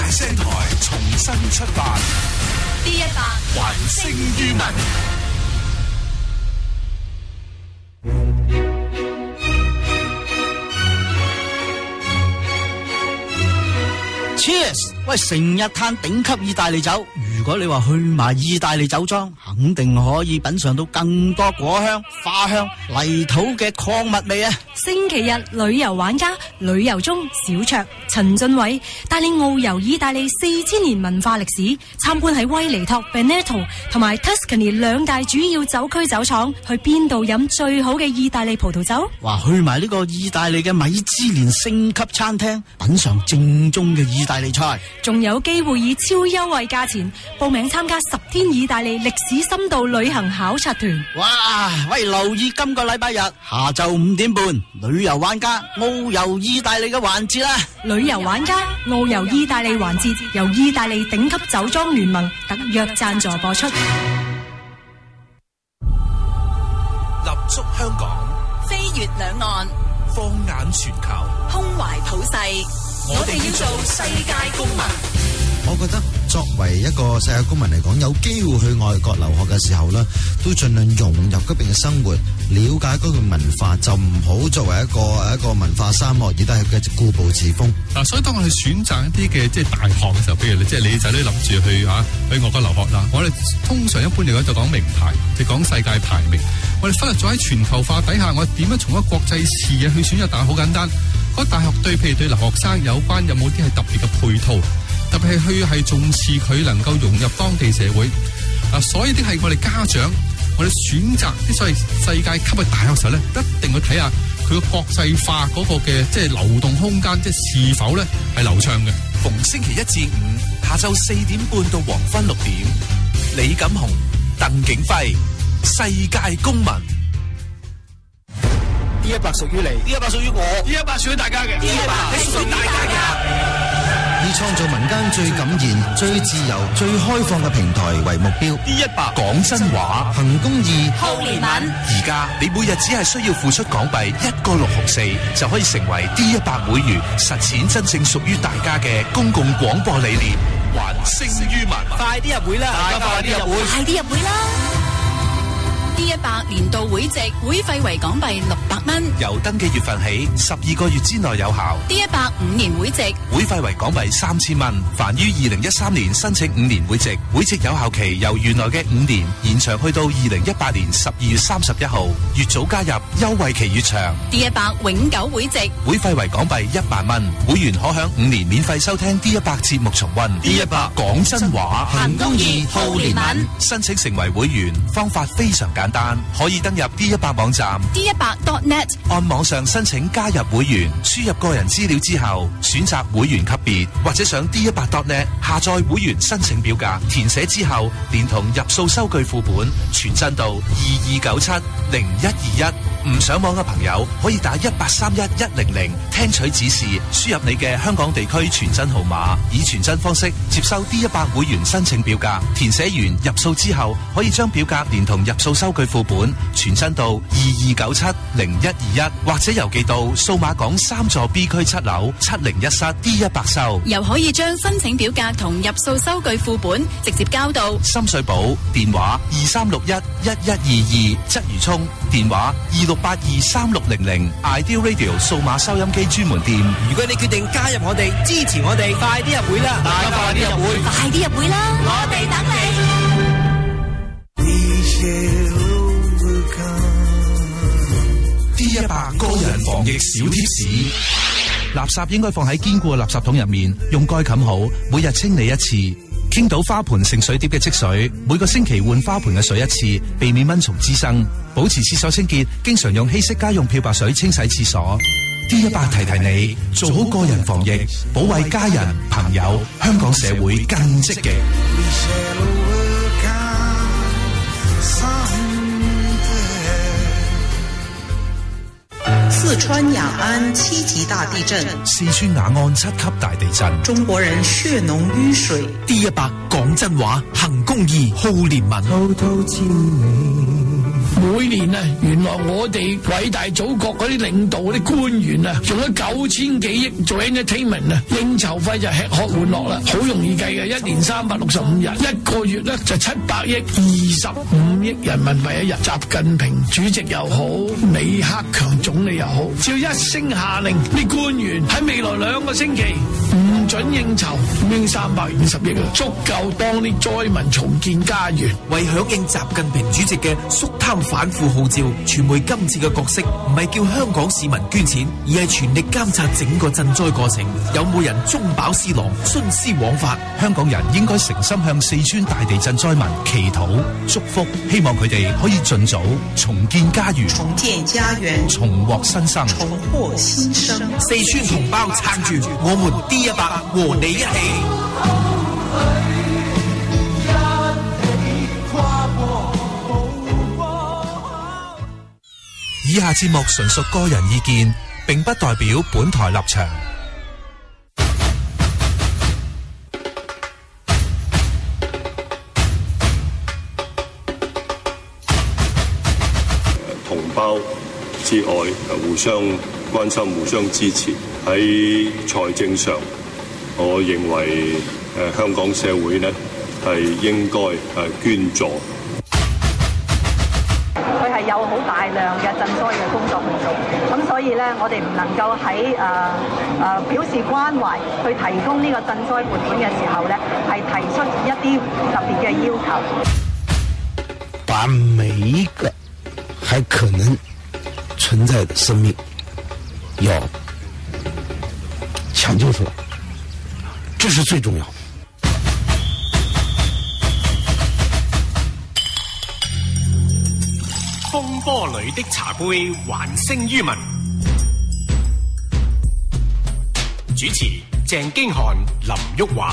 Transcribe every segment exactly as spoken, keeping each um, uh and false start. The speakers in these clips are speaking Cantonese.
聲台重新出發 ，D 一百還聲於民。 Cheers！ 喂，成日嘆頂級意大利酒，如果你話去埋意大利酒莊，肯定可以品嘗到更多果香、花香、泥土嘅礦物味啊！ 星期日旅遊玩家旅遊中小卓陳俊偉帶你遨遊意大利四千年文化歷史，參觀喺威尼托、Veneto 同埋 Tuscany 兩大主要酒區酒廠，去邊度飲最好嘅意大利葡萄酒？ 哇，去埋呢個意大利嘅米芝蓮星級餐廳，品嘗正宗嘅意大利菜， 仲有機會以超優惠價錢報名參加十天意大利歷史深度旅行考察團。 哇！喂，留意今個禮拜日下晝五點半，旅遊玩家遨遊意大利嘅環節啦！ 旅遊玩家遨遊意大利環節由意大利頂級酒莊聯盟特約贊助播出。 立足香港， 飛越兩岸， 放眼全球， 胸懷普世。我哋要做世界公民。 我覺得作為一個世界公民嚟講，有機會去外國留學嘅時候咧，都盡量融入嗰邊嘅生活，了解嗰邊文化，就唔好作為一個一個文化沙漠，而都係嘅固步自封。 嗱，所以當我哋選擇一啲嘅即係大學嘅時候，譬如你即係你仔女諗住去嚇去外國留學啦，我哋通常一般嚟講就講名牌，就講世界排名。我哋忽略咗喺全球化底下，我點樣從一個國際視野去選擇大學？好簡單，嗰大學對譬如對留學生有關有冇啲係特別嘅配套？特別係佢係重視佢能夠融入當地社會，啊，所以啲係我哋家長，我哋選擇啲所謂世界級嘅大學時候咧，一定要睇下佢個國際化嗰個嘅即係流動空間，即係是否咧係流暢嘅。 逢星期一至五下晝四點半到黃昏六點，李錦雄、鄧景輝，世界公民。 D 一百屬於你 ，D 一百屬於我 ，D 一百屬於大家嘅 ，D 一百係屬於大家嘅。 以創造民間最敢言、最自由、最開放嘅平台為目標。 D 一百講真話， 行公義， 好憐憫。 而家你每日只係需要付出港幣一個六毫四，就可以成為 D 一百會員，實踐真正屬於大家嘅公共廣播理念，還聲於民。 快啲入會啦！大家快啲入會， 快啲入會啦！D 一百年度會籍會費為港幣六百蚊， 由登記月份起，十二個月之內有效。 D 一百五年會籍會費為港幣三千蚊。凡於二零一三年申請五年會籍，會籍有效期由原來嘅五年延長去到二零一八年十二月三十一號。越早加入，優惠期越長。 D 一百永久會籍會費為港幣一萬蚊，會員可享五年免費收聽 D 一百節目重溫。D 一百講真話， 行公義，好憐憫。 申請成為會員方法非常簡單，可以登入 D 一百網站 D 一百 dot net， 按網上申請加入會員，輸入個人資料之後，選擇會員級別，或者上 D 一百 dot net 下載會員申請表格，填寫之後，連同入數收據副本，傳真到二二九七零一二一。唔上網嘅朋友可以打一八三一一零零聽取指示，輸入你嘅香港地區傳真號碼，以傳真方式接收 D 一百會員申請表格，填寫完入數之後，可以將表格連同入數收據副本傳真到二二九七零一二一，或者郵寄到數碼港三座 B 區七樓七零一室 D 一百收。 又可以將申請表格同入數收據副本直接交到深水埗，電話二三六一一一二二；鰂魚涌電話二六八二三六零零。Ideal Radio 數碼收音機專門店。 如果你決定加入我哋，支持我哋，快啲入會啦！大家快啲入會， 快啲入會啦！我哋等你。D 一百個人防疫小貼士：垃圾應該放喺堅固嘅垃圾桶入面，用蓋冚好，每日清理一次。傾倒花盆盛水碟嘅積水，每個星期換花盆嘅水一次，避免蚊蟲滋生。保持廁所清潔，經常用稀釋家用漂白水清洗廁所。D 一百提提你，做好個人防疫，保衛家人朋友，香港社會更積極。 四川雅安七級大地震， 四川雅安七級大地震， 中國人血濃於水。 D 一百講真話，行公義，好憐憫。 偷偷親你每年啊，原來我哋偉大祖國嗰啲領導嗰啲官員啊，用咗九千幾億做 entertainment 啊，應酬費就吃喝玩樂啦，好容易計嘅，一年三百六十五日，一個月咧就七百億，二十五億人民幣一日。習近平主席又好，李克強總理又好，只要一聲下令，啲官員喺未來兩個星期唔准應酬，應三百五十億啊，足夠幫啲災民重建家園。 為響應習近平主席嘅肅貪反腐號召，傳媒今次嘅角色唔係叫香港市民捐錢，而係全力監察整個賑災過程，有冇人中飽私囊、徇私枉法。 香港人應該誠心向四川大地震災民祈禱祝福，希望佢哋可以盡早重建家園， 重建家園， 重獲新生， 重獲新生。 四川同胞撐住，我們 D 一百和你一起。 以下節目純屬個人意見，並不代表本台立場。 同胞之外，互相關心、互相支持。喺財政上，我認為誒香港社會呢係應該誒捐助。 佢係有好大量嘅賑災嘅工作去做，咁所以咧，我哋唔能夠喺誒誒表示關懷去提供呢個賑災撥款嘅時候咧，係提出一啲特別嘅要求。 把每一個還可能存在的生命要搶救出來，這是最重要。 風波裏的茶杯，還聲於民。主持鄭經翰、林旭華。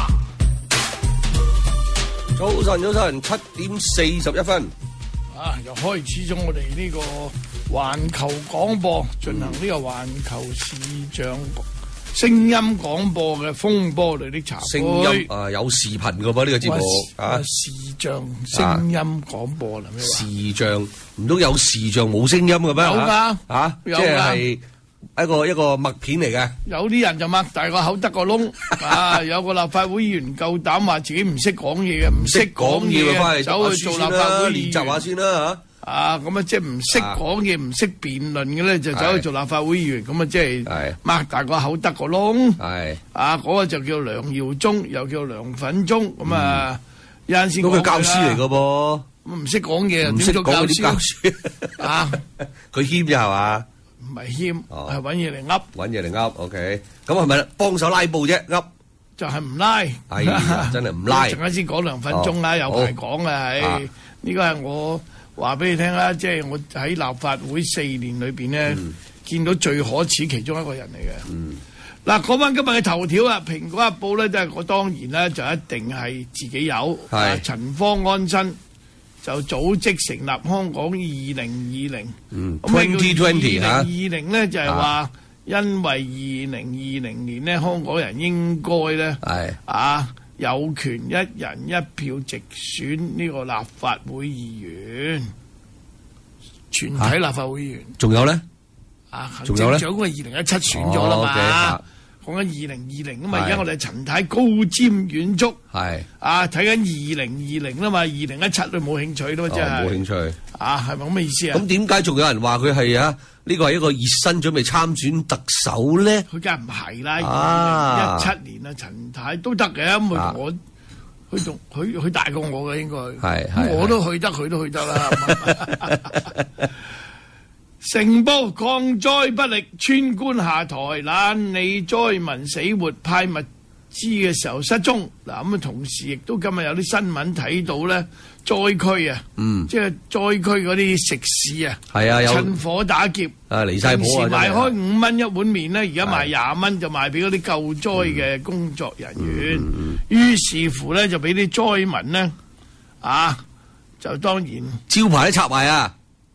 早晨，早晨，七點四十一分。 啊，又開始咗我哋呢個環球廣播，進行呢個環球視像聲音廣播嘅風波裏的茶杯。 聲音啊，有視頻噶噃呢個節目啊， 視像聲音廣播啦咩話？ 視像唔通有視像冇聲音嘅咩？ 有噶， 啊，即係一個一個默片嚟嘅。 有啲人就擘大個口得個窿啊！有個立法會議員夠膽話自己唔識講嘢嘅，唔識講嘢嘅，走去做立法會議員練習下先啦嚇。 啊，咁啊，即係唔識講嘢、唔識辯論嘅咧，就走去做立法會議員，咁啊，即係擘大個口得個窿。係啊，嗰個就叫梁耀忠，又叫梁粉忠。咁啊，有陣時咁佢教師嚟嘅噃， 唔識講嘢， 唔識講啲教書啊？佢謙啫係嘛？ 唔係謙，係揾嘢嚟噏。 揾嘢嚟噏 ，OK。咁係咪幫手拉布啫？噏就係唔拉。 係真係唔拉。 陣間先講兩分鐘啦，有排講啊！係呢個係我。話俾你聽啦，即係我喺立法會四年裏邊咧，嗯、見到最可恥其中一個人嚟嘅。嗱、嗯，講翻今日嘅頭條啊，《蘋果日報》咧，都係我當然咧就一定係自己有。係、啊、陳方安生就組織成立香港二零二零。嗯。 twenty twenty 嚇。 二零二零咧就係話，因為二零二零年咧，香港人應該咧係啊。有權一人一票直選呢個立法會議員，全體立法會議員。 仲、啊、有咧？ 啊，行政長官二零一七選咗啦嘛，講緊二零二零啊嘛，而家我哋陳太高瞻遠矚，係啊，睇緊二零二零啦嘛，二零一七都冇興趣咯，真係冇興趣啊，係咪咁嘅意思啊？ 咁點解仲有人話佢係啊？呢個係一個熱身準備參選特首咧？ 佢梗係唔係啦！二零一七年啊，陳太都得嘅，咁佢同我，佢同佢佢大過我嘅應該，係係我都去得，佢都去得啦。成報抗災不力，村官下台，懶理災民死活，派物資嘅時候失蹤。嗱咁啊，同時亦都今日有啲新聞睇到咧。災區啊，嗯，即係災區嗰啲食肆啊，係啊，趁火打劫，啊離晒譜啊！平時賣開五蚊一碗麵咧，而家賣廿蚊，就賣俾嗰啲救災嘅工作人員。嗯、於是乎咧，就俾啲災民咧，啊，就當然招牌都拆埋啊！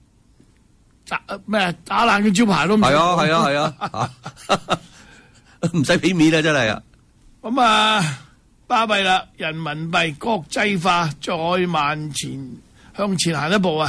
咩打爛嘅招牌都唔係啊！係啊！係啊！唔使俾面啊！真係啊！ 咁啊！巴閉啦！人民幣國際化再慢前向前行一步啊！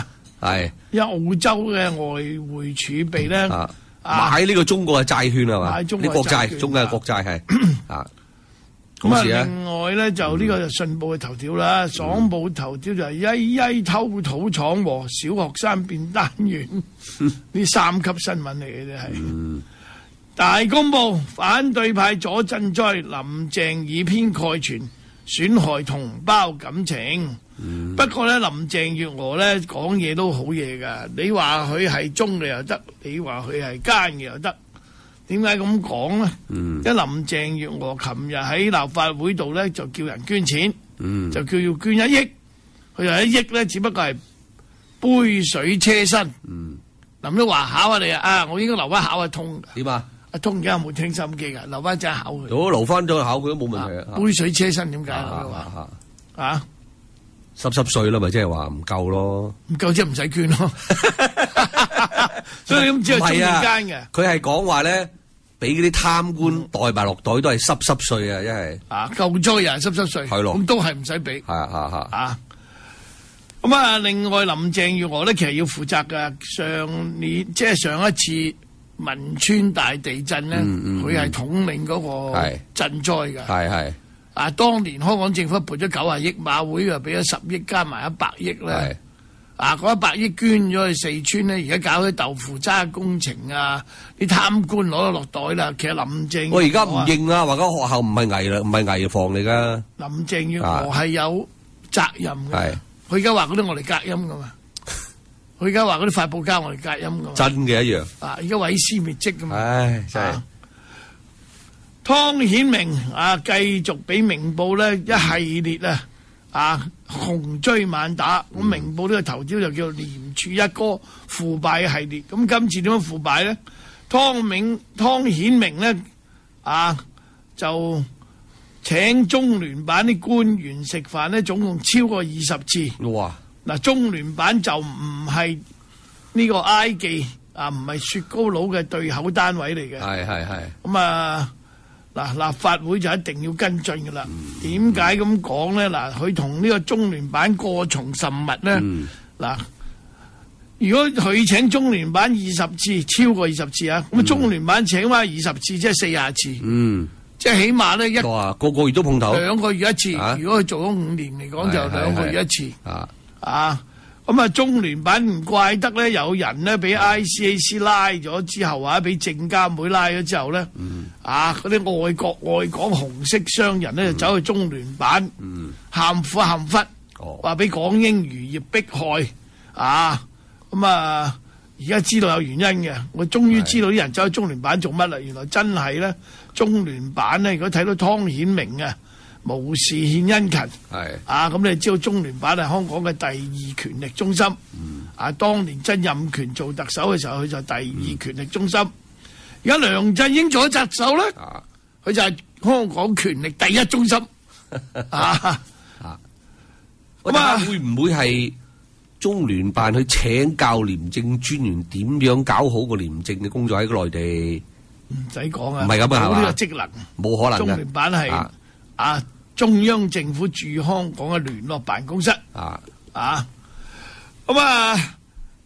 係， 因為澳洲嘅外匯儲備咧， 啊買呢個中國嘅債券係嘛？ 買中啲國國債債，中國嘅國債係啊。 咁啊， 好似啊另外咧就呢個就信報嘅頭條啦，爽報頭條就係曳曳偷土闖禍，小學生變單元，呢三級新聞嚟嘅啫係。大公報反對派阻賑災，林鄭以偏概全，損害同胞感情。 嗯、 不過咧，林鄭月娥咧講嘢都好嘢㗎，你話佢係忠嘅又得，你話佢係奸嘅又得。點解咁講呢？ 嗯、 因為林鄭月娥琴日喺立法會度咧就叫人捐錢， 嗯、 就叫要捐一億。佢話一億咧只不過係杯水車薪。 嗯、 林都話考下你啊！啊，我應該留翻考下通。 點啊？ 阿通而家有冇聽心機㗎？留翻隻考佢。 我留翻咗考佢都冇問題啊！ 杯水車薪點解？ 啊佢啊話啊， 濕濕碎啦，咪即係話唔夠咯。 唔夠即係唔使捐咯。所以你咁知係中間嘅。 佢係講話咧，俾嗰啲貪官袋埋落袋都係濕濕碎啊！一係啊，救災又係濕濕碎， 係咯， 咁都係唔使俾。 係啊係啊啊！咁啊，另外林鄭月娥咧，其實要負責㗎。上年即係上一次汶川大地震咧，佢係統領嗰個賑災㗎。 係係啊，當年香港政府撥咗九十億，馬會又俾咗十億，加埋一百億咧。啊，嗰一百億捐咗去四川咧，而家搞啲豆腐渣工程啊，啲貪官攞咗落袋啦。其實林鄭我而家唔認啦，話間學校唔係危啦，唔係危房嚟噶。 林鄭月娥係有責任嘅。佢而家話嗰啲我哋隔音噶嘛，佢而家話嗰啲發泡膠我哋隔音噶嘛。 真嘅一樣。 啊，而家毀屍滅跡噶嘛。 唉，真係。湯顯明啊，繼續俾明報咧一系列啊。啊！窮追猛打，咁、嗯、明報呢個頭條就叫廉署一哥腐敗系列。咁今次點樣腐敗咧？湯明湯顯明咧啊，就請中聯辦啲官員食飯咧，總共超過二十次。哇！嗱，中聯辦就唔係呢個I記啊，唔係雪糕佬嘅對口單位嚟嘅。 係係係。咁啊。嗱，立法會就一定要跟進㗎啦。點解咁講咧？嗱，佢同呢個中聯辦過從甚密咧。嗱、嗯，如果佢請中聯辦二十次，超過二十次啊，咁、嗯、中聯辦請翻二十次，即係四十次。嗯，即係起碼咧一個個個月都碰頭， 兩個月一次。啊、如果佢做咗五年嚟講，就兩個月一次。啊啊！咁啊，中聯辦唔怪得咧，有人咧俾 I C A C 拉咗之後，或者俾證監會拉咗之後咧，嗯、啊嗰啲愛國愛港紅色商人咧就走去中聯辦，喊苦喊忽，話俾、哦、港英餘孽迫害，啊咁啊，而家知道有原因嘅，我終於知道啲人走去中聯辦做乜啦，原來真係咧，中聯辦咧，如果睇到湯顯明啊。無事獻殷勤，係啊，咁你知道中聯辦係香港嘅第二權力中心。嗯、啊，當年曾蔭權做特首嘅時候，佢就第二權力中心。而家、嗯、梁振英做咗特首咧，佢、啊、就係香港權力第一中心。啊啊， 咁啊，會唔會係中聯辦去請教廉政專員點樣搞好個廉政嘅工作喺個內地？ 唔使講啊， 唔係咁啊， 冇呢個職能， 冇可能嘅。 中聯辦係啊。啊！中央政府駐香港嘅聯絡辦公室啊啊，咁啊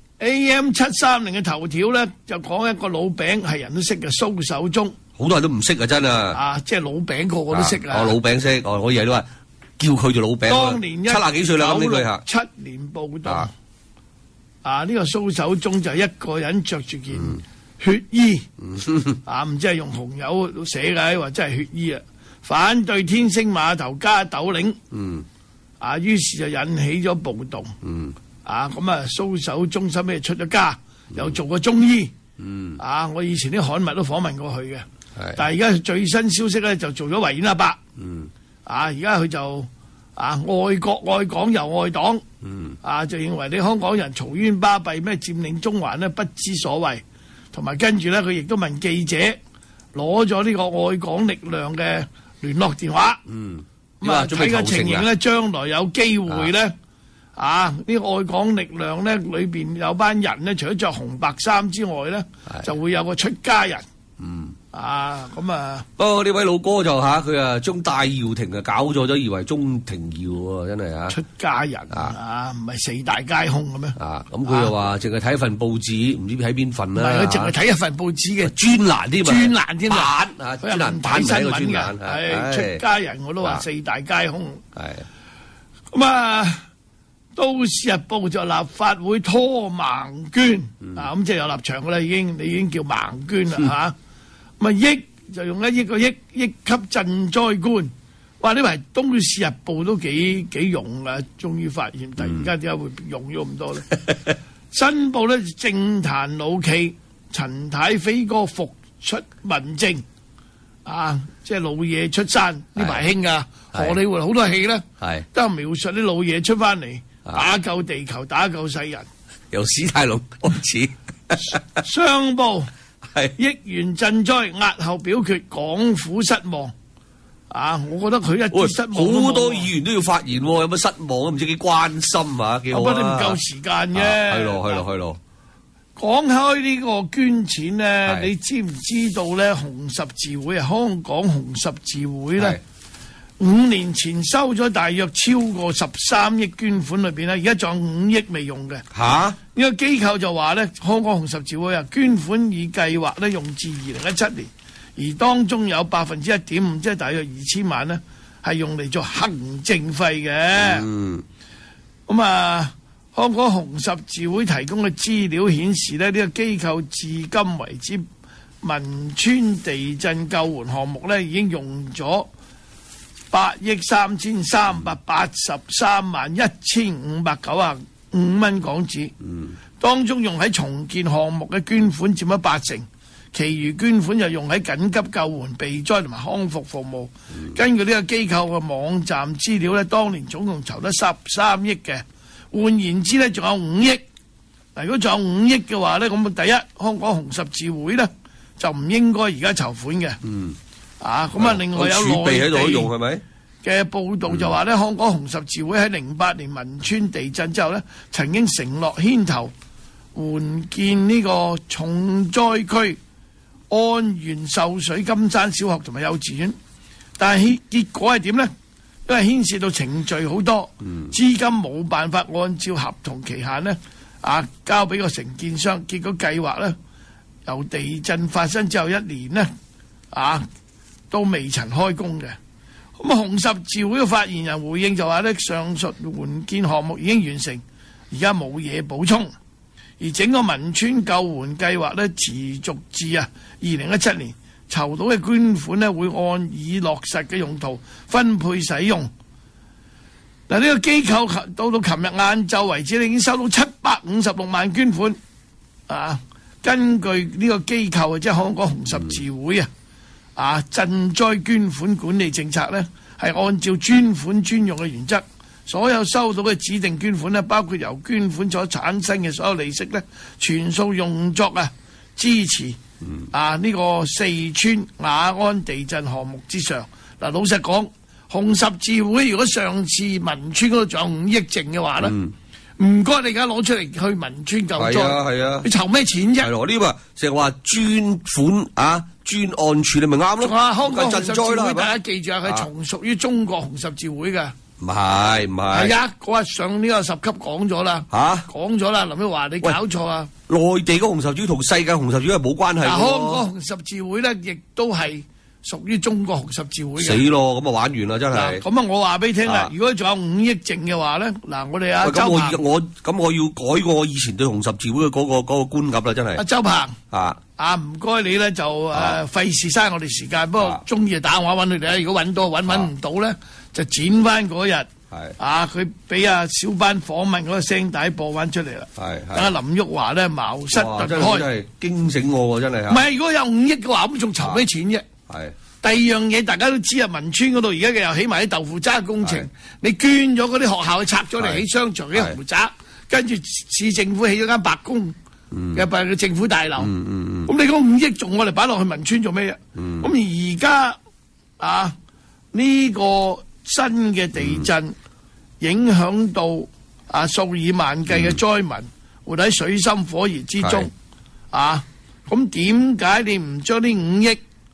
A M 七三零嘅頭條咧就講一個老餅係人都識嘅蘇守忠， 好多人都唔識啊，真啊！ 啊，即係老餅個個都識啊！ 我老餅識，我我以為都話叫佢做老餅。當年七廿幾歲啦，咁呢句吓七年暴動啊！啊，呢個蘇守忠就一個人着住件血衣啊，唔知係用紅油寫嘅，或者係血衣啊！反對天星碼頭加斗領，嗯，啊，於是就引起咗暴動，嗯，啊，咁啊，蘇守忠心咩出咗家，嗯、又做過中醫，嗯，啊，我以前啲刊物都訪問過佢嘅，係，但係而家最新消息咧就做咗維園阿伯，嗯，啊，而家佢就啊愛國愛港又愛黨，嗯，啊，就認為你香港人嘈冤巴閉咩佔領中環呢不知所謂，同埋跟住咧佢亦都問記者攞咗呢個愛港力量嘅聯絡電話，嗯，咁啊睇個情形咧，將來有機會咧，啊，呢個愛港力量咧裏邊有班人咧，除咗着紅白衫之外咧，就會有個出家人，嗯， 啊，咁啊， 不過呢位老哥就吓佢啊，將戴耀廷啊搞咗咗，以為鍾庭耀喎，真係啊！ 出家人啊，唔係四大皆空嘅咩？ 啊，咁佢又話淨係睇一份報紙，唔知喺邊份啦。 唔係，佢淨係睇一份報紙嘅專欄添啊， 專欄添啊， 啊， 專欄版新睇個專聞嘅， 欄， 係出家人我都話四大皆空。 係咁啊，《都市日報》就立法會拖盲捐啊，咁即係有立場噶啦，已經你已經叫盲捐啦嚇。咁啊億就用一億個億億級賑災官，哇！呢排《都市日報》都幾幾用啦，終於發現，突然間點解會用咗咁多咧？新報咧政壇老企陳太飛哥復出問政啊，即係老嘢出山呢排興噶，荷里活好多戲咧，都係描述啲老嘢出翻嚟打救地球、打救世人。 由史泰龍開始， 商報。億元賑災押後表決，港府失望啊！我覺得佢一啲失望都冇。 好多議員都要發言，有乜失望？唔知幾關心啊？幾好啊！ 不過你唔夠時間啫。 係咯係咯係咯。 講開呢個捐錢咧，你知唔知道咧？紅十字會啊，香港紅十字會咧，五年前收咗大約超過十三億捐款裏邊咧，而家仲有五億未用嘅。 吓？ 呢個機構就話咧，香港紅十字會啊，捐款已計劃咧用至二零一七年，而當中有百分之一點五，即係大約二千萬咧，係用嚟做行政費嘅。嗯。咁啊，香港紅十字會提供嘅資料顯示咧，呢個機構至今為止汶川地震救援項目咧已經用咗八億三千三百八十三萬一千五百九十五蚊港紙，嗯、當中用喺重建項目嘅捐款佔咗八成，其餘捐款就用喺緊急救援、避災同埋康復服務。嗯、根據呢個機構嘅網站資料咧，當年總共籌得十三億嘅，換言之咧，仲有五億。嗱，如果仲有五億嘅話咧，咁第一，香港紅十字會咧就唔應該而家籌款嘅。嗯啊，咁啊，另外有儲備喺度用係咪？ 嘅報道就話咧，香港紅十字會喺零八年汶川地震之後咧，曾經承諾牽頭援建呢個重災區安源秀水金山小學同埋幼稚園，但係結果係點咧？因為牽涉到程序好多，嗯、資金冇辦法按照合同期限咧啊交俾個承建商，結果計劃咧由地震發生之後一年咧啊都未曾開工嘅。咁啊，紅十字會嘅發言人回應就話咧，上述援建項目已經完成，而家冇嘢補充。而整個汶川救援計劃咧持續至啊二零一七年，籌到嘅捐款咧會按已落實嘅用途分配使用。嗱，呢個機構到到琴日晏晝為止，你已經收到七百五十六萬捐款。啊，根據呢個機構啊，即係香港紅十字會啊。啊！賑災捐款管理政策呢，係按照專款專用嘅原則，所有收到嘅指定捐款呢，包括由捐款所產生嘅所有利息呢，全數用作啊支持、嗯、啊呢、呢個四川雅安地震項目之上。嗱、啊，老實講，紅十字會如果上次汶川嗰度仲有五億剩嘅話呢，唔該、嗯、你而家攞出嚟去汶川救災，係啊係啊，你籌咩錢啫？係咯， 呢個成日話專款啊！專案處理咪啱咯， 啊！香港紅十字會大家記住啊，佢從屬於中國紅十字會嘅。 唔係唔係。係啊， 嗰日上呢個十級講咗啦。嚇，講咗啦，林偉華你搞錯啊！ 內地嗰紅十字會同世界紅十字會係冇關係。 嗱，香港紅十字會咧，亦都係屬於中國紅十字會嘅。 死咯！咁啊玩完啦，真係。 咁啊，我話俾你聽啦，如果仲有五億剩嘅話咧，嗱，我哋阿周鵬， 咁我我咁我要改過我以前對紅十字會嘅嗰個嗰個觀感啦，真係。 阿周鵬啊。 啊，唔該你咧就誒費事嘥我哋時間，不過中意打電話揾佢哋啦。如果揾到揾揾唔到咧，就剪翻嗰日。係啊，佢俾阿小班訪問嗰個聲帶播翻出嚟啦。係等阿林旭華咧茅塞頓開，真係驚醒我喎！真係。 唔係，如果有五億嘅話，咁仲籌咩錢啫？係。第二樣嘢大家都知啊，汶川嗰度而家又起埋啲豆腐渣工程，你捐咗嗰啲學校，拆咗嚟起商場、起豪宅，跟住市政府起咗間白宮。嘅辦嘅政府大樓，咁、嗯嗯嗯、你嗰五億仲我哋擺落去汶川做咩嘢？咁而而家啊呢、這個新嘅地震、嗯、影響到啊數以萬計嘅災民、嗯、活喺水深火熱之中，啊咁點解你唔將呢五億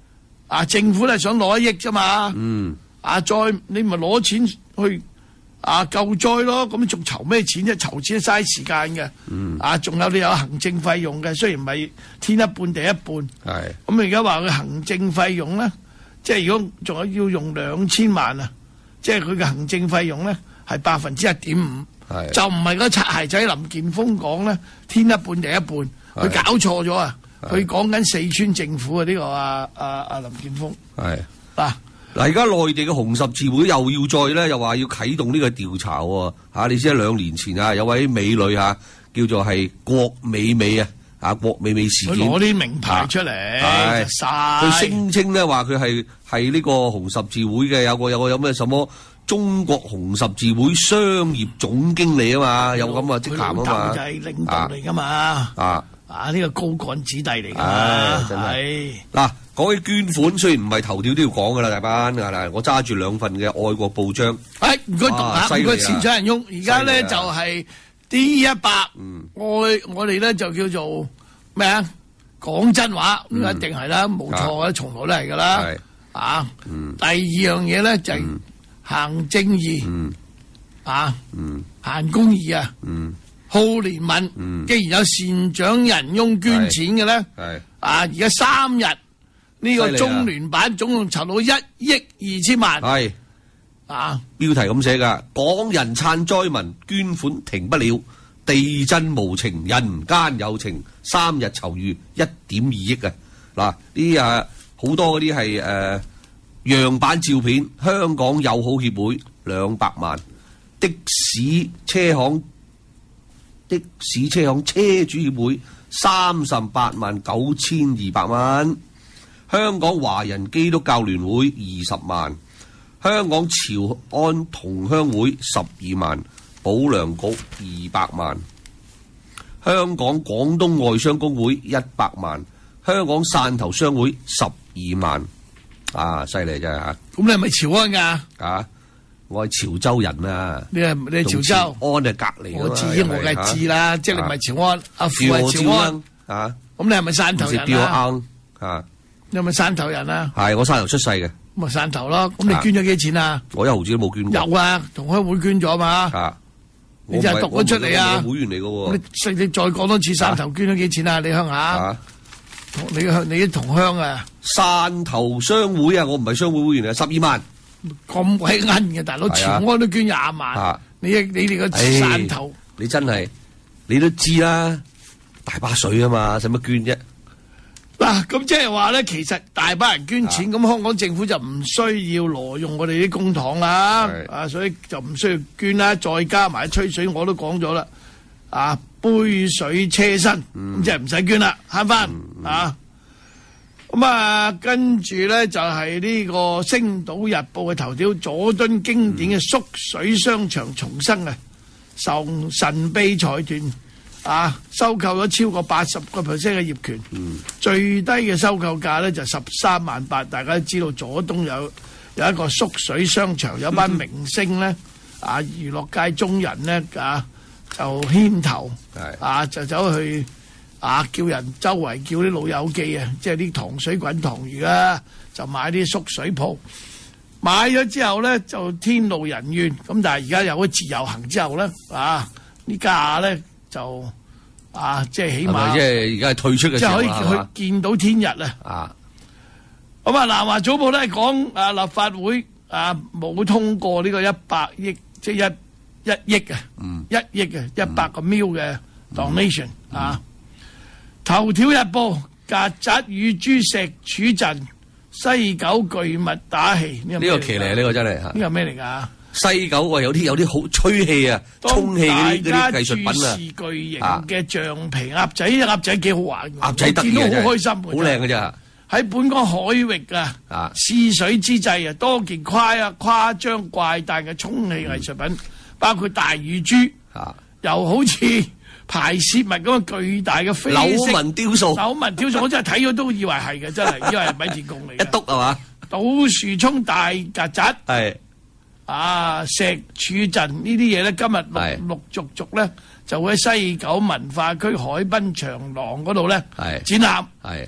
啊，政府咧想攞一億啫嘛。 嗯。 啊，再你咪攞錢去啊救災咯，咁仲籌咩錢啫？籌錢嘥時間嘅。 嗯。 啊，仲有你有行政費用嘅，雖然唔係天一半地一半。 係。 咁而家話佢行政費用咧，即係如果仲有要用兩千萬啊，即係佢嘅行政費用咧係百分之一點五。 係。 就唔係嗰擦鞋仔林健鋒講咧，天一半地一半，佢搞錯咗啊！佢講緊四川政府啊，呢、這個啊啊啊林健鋒。 係嗱嗱，而家內地嘅紅十字會又要再咧，又話要啟動呢個調查喎、啊、你知啦，兩年前啊，有位美女嚇、啊、叫做係郭美美啊，啊郭美美事件， 佢攞啲名牌出嚟， 係晒佢聲稱咧話佢係係呢個紅十字會嘅有個有個有咩什麼中國紅十字會商業總經理啊嘛，有咁嘅職銜啊嘛， 佢老豆就係領導嚟噶嘛， 啊啊呢、這個高幹子弟嚟㗎嘛， 唉真係嗱。講起捐款，雖然唔係頭條都要講噶啦，大班嗱，我揸住兩份嘅愛國報章。 誒，唔該讀下，唔該善長人翁。而家咧就係 D 一百，我我哋咧就叫做咩啊？講真話，咁一定係啦，冇錯嘅，從來都係噶啦。啊，第二樣嘢咧就係行正義，啊，行公義啊，好憐憫。既然有善長人翁捐錢嘅咧，啊，而家三日。呢個中聯辦總共籌到一億二千萬，係啊， 標題咁寫噶，港人撐災民，捐款停不了，地震無情，人間有情，三日籌預一點二億啊！嗱，呢啲啊好多嗰啲係誒樣板照片，香港友好協會兩百萬，的士車行的士車行車主協會三十八萬九千二百蚊。香港華人基督教聯會二十萬，香港潮安同鄉會十二萬，保良局二百萬，香港廣東外商工會一百萬，香港汕頭商會十二萬，啊，犀利真係嚇！ 咁你係咪潮安㗎？ 啊，我係潮州人啊！ 你係你係潮州？ 安係隔離。 我知，我梗係知啦，即係你唔係潮安，阿父係潮安啊！ 咁你係咪汕頭人啊？ 啊！ 你係咪汕頭人啊？ 係，我汕頭出世嘅。 咁咪汕頭咯。咁你捐咗幾錢啊？ 我一毫子都冇捐過。 有啊，同鄉會捐咗嘛。啊！你就係讀咗出嚟啊！ 會員嚟嘅喎。 你你再講多次汕頭捐咗幾錢啊？你鄉下？你鄉你啲同鄉啊？ 汕頭商會啊，我唔係商會會員啊，十二萬。 咁鬼奀嘅大佬，潮安都捐廿萬。你你哋個汕頭， 你真係你都知啦，大把水啊嘛，使乜捐啫？ 嗱，咁即係話咧，其實大把人捐錢，咁、啊、香港政府就唔需要挪用我哋啲公帑啦，啊，所以就唔需要捐啦。再加埋吹水，我都講咗啦，啊，杯水車薪，咁、嗯、即係唔使捐啦，慳翻、嗯、啊。咁啊，跟住咧就係、是、呢個《星島日報》嘅頭條，佐敦經典嘅縮水商場重生啊，受神秘財團。啊！收購咗超過八十個 percent 嘅業權，嗯、最低嘅收購價咧就十三萬八。大家都知道佐敦有有一個縮水商場，有班明星咧、嗯，啊娛樂界中人咧啊就牽頭，啊就走去啊叫人周圍叫啲老友記啊，即係啲糖水滾糖魚啊，就買啲縮水鋪。買咗之後咧就天怒人怨，咁但係而家有咗自由行之後咧，啊呢價咧。就啊，即係起碼， 即係而家係退出嘅時候， 即係可以去見到天日啊！啊，咁啊，南華早報咧講啊，立法會啊冇通過呢個一百億，即係一一億啊，嗯、一億嘅一百個 mil 嘅 donation、嗯、啊！頭條日報，曱甴與豬石柱陣，西九巨物打氣。呢、 這個騎呢？呢、這個真係嚇。 呢個咩嚟㗎？ 西九啊，有啲有啲好吹氣啊，充氣嗰啲嗰啲技術品啊， 巨型嘅橡皮鴨仔，鴨仔幾好玩， 鴨仔得意見到好開心， 好靚㗎咋。 喺本港海域啊，啊試水之際啊，多件誇啊誇張怪誕嘅充氣藝術品，嗯、包括大乳豬，啊、又好似排泄物咁嘅巨大嘅飛柳紋雕塑， 柳紋雕塑，我真係睇咗都以為係嘅，真係以為係米田共嚟嘅。 一篤係嘛？ 倒樹涌大曱甴係。啊！石柱陣呢啲嘢咧，今日陸陸續續咧就會喺西九文化區海濱長廊嗰度咧展覽。係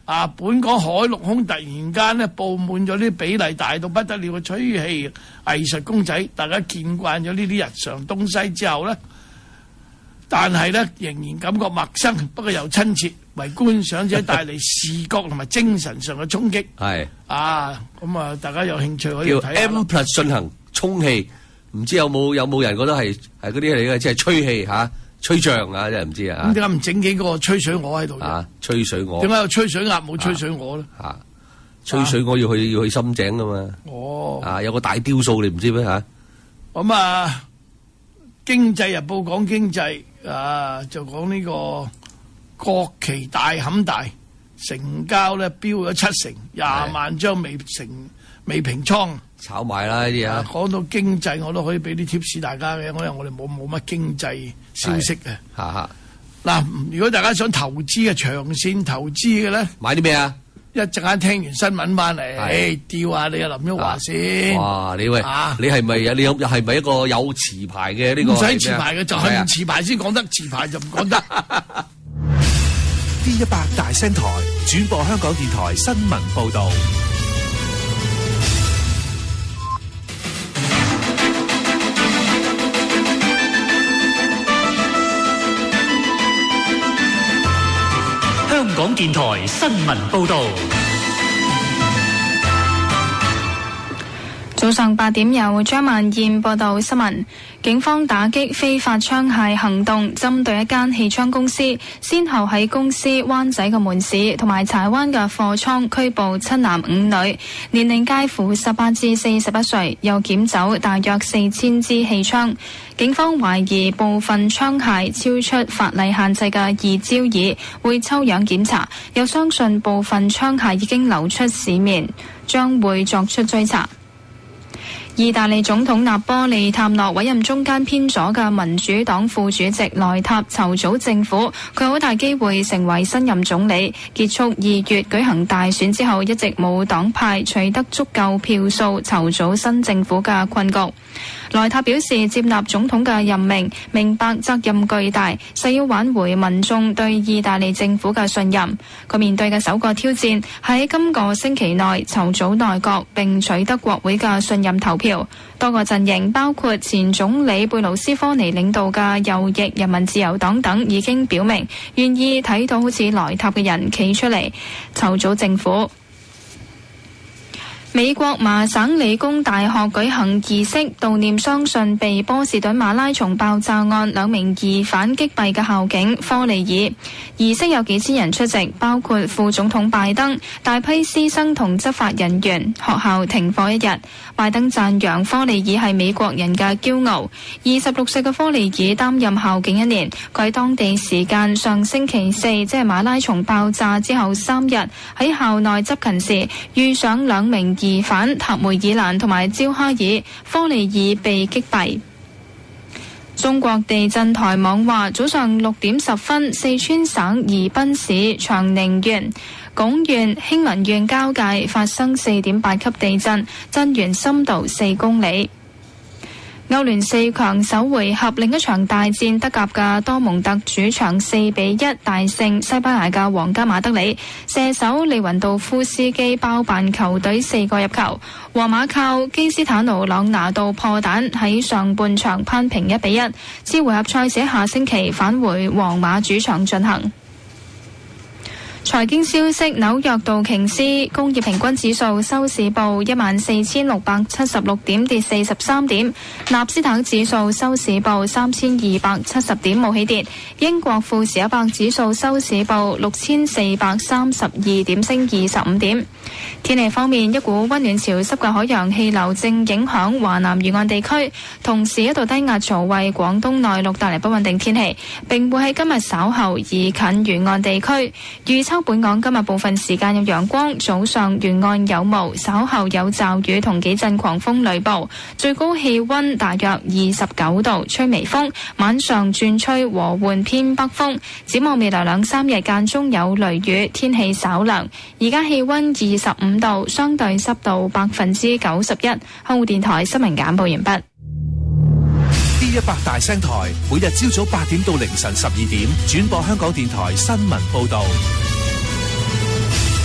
啊，本港海陸空突然間咧佈滿咗啲比例大到不得了嘅吹氣藝術公仔，大家見慣咗呢啲日常東西之後咧，但係咧仍然感覺陌生，不過又親切，為觀賞者帶嚟視覺同埋精神上嘅衝擊。 係啊，咁啊，大家有興趣可以叫睇下。 M Plus 進行充氣，唔知有冇有冇人覺得係係嗰啲嚟嘅，即係吹氣嚇。吹脹啊！真係唔知啊！ 咁點解唔整幾個吹水鵝喺度？ 啊，吹水鵝點解有吹水鴨冇吹水鵝咧？ 啊，吹水鵝要去要去深井噶嘛？ 哦， 啊，有個大雕塑你唔知咩嚇？ 咁啊，《經濟日報》講經濟啊，就講呢個國旗大冚大，成交咧飆咗七成，廿萬張未成未平倉。 炒賣啦呢啲啊！ 講到經濟，我都可以俾啲 tips 大家嘅，因為我哋冇冇乜經濟消息嘅。 嚇嚇嗱，如果大家想投資嘅長線投資嘅咧， 買啲咩啊？ 一陣間聽完新聞翻嚟，誒調下你阿林旭華先。 哇！你喂， 啊、 你係咪啊？你有係咪一個有持牌嘅呢個？ 唔使持牌嘅，就係唔持牌先講得，持牌就唔講得。 D 一百大聲台轉播香港電台新聞報導。 香港電台新聞報導。 早上八點由張萬燕報道新聞。警方打擊非法槍械行動，針對一間氣槍公司，先後喺公司灣仔嘅門市同埋柴灣嘅貨倉拘捕七男五女，年齡介乎十八至四十一歲，又檢走大約四千支氣槍。警方懷疑部分槍械超出法例限制嘅二焦耳，會抽樣檢查，又相信部分槍械已經流出市面，將會作出追查。意大利總統納波利探諾委任中間偏左嘅民主黨副主席萊塔籌組政府，佢好大機會成為新任總理。結束二月舉行大選之後，一直冇黨派取得足夠票數籌組新政府嘅困局。萊塔表示接納總統嘅任命，明白責任巨大，誓要挽回民眾對意大利政府嘅信任。佢面對嘅首個挑戰喺今個星期內籌組內閣並取得國會嘅信任投票。多個陣營包括前總理貝盧斯科尼領導嘅右翼人民自由黨等已經表明願意睇到好似萊塔嘅人企出嚟籌組政府。美國麻省理工大學舉行儀式悼念相信被波士頓馬拉松爆炸案兩名疑犯擊斃嘅校警科利爾。儀式有幾千人出席，包括副總統拜登、大批師生同執法人員。學校停課一日。拜登讚揚科利爾係美國人嘅驕傲。二十六歲嘅科利爾擔任校警一年，佢喺當地時間上星期四，即係馬拉松爆炸之後三日，喺校內執勤時遇上兩名疑犯塔梅爾蘭同埋焦哈爾，科利爾被擊斃。中國地震台網話，早上六點十分，四川省宜賓市長寧縣、鞏縣、興文縣交界發生四點八級地震，震源深度四公里。歐聯四強首回合另一場大戰，德甲嘅多蒙特主場四比一大勝西班牙嘅皇家馬德里，射手利雲道夫斯基包辦球隊四個入球。皇馬靠基斯坦奴朗拿度破蛋喺上半場攀平一比一。次回合賽事下星期返回皇馬主場進行。財經消息：紐約道瓊斯工業平均指數收市報一萬四千六百七十六點，跌四十三點；納斯達克指數收市報三千二百七十點，冇起跌；英國富時一百指數收市報六千四百三十二點，升二十五點。天氣方面，一股溫暖潮濕嘅海洋氣流正影響華南沿岸地區，同時一道低壓槽為廣東內陸帶嚟不穩定天氣，並會喺今日稍後移近沿岸地區。預測本港今日部分時間有陽光，早上沿岸有霧，稍後有驟雨同幾陣狂風雷暴，最高氣溫大約二十九度，吹微風，晚上轉吹和緩偏北風。展望未來兩三日間中有雷雨，天氣稍涼。而家氣溫二十五度，相對濕度百分之九十一。香港電台新聞簡報完畢。 D 一百大聲台每日朝早八點到凌晨十二點轉播香港電台新聞報道。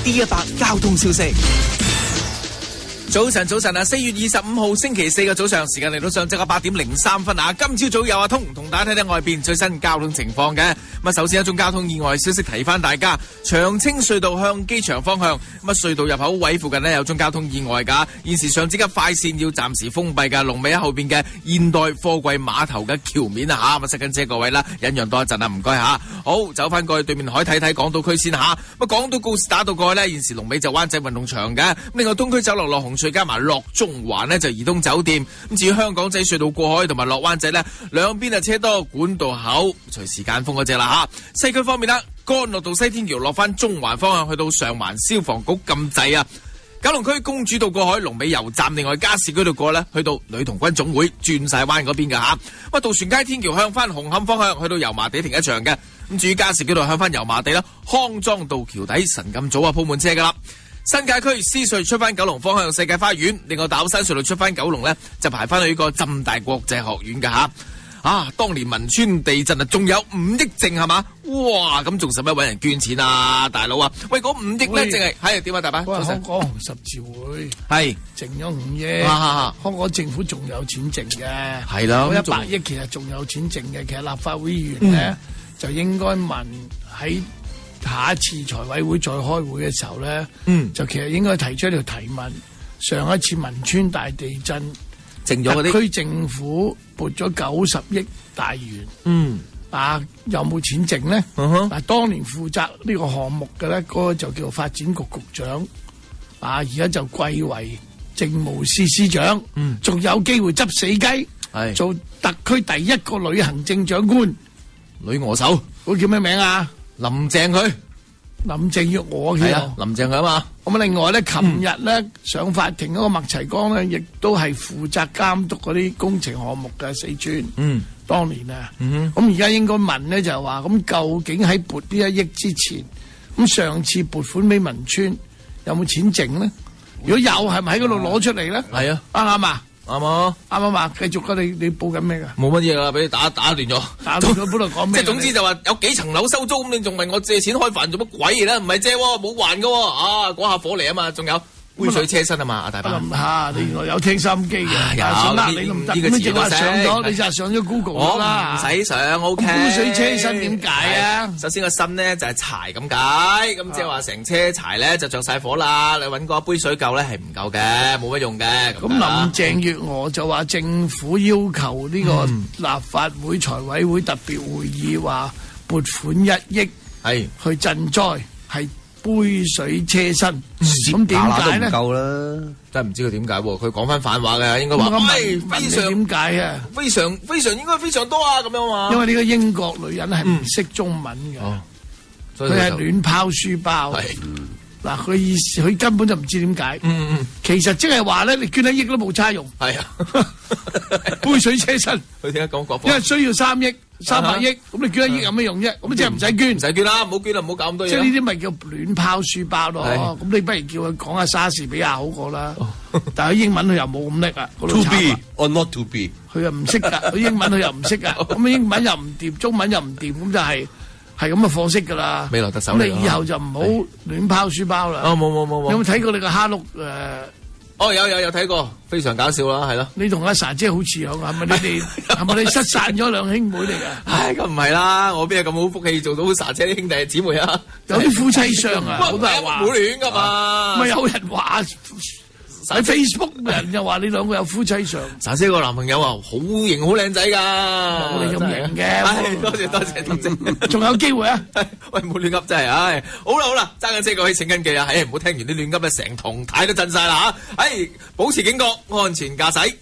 D 一百交通消息。 早晨，早晨啊！四月二十五號星期四嘅早上，時間嚟到上晝嘅八點零三分啊！今朝早有阿通同大家睇睇外邊最新交通情況嘅。咁啊，首先一宗交通意外消息提翻大家，長青隧道向機場方向，咁啊隧道入口位附近呢有宗交通意外噶，現時上址嘅快線要暫時封閉噶，龍尾喺後邊嘅現代貨櫃碼頭嘅橋面啊吓，咁啊塞緊車各位啦，忍讓多一陣啊，唔該吓。好，走翻過去對面海睇睇港島區先吓，咁啊港島告士打道過去呢，現時龍尾就灣仔運動場嘅，咁另外東區走廊落紅隧加埋落中環呢就怡東酒店，咁至於香港仔隧道過海同埋落灣仔呢，兩邊啊車多，管道口隨時間封嗰隻啦吓。西區方面啦，干諾道西天橋落翻中環方向去到上環消防局禁制啊。九龍區公主道過海龍尾油站，另外加士居道過呢去到女童軍總會轉晒灣嗰邊嘅吓。咁渡船街天橋向翻紅磡方向去到油麻地停一場嘅，咁至於加士居道向翻油麻地啦，康莊道橋底神咁早啊鋪滿車噶啦。新界區獅隧出翻九龍方向世界花園，另外大老山隧道出翻九龍呢，就排翻去呢個浸大國際學院嘅吓。啊，當年汶川地震啊，仲有五億剩係嘛？哇，咁仲使乜搵人捐錢啊，大佬啊？喂，嗰五億咧，淨係係點啊，大伯？ 香港紅十字會係剩咗五億，香港政府仲有錢剩嘅， 係啦， 嗰一百億其實仲有錢剩嘅。其實立法會議員咧、嗯、就應該問喺下一次財委會再開會嘅時候咧，嗯，就其實應該提出一條提問。上一次汶川大地震， 剩咗嗰啲特區政府撥咗九十億大元，嗯，啊有冇錢剩咧？嗱、uh huh. 當年負責呢個項目嘅咧，嗰、那個就叫發展局局長，啊而家就貴為政務司司長，嗯，仲有機會執死雞，係做特區第一個女行政長官， 女鵝手， 嗰叫咩名啊？ 林鄭佢。 林鄭月娥嘅， 啊，林鄭佢啊嘛。 咁啊，另外咧，琴日咧、嗯、上法庭嗰個麥齊光咧，亦都係負責監督嗰啲工程項目嘅四川。嗯，當年啊，咁而家應該問咧就係話，咁究竟喺撥呢一億之前，咁上次撥款俾汶川有冇錢剩咧？如果有，係咪喺嗰度攞出嚟咧？係啊，啱唔啱啊？啱啊，啱啱嘛，繼續噶，你你報緊咩噶？ 冇乜嘢噶，俾你打打亂咗。 打亂咗本來講咩？ 即係總之就話有幾層樓收租，咁你仲問我借錢開飯做乜鬼嘢咧？唔係借，冇還噶，啊，嗰下火嚟啊嘛，仲有杯水車薪啊嘛，阿大伯。 吓，你原來有聽收音機嘅，有啦，你都唔得。咁你淨係上咗，你就係上咗 Google 啦。 唔使上 ，OK。 杯水車薪點解啊？ 首先個薪咧就係柴咁解，咁即係話成車柴咧就着晒火啦。你搵嗰杯水夠咧係唔夠嘅，冇乜用嘅。 咁林鄭月娥就話政府要求呢個立法會財委會特別會議話撥款一億係去賑災係。杯水車薪，咁點解咧？ 唔夠啦，真係唔知佢點解喎。佢講翻反話嘅，應該話，喂，非常點解啊？非常非常應該非常多啊，咁樣嘛。 因為呢個英國女人係唔識中文嘅，佢係亂拋書包。嗱，佢意思佢根本就唔知點解。嗯嗯，其實即係話咧，你捐一億都冇差用。係啊，杯水車薪。 佢點解講國？ 因為需要三億。三百億，咁你捐一億有咩用啫？咁即係唔使捐， 唔使捐啦，唔好捐啦，唔好搞咁多嘢。 即係呢啲咪叫亂拋書包咯。咁你不如叫佢講下莎士比亞好過啦。但係英文佢又冇咁叻啊。 To be or not to be， 佢又唔識噶，佢英文佢又唔識噶。咁英文又唔掂，中文又唔掂，咁就係係咁嘅貨色噶啦。 未來特首， 咁你以後就唔好亂拋書包啦。 哦，冇冇冇冇。 有冇睇過你個蝦碌誒？ 哦，有有有睇過，非常搞笑啦，係咯。 你同阿 Sa 姐好似樣，係咪你哋係咪你失散咗兩兄妹嚟噶？ 唉，咁唔係啦，我邊有咁好福氣做到 Sa 姐啲兄弟姊妹啊？ 有啲夫妻相啊，好多人話唔好亂噶嘛。 咪有人話喺 Facebook 人又話你兩個有夫妻相。 Sa 姐個男朋友啊，好型好靚仔噶， 冇你咁型嘅。 多謝多謝多謝， 仲有機會啊！ 喂，唔好亂噏真係，唉，好啦好啦，揸緊車過去請緊記啊，唉，唔好聽完啲亂噏咧，成堂太都震晒啦吓，唉，保持警覺，安全駕駛。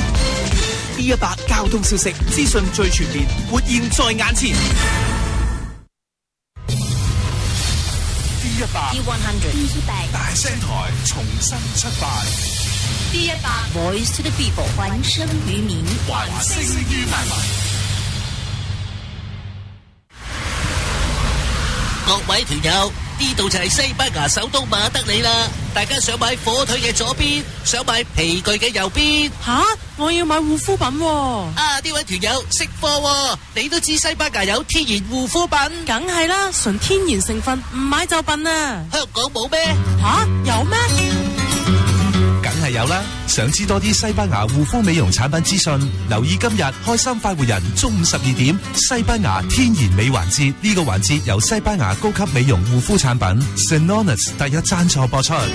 D 一百交通消息資訊最全面，活現在眼前。 D 一百 D 一百大聲台重新出發。 D 一百 Voice to the People 還聲於民， 還聲於民。 各位團友， 呢度就係西班牙首都馬德里啦。大家想買火腿嘅左邊，想買皮具嘅右邊。 吓，我要買護膚品喎。 啊，呢位團友識貨喎，你都知西班牙有天然護膚品？ 梗係啦，純天然成分，唔買就笨啊。 香港冇咩？ 吓，有咩？ 梗係有啦！想知多啲西班牙護膚美容產品資訊，留意今日開心快活人中午十二點西班牙天然美環節。呢個環節由西班牙高級美容護膚產品 Senonis 第一贊助播出。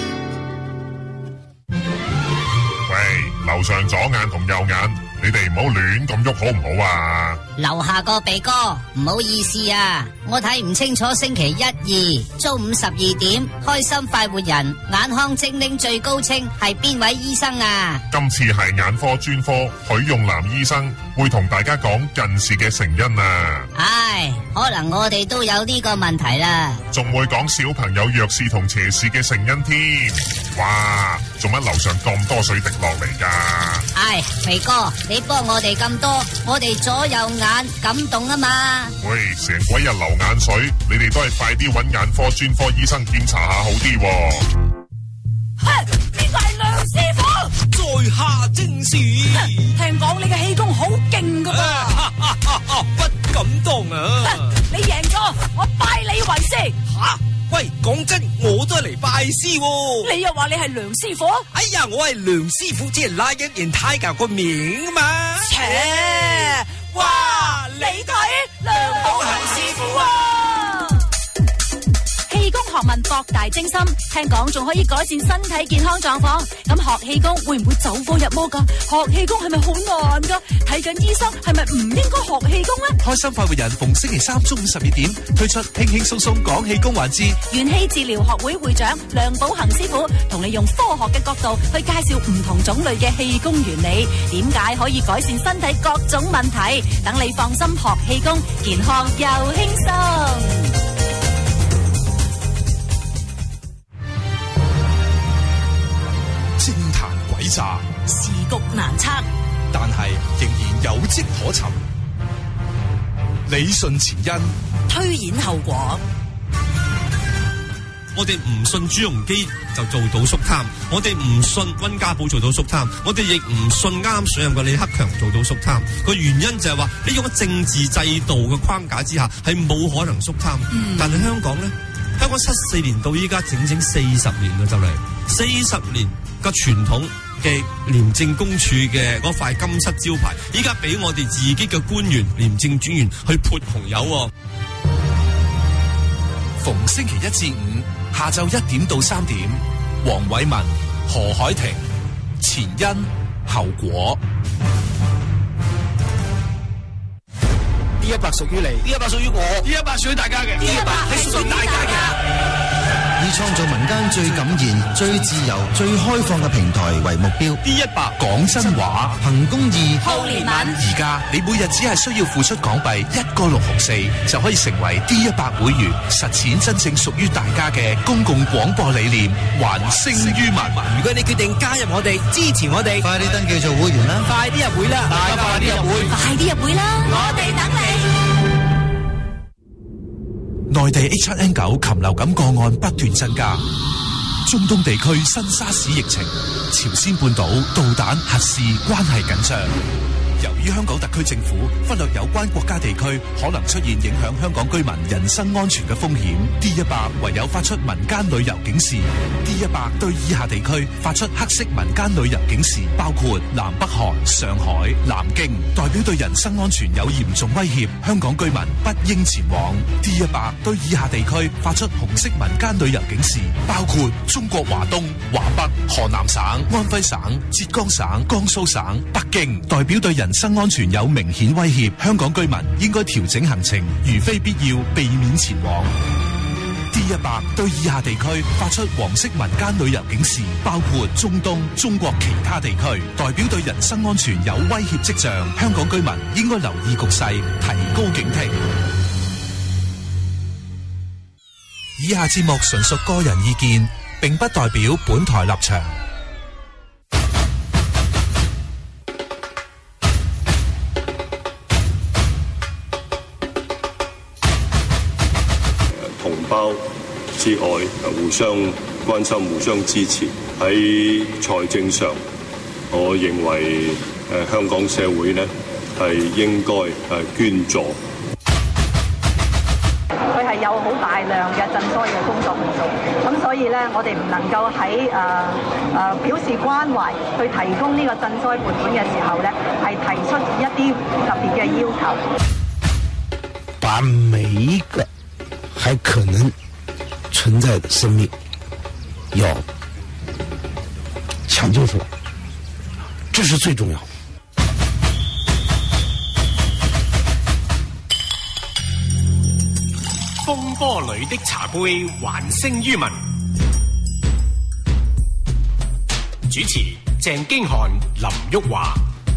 喂，樓上左眼同右眼，你哋唔好亂咁喐好唔好啊？ 樓下個鼻哥，唔好意思啊，我睇唔清楚星期一、二中午十二點，開心快活人眼康精靈最高稱係邊位醫生啊？ 今次係眼科專科許用南醫生會同大家講近視嘅成因啊。 唉，可能我哋都有呢個問題啦。 仲會講小朋友弱視同斜視嘅成因添。哇，做乜樓上咁多水滴落嚟噶？ 唉，肥哥，你幫我哋咁多，我哋左右眼感動啊嘛。 喂，成鬼日流眼水，你哋都係快啲揾眼科專科醫生檢查下好啲喎。 哼，邊個係梁師傅？在下正是。聽講你嘅氣功好勁噶噃。不敢當啊！你贏咗，我拜你為師。吓？喂，講真，我都係嚟拜師喎。你又話你係梁師傅？哎呀，我係梁師傅，只係拉一件 Tiger 個名啊嘛。切！哇，你睇梁寶恒師傅啊！ 氣功學問博大精深，聽講仲可以改善身體健康狀況。咁學氣功會唔會走火入魔噶？學氣功係咪好難噶？睇緊醫生係咪唔應該學氣功呢？ 開心快活人逢星期三中午十二點推出輕輕鬆鬆講氣功環節。 元氣治療學會會長梁寶恒師傅同你用科學嘅角度去介紹唔同種類嘅氣功原理，點解可以改善身體各種問題，等你放心學氣功，健康又輕鬆。 政壇詭詐， 時局難測， 但係仍然有跡可尋。理順前因， 推演後果。 我哋唔信朱鎔基就做到肅貪，我哋唔信溫家寶做到肅貪，我哋亦唔信啱上任嘅李克強做到肅貪。個原因就係話，呢種政治制度嘅框架之下係冇可能肅貪。嗯、但係香港咧，香港七四年到依家整整四十年啦，就嚟四十年。個傳統嘅廉政公署嘅嗰塊金漆招牌，依家俾我哋自己嘅官員、廉政專員去潑紅油。 逢星期一至五下晝一點到三點，黃偉文、何海婷，前因後果。 呢一百屬於你，呢一百屬於我，呢一百屬於大家嘅，呢一百係屬於大家嘅。 以創造民間最感言、最自由、最開放嘅平台為目標。 D 一百講真話， 行公義， 好憐憫。 而家你每日只係需要付出港幣一個六毫四，就可以成為 D 一百會員，實踐真正屬於大家嘅公共廣播理念，還聲於民。 如果你決定加入我哋，支持我哋， 快啲登記做會員啦！ 快啲入會啦！大家快啲入會， 快啲入會啦！我哋等你。 內地 H 七 N 九禽流感個案不斷增加，中東地區新沙士疫情，朝鮮半島導彈核試關係緊張。由於香港特區政府忽略有關國家地區可能出現影響香港居民人身安全嘅風險 ，D 一百唯有發出民間旅遊警示。D 一百對以下地區發出黑色民間旅遊警示，包括南北韓、上海、南京，代表對人身安全有嚴重威脅，香港居民不應前往。D 一百對以下地區發出紅色民間旅遊警示，包括中國華東、華北、河南省、安徽省、浙江省、江蘇省、北京，代表對人人身安全有明顯威脅，香港居民應該調整行程，如非必要，避免前往。D 一百對以下地區發出黃色民間旅遊警示，包括中東、中國其他地區，代表對人身安全有威脅跡象，香港居民應該留意局勢，提高警惕。以下節目純屬個人意見，並不代表本台立場。 同胞之外，互相關心、互相支持。喺財政上，我認為誒香港社會呢係應該誒捐助。 佢係有好大量嘅賑災嘅工作去做，咁所以咧，我哋唔能夠喺誒誒表示關懷去提供呢個賑災撥款嘅時候咧，係提出一啲特別嘅要求。 把每一個還可能存在的生命要搶救出來，這是最重要。 風波裏的茶杯還聲於民。主持鄭經翰、林旭華。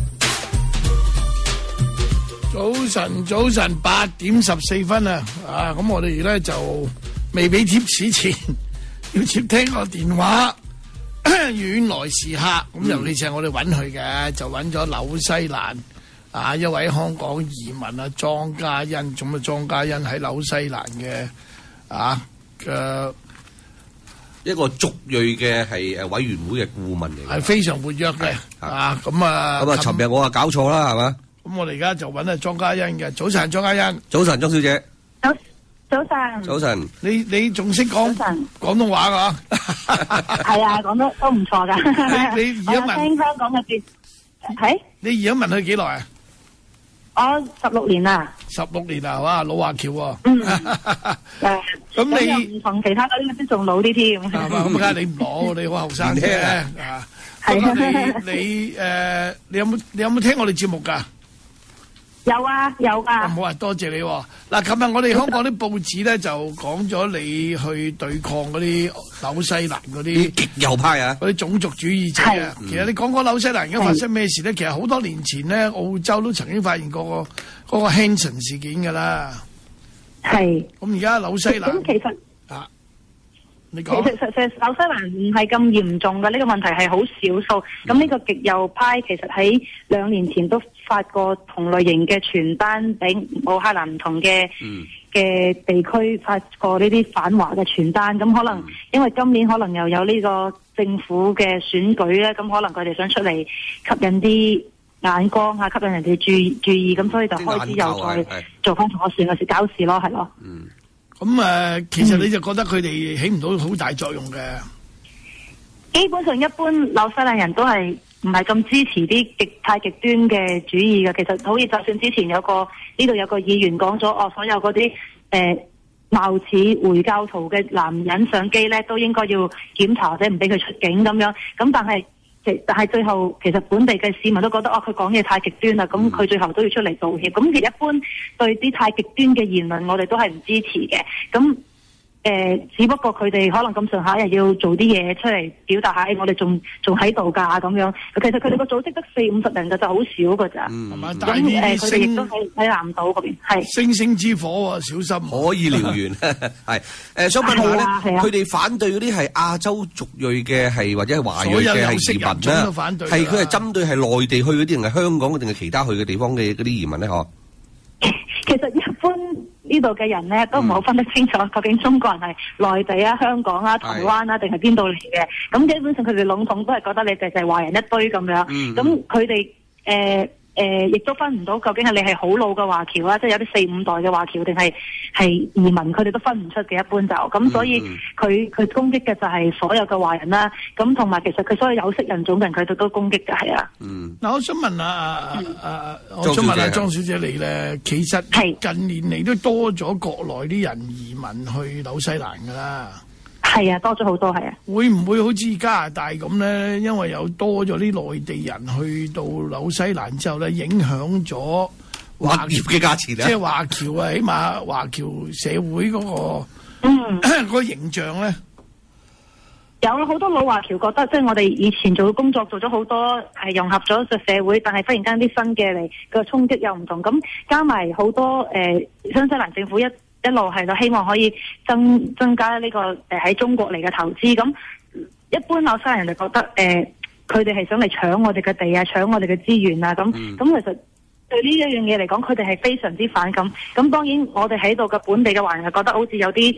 早晨，早晨，八點十四分啊！啊，咁我哋咧就未俾貼士前，要接聽個電話，遠來時刻。咁尤其是係我哋揾佢嘅，就揾咗紐西蘭啊一位香港移民啊莊家欣，咁啊莊家欣喺紐西蘭嘅啊嘅一個族裔嘅係誒委員會嘅顧問嚟嘅， 係非常活躍嘅啊！咁啊， 咁啊，尋日我話搞錯啦，係嘛？ 咁我哋而家就揾阿莊家欣嘅。早晨，莊家欣。 早晨，莊小姐。 早早晨。 早晨。 你你仲識講廣東話㗎？ 係啊，講得都唔錯㗎。 你你而家聽香港嘅節係？ 你而家問佢幾耐啊？ 我十六年啦。 十六年啊，哇，老華僑喎。 嗯。誒，咁你唔同其他嗰啲都仲老啲添。 係嘛？咁梗係你唔老，你好後生啫。啊。係啊。你你誒，你有冇你有冇聽我哋節目㗎？ 有啊，有噶。 好啊，多謝你。嗱，琴日我哋香港啲報紙咧就講咗你去對抗嗰啲紐西蘭嗰啲極右派啊， 嗰啲種族主義者啊。其實你講講紐西蘭而家發生咩事咧？其實好多年前咧，澳洲都曾經發現過個嗰個 Hanson 事件㗎啦。 係。 咁而家紐西蘭咁其實啊，你講。 其實實實紐西蘭唔係咁嚴重嘅，呢個問題係好少數。咁呢個極右派其實喺兩年前都發過同類型嘅傳單俾奧克蘭唔同嘅嘅地區發過呢啲反華嘅傳單，咁可能因為今年可能又有呢個政府嘅選舉咧，咁可能佢哋想出嚟吸引啲眼光啊，吸引人哋注意注意，咁所以就開始又再做翻同我算嘅事搞事咯，係咯。 嗯，咁誒、呃，其實你就覺得佢哋起唔到好大作用嘅、嗯？ 基本上一般紐西蘭人都係唔係咁支持啲極太極端嘅主義嘅。其實好似就算之前有個呢度有個議員講咗，哦，所有嗰啲誒貌似回教徒嘅男人上機咧，都應該要檢查或者唔俾佢出境咁樣。咁但係其但係最後其實本地嘅市民都覺得，哦，佢講嘢太極端啦，咁佢最後都要出嚟道歉。咁其實一般對啲太極端嘅言論，我哋都係唔支持嘅。咁誒、呃，只不過佢哋可能咁上下又要做啲嘢出嚟表達下，我哋仲仲喺度㗎咁樣。其實佢哋個組織得四五十人㗎，就好少㗎咋。 嗯， 咁誒，佢哋亦都喺喺南島嗰邊，係星星之火喎，小心可以燎原。係誒，想問下咧，佢哋反對嗰啲係亞洲族裔嘅係或者係華裔嘅係移民咧，係佢係針對係內地去嗰啲，定係香港定係其他去嘅地方嘅嗰啲移民咧？嗬。 其實一般呢度嘅人咧都唔好分得清楚，究竟中國人係內地啊、香港啊、台灣啊，定係邊度嚟嘅？咁基本上佢哋籠統都係覺得你哋就係華人一堆咁樣。咁佢哋誒誒，亦都分唔到究竟係你係好老嘅華僑啊，即係有啲四五代嘅華僑，定係係移民，佢哋都分唔出嘅。一般就咁，所以佢佢攻擊嘅就係所有嘅華人啦。咁同埋其實佢所有有色人種人，佢哋都攻擊嘅，係啊。 嗯，嗱，我想問下啊啊，我想問下莊小姐你咧，其實近年嚟都多咗國內啲人移民去紐西蘭噶啦。 係啊，多咗好多係啊。 會唔會好似加拿大咁咧？因為有多咗啲內地人去到紐西蘭之後咧，影響咗華業嘅價錢咧。 即係華僑啊，起碼華僑社會嗰、嗰個嗯嗰個形象咧。 有好多老華僑覺得，即係我哋以前做工作做咗好多，係融合咗個社會，但係忽然間啲新嘅嚟個衝擊又唔同。咁加埋好多誒，新、呃、西蘭政府一一路係就希望可以增增加呢、呢個誒喺、呃、中國嚟嘅投資。咁一般紐西蘭人就覺得誒，佢哋係想嚟搶我哋嘅地啊，搶我哋嘅資源啊。咁咁、嗯、其實對呢一樣嘢嚟講，佢哋係非常之反感。咁當然我哋喺度嘅本地嘅華人係覺得好似有啲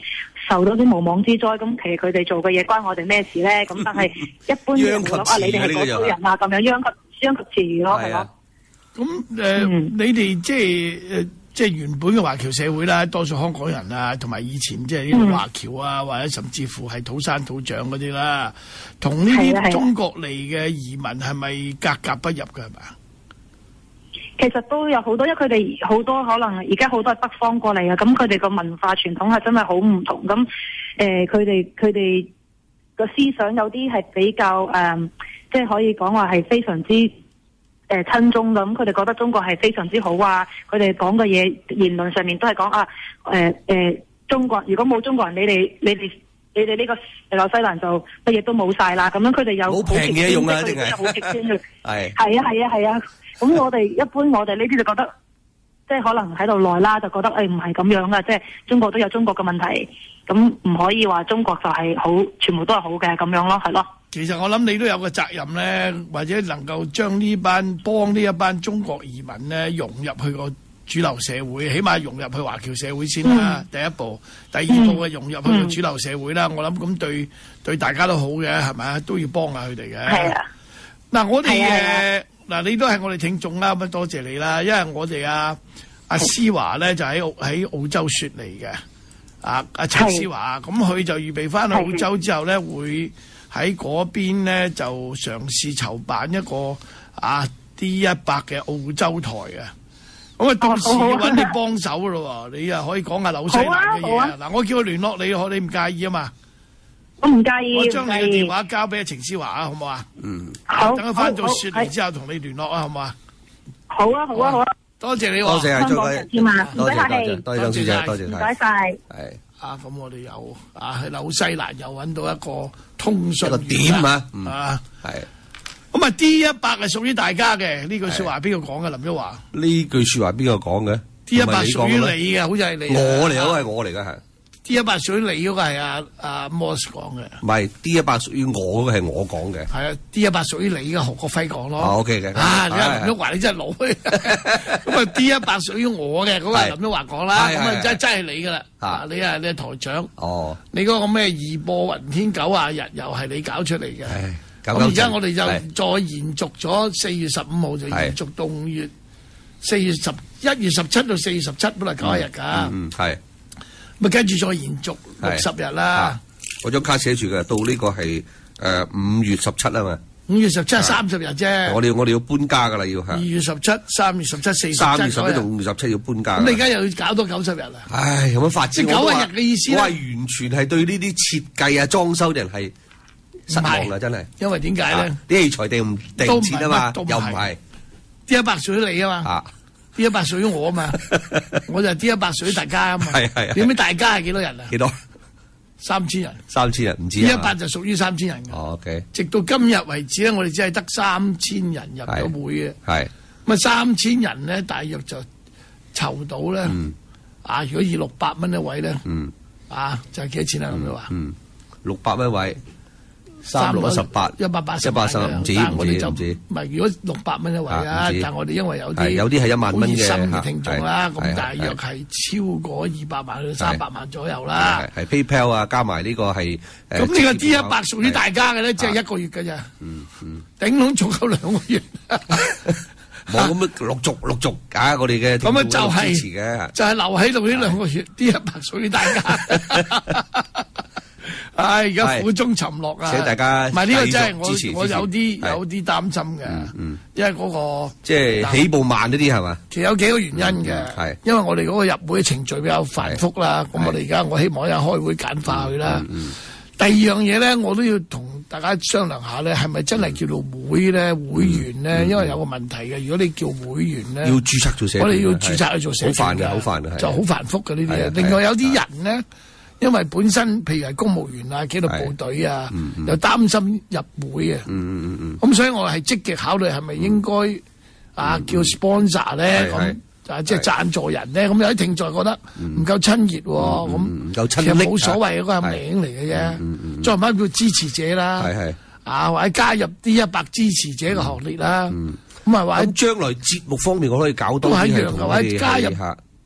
受到啲無妄之災，咁其實佢哋做嘅嘢關我哋咩事咧？咁但係一般人會諗啊，你哋係嗰堆人啊，咁樣殃及殃及池魚咯，係咯。 咁誒，你哋即係誒，即係原本嘅華僑社會啦，多數香港人啊，同埋以前即係呢啲華僑啊，或者甚至乎係土生土長嗰啲啦，同呢啲中國嚟嘅移民係咪格格不入嘅係咪啊？ 其實都有好多，因為佢哋好多可能而家好多係北方過嚟嘅，咁佢哋個文化傳統係真係好唔同。咁誒，佢哋佢哋個思想有啲係比較誒、呃，即係可以講話係非常之誒親中咁。佢哋覺得中國係非常之好啊！佢哋講嘅嘢言論上面都係講啊誒誒、呃呃，中國如果冇中國人，你哋你哋你哋呢個紐西蘭就乜嘢都冇晒啦。咁樣佢哋有冇平嘢用啊？定係好極端嘅係係啊係啊係啊！咁我哋一般我哋呢啲就覺得，即係可能喺度耐啦，就覺得誒唔係咁樣噶，即係中國都有中國嘅問題，咁唔可以話中國就係好，全部都係好嘅咁樣咯，係咯。 其實我諗你都有個責任咧，或者能夠將呢班幫呢一班中國移民咧融入去個主流社會，起碼融入去華僑社會先啦。嗯、第一步，第二步嘅融入去個主流社會啦。嗯、我諗咁對對大家都好嘅，係咪啊？都要幫下佢哋嘅。係啊。嗱，我哋誒。嗱，你都係我哋聽眾啦，咁多謝你啦。因為我哋阿阿思華咧就喺喺澳洲雪梨嘅，啊阿陳思華，咁佢就預備翻去澳洲之後咧，會喺嗰邊咧就嘗試籌辦一個啊 D 一百嘅澳洲台啊。咁啊，到時要揾你幫手噶咯，你啊可以講下紐西蘭嘅嘢啊。嗱，我叫佢聯絡你，可你唔介意啊嘛？ 我唔介意。 我將你嘅電話交俾阿程思華啊，好唔好啊？嗯。好。等佢翻到雪梨之後同你聯絡啊，好唔好啊？ 好啊，好啊，好啊。 多謝你喎。 多謝啊，張輝。 唔該晒。 多謝張小姐，多謝。 唔該晒。 係。 啊，咁我哋又啊喺紐西蘭又揾到一個通訊一個點啊。 啊， 係。 咁啊 D 一百係屬於大家嘅，呢句説話邊個講嘅？林旭華。 呢句説話邊個講嘅 ？D 一百屬於你嘅，好似係你。 我嚟嗰個係我嚟嘅係。 D 一百屬於你嗰個係阿阿 Moss 講嘅， 唔係 D 一百屬於我嗰個係我講嘅。 係啊 ，D 一百屬於你嘅，何國輝講咯。 O K 嘅。 啊，你阿林旭華你真係老，咁啊 D 一百屬於我嘅，嗰個係林旭華講啦，咁啊真真係你噶啦。啊，你啊你係台長。哦。你嗰個咩二播雲天九啊日又係你搞出嚟嘅。咁而家我哋就再延續咗四月十五號就延續到五月四月十一月十七到四月十七本來九一日㗎。 嗯，係。 咪跟住再延續六十日啦。 我張卡寫住嘅，到呢個係誒五月十七啊嘛。 五月十七三十日啫。 我哋我哋要搬家噶啦，要係。 二月十七、三月十七、四十七。 三月十一同五月十七要搬家。 咁你而家又要搞多九十日啦。 唉，有乜發展？ 即九十日嘅意思咧？ 我係完全係對呢啲設計啊、裝修嘅人係失望啦，真係。 因為點解咧？ 啲器材定唔定錢啊嘛？又唔係。 D 一百屬於你啊嘛。D 一百屬於我啊嘛，我就 D 一百屬於大家啊嘛。係係。點解大家係幾多人啊？ 幾多？ 三千人。 三千人唔知。 D 一百就屬於三千人嘅。 哦 ，OK。直到今日為止咧，我哋只係得三千人入咗會嘅。 係。 咁啊，三千人咧，大約就籌到咧。嗯。啊，如果以六百蚊一位咧。嗯。啊，就係幾多錢啊？咁樣話。 嗯。六百蚊一位。三六一十八， 一百八十， 一百十唔止唔止唔止。 唔係，如果六百蚊一位啊，但係我哋因為有啲有啲係一萬蚊嘅好熱心嘅聽眾啦，咁大約係超過二百萬到三百萬左右啦。 係 PayPal 啊，加埋呢個係。 咁呢個 D 一百屬於大家嘅咧，即係一個月嘅咋。嗯嗯。頂籠仲夠兩個月。 冇咁樣陸續陸續啊！我哋嘅咁啊就係支持嘅， 就係留喺度呢兩個月 D 一百屬於大家。唉，而家苦中尋樂啊！ 請大家唔係呢個真係我我有啲有啲擔心嘅，因為嗰個即係起步慢嗰啲係嘛？ 其實有幾個原因嘅，係因為我哋嗰個入會嘅程序比較繁複啦。咁我哋而家我希望一日開會簡化佢啦。第二樣嘢咧，我都要同大家商量下咧，係咪真係叫做會咧會員咧？因為有個問題嘅，如果你叫會員咧， 要註冊做社團， 我哋要註冊去做社團嘅， 好煩嘅， 就好繁複嘅呢啲嘢。另外有啲人咧。因為本身譬如係公務員啊、紀律部隊啊，又擔心入會啊，咁所以我係積極考慮係咪應該啊叫 sponsor 咧，咁啊即係贊助人咧，咁有啲聽眾覺得唔夠親熱喎，咁其實冇所謂，嗰個名嚟嘅啫，再唔係叫支持者啦，啊或者加入啲一百支持者嘅行列啦，咁啊或者將來節目方面我可以搞多啲係同我哋係。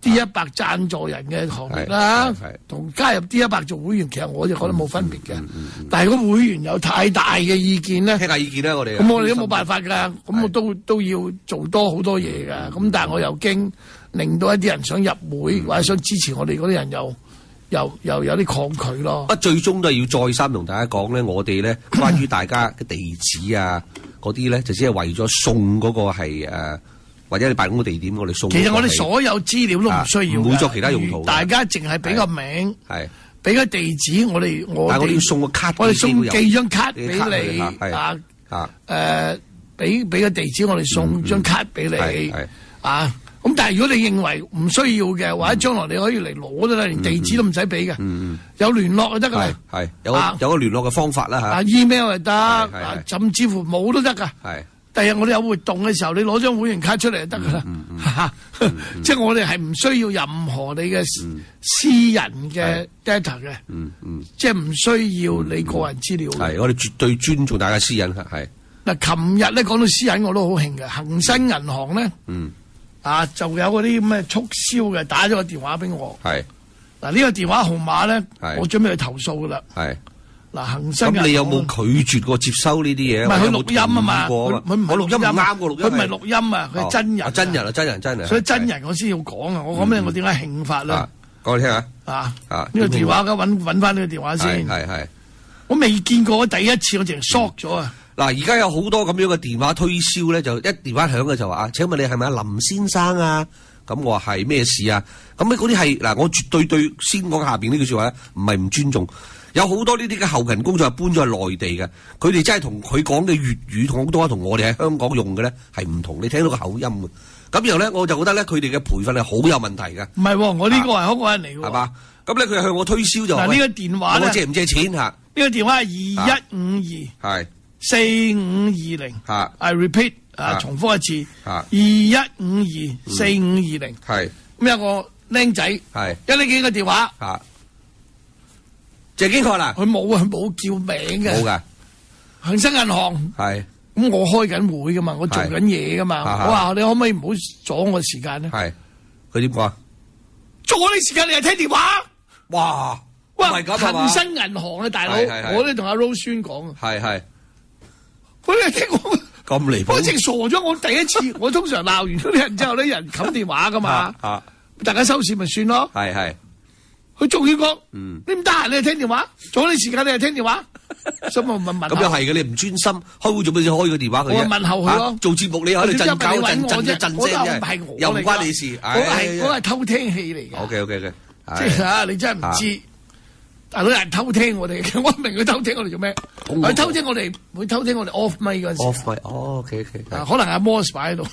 D 一百贊助人嘅行列啦，同加入 D 一百做會員，其實我就覺得冇分別嘅。嗯嗯嗯、但係個會員有太大嘅意見咧， 聽下意見啦，我哋。 咁我哋都冇辦法㗎，咁我都都要做多好多嘢㗎。咁、嗯、但係我又驚令到一啲人想入會、嗯、或者想支持我哋嗰啲人又又又有啲抗拒咯。 不最終都係要再三同大家講咧，我哋咧關於大家嘅地址啊嗰啲咧，就只係為咗送嗰個係誒。呃或者你辦公嘅地點，我哋送。 其實我哋所有資料都唔需要， 唔會作其他用途。 大家淨係俾個名， 係俾個地址，我哋我哋要送個卡， 我哋送寄張卡俾你啊啊誒，俾俾個地址，我哋送張卡俾你啊。咁但係如果你認為唔需要嘅，或者將來你可以嚟攞得啦，連地址都唔使俾嘅，有聯絡就得㗎啦。 係有有個聯絡嘅方法啦嚇。 啊 email 又得，甚至乎冇都得㗎。係。第日我哋有活動嘅時候，你攞張會員卡出嚟就得噶啦，即係我哋係唔需要任何你嘅私人嘅 data 嘅，即係唔需要你個人資料。 係我哋絕對尊重大家私隱係。 嗱，琴日咧講到私隱我都好興嘅，恒生銀行咧，啊就有嗰啲咩促銷嘅，打咗個電話俾我。係嗱呢個電話號碼咧，我準備去投訴噶啦。係。嗱，恒生咁你有冇拒絕過接收呢啲嘢？ 唔係佢錄音啊嘛，佢佢唔係錄音， 唔啱個錄音， 佢唔係錄音啊，佢係真人。 真人啊，真人真人。 所以真人我先要講啊，我講咩？我點解興法咧？ 講嚟聽下。 啊啊！呢個電話嘅揾揾翻呢個電話先。 係係。我未見過，第一次我淨係 short 咗啊！ 嗱，而家有好多咁樣嘅電話推銷咧，就一電話響嘅就話啊，請問你係咪阿林先生啊？咁我話係咩事啊？咁咧嗰啲係嗱，我絕對對先講下邊呢句説話咧，唔係唔尊重。有好多呢啲嘅後勤工作係搬咗去內地嘅，佢哋真係同佢講嘅粵語同好多同我哋喺香港用嘅咧係唔同，你聽到個口音嘅。咁然後咧，我就覺得咧，佢哋嘅培訓係好有問題嘅。 唔係喎，我呢個係香港人嚟嘅。 係嘛？咁咧佢向我推銷就話： 嗱，呢個電話咧， 我借唔借錢嚇？呢個電話係二一五二係四五二零嚇。I repeat 啊，重複一次嚇，二一五二四五二零係。咁有個僆仔係一拎幾個電話嚇。謝經翰啦，佢冇啊，佢冇叫名嘅。冇噶，恒生銀行係。咁我開緊會噶嘛，我做緊嘢噶嘛。我話你可唔可以唔好阻我時間咧？係。佢點講啊？阻我啲時間你係聽電話？哇！哇！恒生銀行啊，大佬，我咧同阿 Rose 孫講啊。係係。我哋聽我咁離譜，我直傻咗。我第一次，我通常鬧完嗰啲人之後咧，人冚電話噶嘛。啊！大家收線咪算咯。係係。佢仲要講，你唔得閒你係聽電話，阻你時間你係聽電話，所以我問問。咁又係嘅，你唔專心開會做咩先開個電話佢啫？我問候佢咯。做節目你喺度震搞震震震震啫，又唔關你事。我係我係偷聽器嚟嘅。OK OK OK，即係啊，你真係唔知，大佬有人偷聽我哋，我明佢偷聽我哋做咩？佢偷聽我哋，會偷聽我哋 off mic 嗰陣時。off mic，哦 OK OK，可能阿 Moss 擺喺度。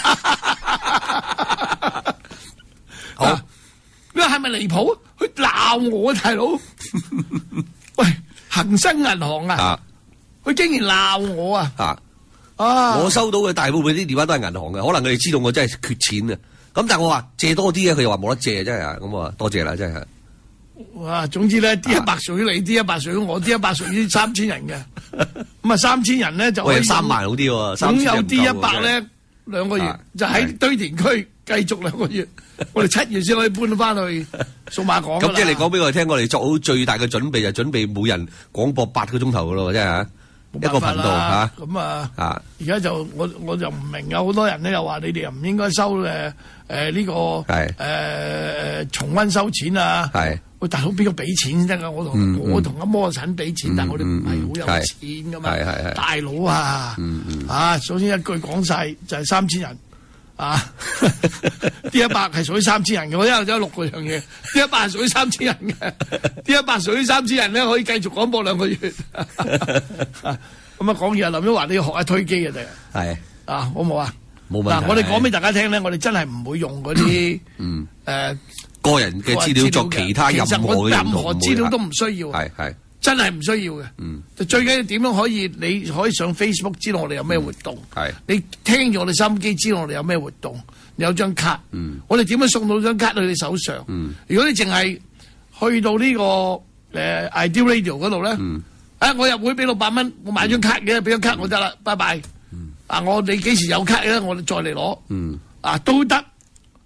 好。你話係咪離譜？佢鬧我啊，大佬！喂，恒生銀行啊，佢竟然鬧我啊！啊，啊我收到嘅大部分啲電話都係銀行嘅，可能佢哋知道我真係缺錢啊。咁但係我話借多啲啊，佢又話冇得借，真係啊！咁我話多謝啦，真係。哇！總之咧，D 一百屬於你，D 一百屬於我，D 一百屬於三千人嘅。咁啊，三千人咧就喂三萬好啲喎，總有 D 一百咧兩個月就喺堆填區繼續兩個月。我哋七月先可以搬翻去數碼港。咁即係你講俾我哋聽，我哋做好最大嘅準備，就準備每人廣播八個鐘頭噶咯，真係吓一個頻道吓。咁啊，而家就我我就唔明，有好多人咧又話你哋又唔應該收誒誒呢個誒誒重溫收錢啊。係喂，大佬邊個俾錢先得噶？我同我同阿摩診俾錢，但係我哋唔係好有錢噶嘛。係係係，大佬啊，啊，首先一句講晒就係三千人。啊！D 一百係屬於三千人嘅，我一路走六個樣嘢。D 一百係屬於三千人嘅，D 一百屬於三千人咧，可以繼續廣播兩個月。咁啊，講完阿林都話你要學下推機嘅，第日係啊，好冇啊？冇問題。嗱，我哋講俾大家聽咧，我哋真係唔會用嗰啲嗯誒個人嘅資料作其他任何嘅用途。其實我任何資料都唔需要。係係。真係唔需要嘅，嗯，最緊要點樣可以？你可以上 Facebook 知道我哋有咩活動，係、嗯、你聽住我哋收音機知道我哋有咩活動，你有張卡，嗯，我哋點樣送到張卡去你手上？嗯，如果你淨係去到呢、這個誒、呃、Ideal Radio 嗰度咧，嗯，啊我入會俾六百蚊，我買張卡嘅，俾張卡我得啦，拜拜。嗯，啊我你幾時有卡咧？我哋再嚟攞，嗯，啊都得。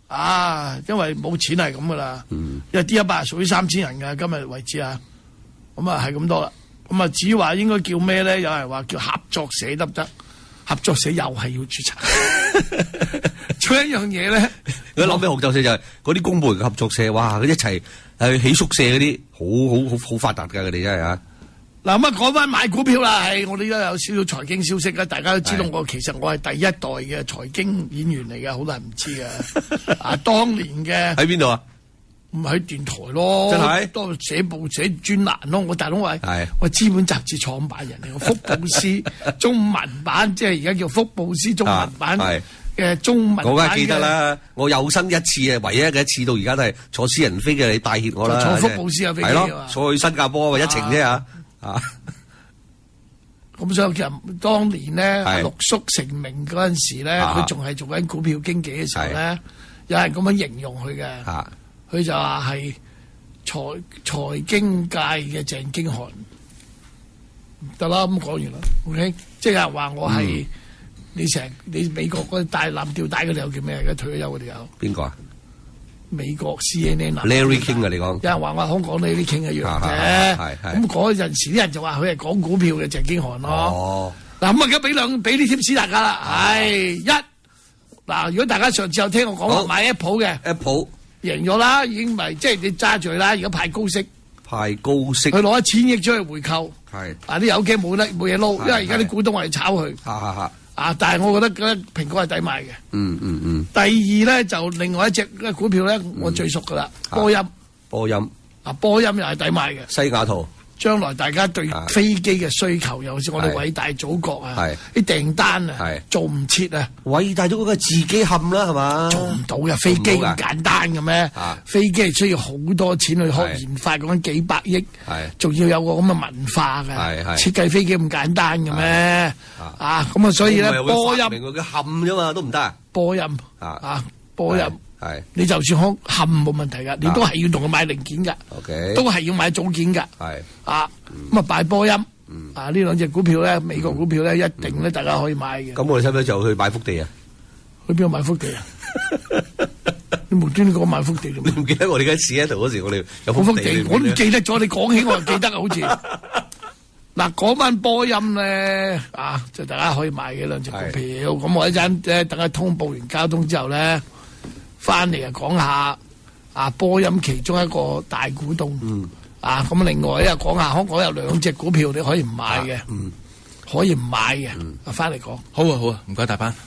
啊，因為冇錢係咁噶啦，因為 D 一百係屬於三千人嘅，今日為止啊，咁啊係咁多啦。咁啊至於話應該叫咩咧？有人話叫合作社得唔得？合作社又係要註冊。仲有一樣嘢咧， 我諗起合作社就係嗰啲公務員嘅合作社，哇！佢一齊係起宿舍嗰啲，好好好好發達㗎，佢哋真係啊！ 嗱咁啊，講翻買股票啦，係我哋而家有少少財經消息啦，大家都知道我其實我係第一代嘅財經演員嚟嘅，好多人唔知嘅。啊，當年嘅喺邊度啊？ 唔喺電台咯，真係多寫報寫專欄咯。我大佬話係我資本雜誌創辦人嚟，我福布斯中文版，即係而家叫福布斯中文版嘅中文版嘅。我梗係記得啦，我有生一次啊，唯一嘅一次到而家都係坐私人飛機你帶挈我啦。坐福布斯嘅飛機係咯，坐去新加坡啊，一程啫嚇。啊！咁所以其實當年咧，陸叔成名嗰陣時咧，佢仲係做緊股票經紀嘅時候咧，有人咁樣形容佢嘅，佢就話係財財經界嘅鄭經翰，得啦，咁講完啦 ，OK， 即係有人話我係、嗯、你成日你美國嗰啲大攬吊帶嗰條友叫咩？而家退咗休嗰條友邊個啊？美國 C N N、Larry King 啊，你講有人話我香港 Larry King 一樣啫，咁嗰陣時啲人就話佢係講股票嘅鄭經翰咯。嗱咁啊，而家俾兩俾啲貼士大家啦。係一嗱，如果大家上次有聽我講話買 Apple 嘅 Apple 贏咗啦，已經咪即係你揸住佢啦。而家派高息，派高息，佢攞一千億出去回購，係啊啲有機冇得冇嘢撈，因為而家啲股東係炒佢。啊！但係我覺得咧，蘋果係抵買嘅。嗯嗯嗯。第二咧就另外一隻股票咧，我最熟噶啦，波音。波音。啊，波音又係抵買嘅。西雅圖。將來大家對飛機嘅需求，尤其是我哋偉大祖國啊，啲訂單啊，做唔切啊。偉大祖國自己冚啦，係嘛？做唔到嘅飛機咁簡單嘅咩？飛機係需要好多錢去開研發，講緊幾百億，仲要有個咁嘅文化嘅。設計飛機咁簡單嘅咩？啊，咁啊，所以咧，波音明佢冚啫嘛，都唔得。波音啊，波音。係，你就算可冚冇問題噶，你都係要同佢買零件噶，都係要買組件噶。係啊，咁啊買波音啊呢兩隻股票咧，美國股票咧一定咧大家可以買嘅。咁我哋使唔使就去買福地啊？去邊度買福地啊？你無端端講買福地做咩？你唔記得我哋喺試一圖嗰時，我哋有福地，我唔記得咗。你講起我就記得啊，好似嗱嗰班波音咧啊，就大家可以買嘅兩隻股票。咁我一陣咧等佢通報完交通之後咧。翻嚟啊，講下啊波音其中一個大股東，嗯、啊咁另外咧講下香港有兩隻股票你可以唔買嘅，啊嗯、可以唔買嘅，啊翻嚟講。好啊好啊，唔該大班。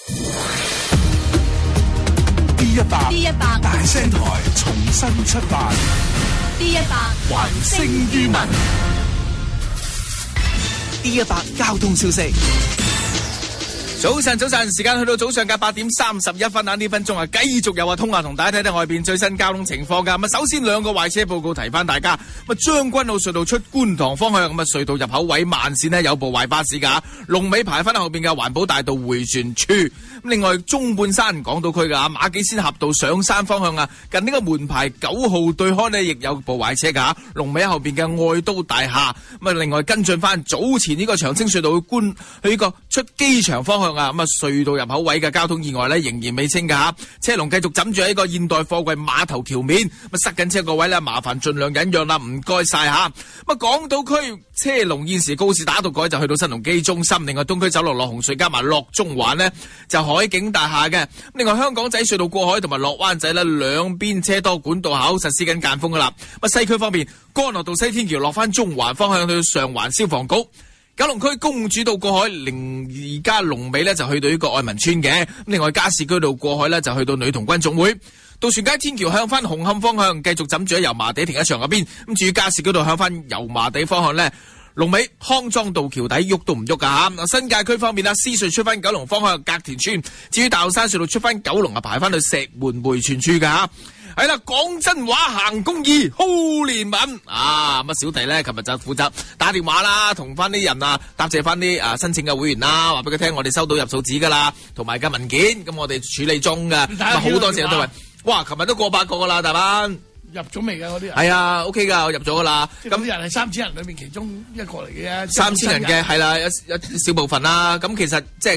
D 一百 D 一百大聲台重新出發 D 一百還聲於民 D 一百交通消息。 早晨，早晨，時間去到早上嘅八點三十一分啊！呢分鐘啊，繼續有啊通啊，同大家睇睇外邊最新交通情況噶。咁啊，首先兩個壞車報告提翻大家。咁啊，將軍澳隧道出觀塘方向，咁啊，隧道入口位慢線呢有部壞巴士噶，龍尾排翻後邊嘅環保大道迴旋處。咁另外，中半山港島區噶馬己仙峽道上山方向啊，近呢個門牌九號對開呢亦有部壞車噶，龍尾後邊嘅愛都大廈。咁啊，另外跟進翻早前呢個長青隧道去觀去呢個出機場方向。咁啊，隧道入口位嘅交通意外咧仍然未清噶吓，車龍繼續枕住喺個現代貨櫃碼頭橋面，咁塞緊車個位咧，麻煩盡量忍讓啦，唔該晒吓。咁啊，港島區車龍現時告士打道改就去到新鴻基中心，另外東區走廊落紅隧加埋落中環呢，就海景大廈嘅。另外香港仔隧道過海同埋落灣仔呢，兩邊車多管道口實施緊間封噶啦。咁西區方面，干諾道西天橋落翻中環方向去到上環消防局。九龍區公主道過海，另而家龍尾咧就去到呢個愛民村嘅。另外加士居道過海咧就去到女童軍總會。渡船街天橋向翻紅磡方向繼續枕住喺油麻地停車場嗰邊。咁至於加士居道向翻油麻地方向咧，龍尾康莊道橋底喐都唔喐噶吓。新界區方面啦，獅隧出翻九龍方向隔田村。至於大嶼山隧道出翻九龍啊，排翻去石門迴旋處噶吓。係啦，講真話行公義，好憐憫啊！咁啊，小弟咧，琴日就負責打電話啦，同翻啲人啊，答謝翻啲啊申請嘅會員啦，話俾佢聽，我哋收到入數紙噶啦，同埋嘅文件，咁我哋處理中噶，咁啊好多謝各位。哇，琴日都過百個噶啦，大班入咗未噶嗰啲人？係啊 ，OK 噶，我入咗噶啦。咁啲人係三千人裏面其中一個嚟嘅啫。三千人嘅係啦，一一小部分啦。咁其實即係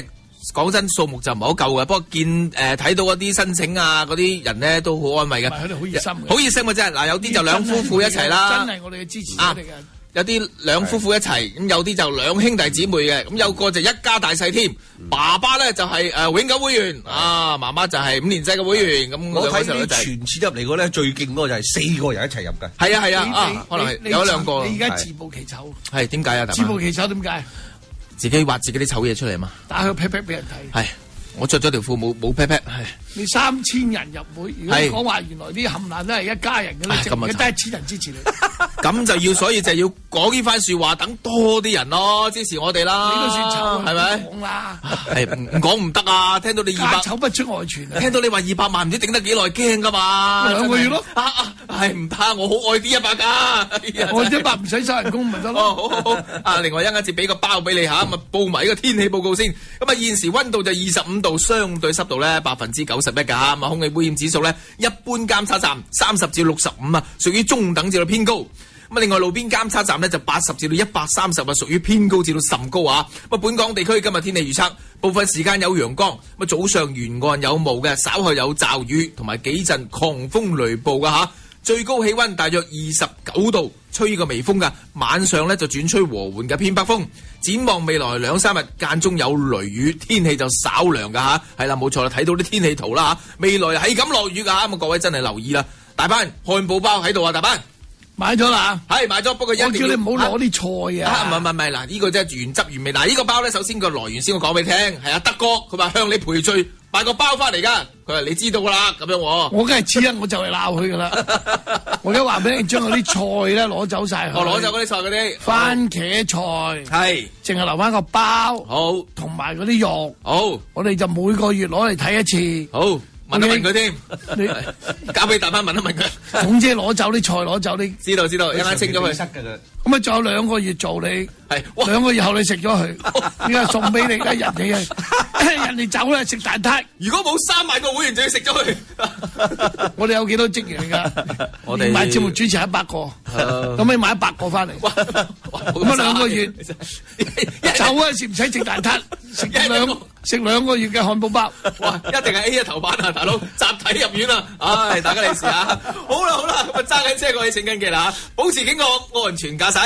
講真數目就唔係好夠嘅，不過見誒睇到一啲申請啊嗰啲人咧都好安慰嘅， 佢哋好熱心嘅， 好熱心嘅啫。嗱，有啲就兩夫婦一齊啦， 真係我哋嘅支持啊佢哋嘅。 有啲兩夫婦一齊，咁有啲就兩兄弟姊妹嘅，咁有個就一家大細添。爸爸咧就係誒永久會員，啊媽媽就係五年制嘅會員。咁我睇啲兩個細全錢入嚟嗰咧最勁嗰個就係四個人一齊入嘅。 係啊係啊， 你啊可能係你有兩個。 你而家自暴其醜， 係點解啊？ 自暴其醜點解？ 自己畫自己啲醜嘢出嚟嘛。 打個 pat pat 俾人睇。 係，我着咗條褲冇冇 pat pat。係。 你三千人入會，如果你講話原來啲冚唪唥都係一家人嘅咧，淨係得一千人支持你。 咁就要，所以就要講呢番説話，等多啲人咯，支持我哋啦。 你都算醜， 係咪？ 講啦， 係唔講唔得啊！聽到你二百醜不出外傳啊！ 聽到你話二百萬唔知頂得幾耐，驚噶嘛？ 兩個月咯。 啊啊，係唔得，我好愛啲一百㗎。 我一百唔使收人工咪得咯。 哦，好好好。啊，另外一陣間接俾個包俾你嚇，咁啊報埋呢個天氣報告先。咁啊現時溫度就二十五度，相對濕度咧百分之九十一㗎嚇。咁啊空氣污染指數咧，一般監測站三十至六十五啊，屬於中等至到偏高。咁另外路邊監測站呢，就八十至到一百三十啊，屬於偏高至到甚高啊。咁本港地區今日天氣預測，部分時間有陽光，咁早上沿岸有霧嘅，稍後有驟雨同埋幾陣狂風雷暴噶吓。最高氣溫大約二十九度，吹個微風噶。晚上呢，就轉吹和緩嘅偏北風。展望未來兩三日間中有雷雨，天氣就稍涼噶吓。係啦，冇錯啦，睇到啲天氣圖啦吓。未來係咁落雨噶吓，咁各位真係留意啦。大班漢堡包喺度啊，大班。 買咗啦， 係買咗，不過一定要我叫你唔好攞啲菜啊！ 唔係唔係唔係，嗱呢個真係原汁原味。嗱呢個包咧，首先個來源先我講俾你聽，係阿德哥，佢話向你賠罪，買個包翻嚟噶，佢話你知道噶啦，咁樣我。 我梗係知啦，我就嚟鬧佢噶啦，我而家話俾你將嗰啲菜咧攞走晒， 我攞走嗰啲菜嗰啲番茄菜係，淨係留翻個包， 好， 同埋嗰啲肉， 好， 我哋就每個月攞嚟睇一次， 好。問一問佢添， 你交俾大班問一問佢。 總之攞走啲菜，攞走啲。 知道知道，一陣清咗佢。 咁啊，仲有兩個月做你， 係兩個月後你食咗佢，依家送俾你，而家人哋啊，人哋走啦，食蛋撻。 如果冇三萬個會員，就要食咗佢。 我哋有幾多職員㗎？ 我哋買節目主持一百個，咁你買一百個翻嚟，咁啊兩個月走嗰陣時唔使食蛋撻，食兩食兩個月嘅漢堡包。 哇！一定係 A 一頭版啊，大佬集體入院啊！唉，大家嚟試下。好啦好啦，咁啊揸緊車過去請緊記啦嚇，保持警覺，安全駕駛。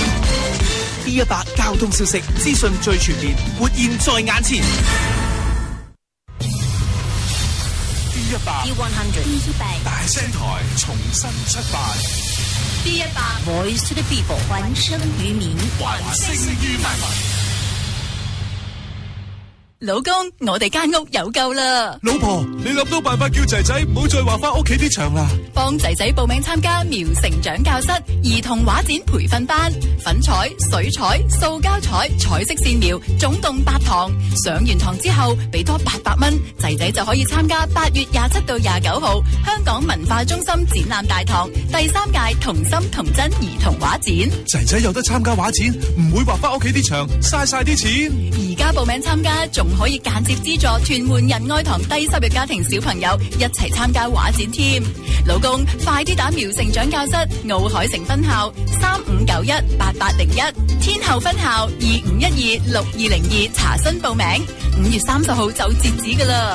D 一百交通消息資訊最全面，活現在眼前。D 一百 D one hundred D 一百大聲台重新出發。 D 一百 Voice to the People 還聲於民， 還聲於民。 老公，我哋間屋有救啦！ 老婆，你諗到辦法叫仔仔唔好再畫翻屋企啲牆啦！ 幫仔仔報名參加苗成長教室兒童畫展培訓班，粉彩、水彩、塑膠彩、彩色線描，總共八堂。上完堂之後，俾多八百蚊，仔仔就可以參加八月廿七到廿九號香港文化中心展覽大堂第三屆童心童真兒童畫展。 仔仔有得參加畫展，唔會畫翻屋企啲牆，嘥晒啲錢。 而家報名參加仲可以間接資助屯門仁愛堂低收入家庭小朋友一齊參加畫展添。老公，快啲打苗成長教室奧海城分校三五九一八八零一，天后分校二五一二六二零二查詢報名。五月三十號就截止噶啦。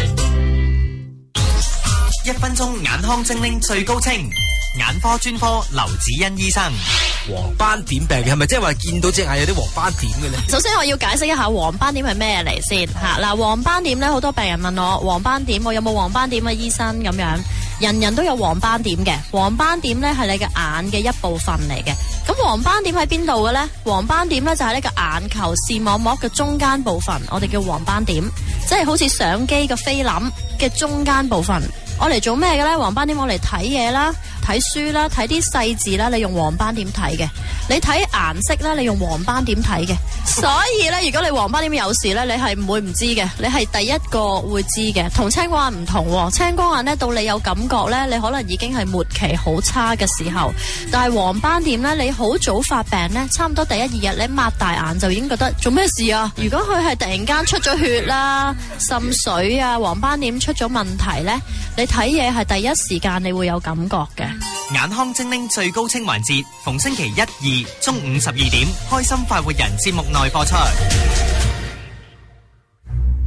一分鐘眼康精靈最高清，眼科專科劉子欣醫生。 黃斑點病嘅係咪即係話見到隻眼有啲黃斑點嘅咧？ 首先我要解釋一下黃斑點係咩嚟先吓。嗱，黃斑點咧，好多病人問我黃斑點，我有冇黃斑點啊？醫生，咁樣，人人都有黃斑點嘅。黃斑點咧係你嘅眼嘅一部分嚟嘅。咁黃斑點喺邊度嘅咧？黃斑點咧就係呢個眼球視網膜嘅中間部分，我哋叫黃斑點，即係好似相機嘅菲林嘅中間部分。我嚟做咩嘅咧？黃斑點我嚟睇嘢啦，睇書啦，睇啲細字啦，你用黃斑點睇嘅。你睇顏色啦，你用黃斑點睇嘅。所以咧，如果你黃斑點有事咧，你係唔會唔知嘅，你係第一個會知嘅。同青光眼唔同喎，青光眼咧到你有感覺咧，你可能已經係末期好差嘅時候。但係黃斑點咧，你好早發病咧，差唔多第一二日你擘大眼就已經覺得做咩事啊？如果佢係突然間出咗血啦、滲水啊、黃斑點出咗問題咧，你睇嘢係第一時間你會有感覺嘅。 眼康精靈最高清環節，逢星期一、二中午十二點，開心快活人節目內播出。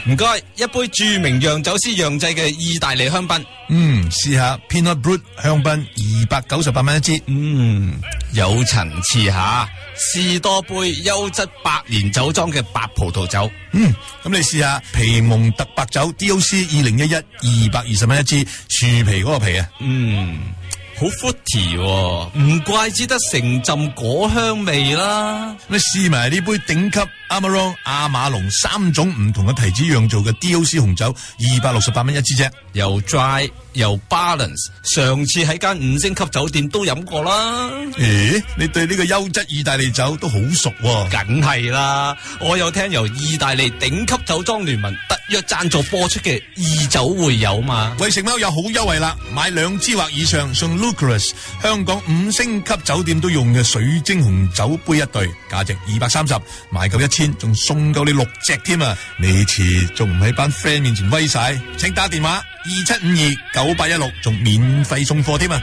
唔該，一杯著名釀酒師釀製嘅意大利香檳。 嗯，試下 Pinot Brut 香檳，二百九十八蚊一支。 嗯，有層次下。試多杯優質百年酒莊嘅白葡萄酒。 嗯，咁你試下皮蒙特白酒 D O C 二零一一，二百二十蚊一支，樹皮嗰個皮啊。 嗯。好 fruity 喎，唔怪之得成陣果香味啦。 你試埋呢杯頂級 Amarone 亞馬龍三種唔同嘅提子釀造嘅 D O C 紅酒，二百六十八蚊一支啫， 又 dry 又 balance。上次喺間五星級酒店都飲過啦。 咦，你對呢個優質意大利酒都好熟喎？ 梗係啦，我有聽由意大利頂級酒莊聯盟特約贊助播出嘅意酒會友嘛。 為食貓有好優惠啦，買兩支或以上送 Lucas 香港五星級酒店都用嘅水晶紅酒杯一對，價值二百三十，買夠一千仲送夠你六隻添啊！你遲仲唔喺班 friend 面前威晒？請打電話二七五二九八一六，仲免費送貨添啊！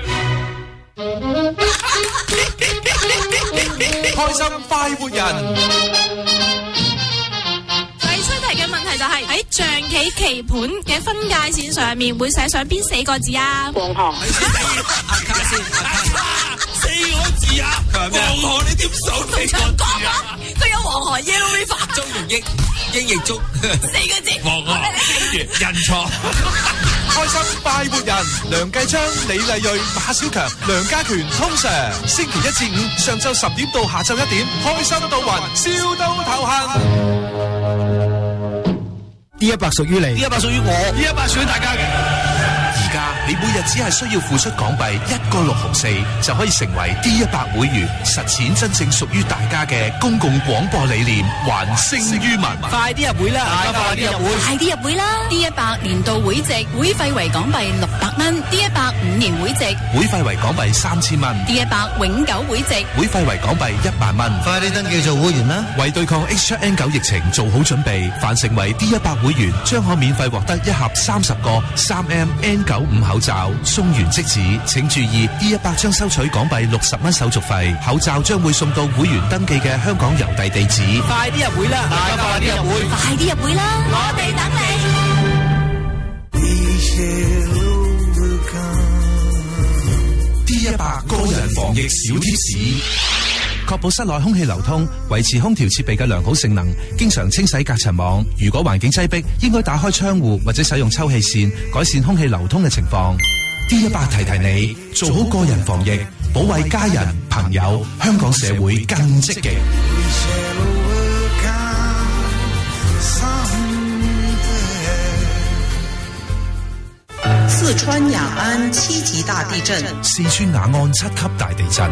開心快活人。 嘅問題就係喺象棋棋盤嘅分界線上面會寫上邊四個字啊？黃河。 四個字啊！黃河你點數四個字啊？ 佢有黃河 Yellow River。 中同英，英亦中。 四個字。 黃河。人錯。 開心快活人，梁繼昌、李麗蕊、馬小強、梁家權，通常星期一至五上晝十點到下晝一點，開心到暈，笑到頭痕。 D 一百屬於你， D 一百屬於我， D 一百屬於大家嘅。而家你每日只係需要付出港幣一個六毫四，就可以成為 D 一百會員，實踐真正屬於大家嘅公共廣播理念，還聲於民。 快啲入會啦！ 大家快啲入會，快啲入會啦 ！D 一百年度會籍會費為港幣六百蚊 ，D 一百五年會籍會費為港幣三千蚊 ，D 一百永久會籍會費為港幣一萬蚊。 快啲登記做會員啦！ 為對抗 H 七 N 九疫情做好準備，凡成為 D 一百會員，將可免費獲得一盒三十個三 M N 九五口罩。送完即止，請注意 D 一百將收取港幣六十蚊手續費，口罩將會送到會員登記嘅香港郵遞地址。 快啲入會啦！ 大家快啲入會， 快啲入會啦！我哋等你。D 一百個人防疫小貼士。確保室內空氣流通，維持空調設備嘅良好性能，經常清洗隔塵網。如果環境擠迫，應該打開窗戶或者使用抽氣扇，改善空氣流通嘅情況。D 一百提提你，做好個人防疫，保衛家人朋友，香港社會更積極。 四川雅安七級大地震， 四川雅安七級大地震，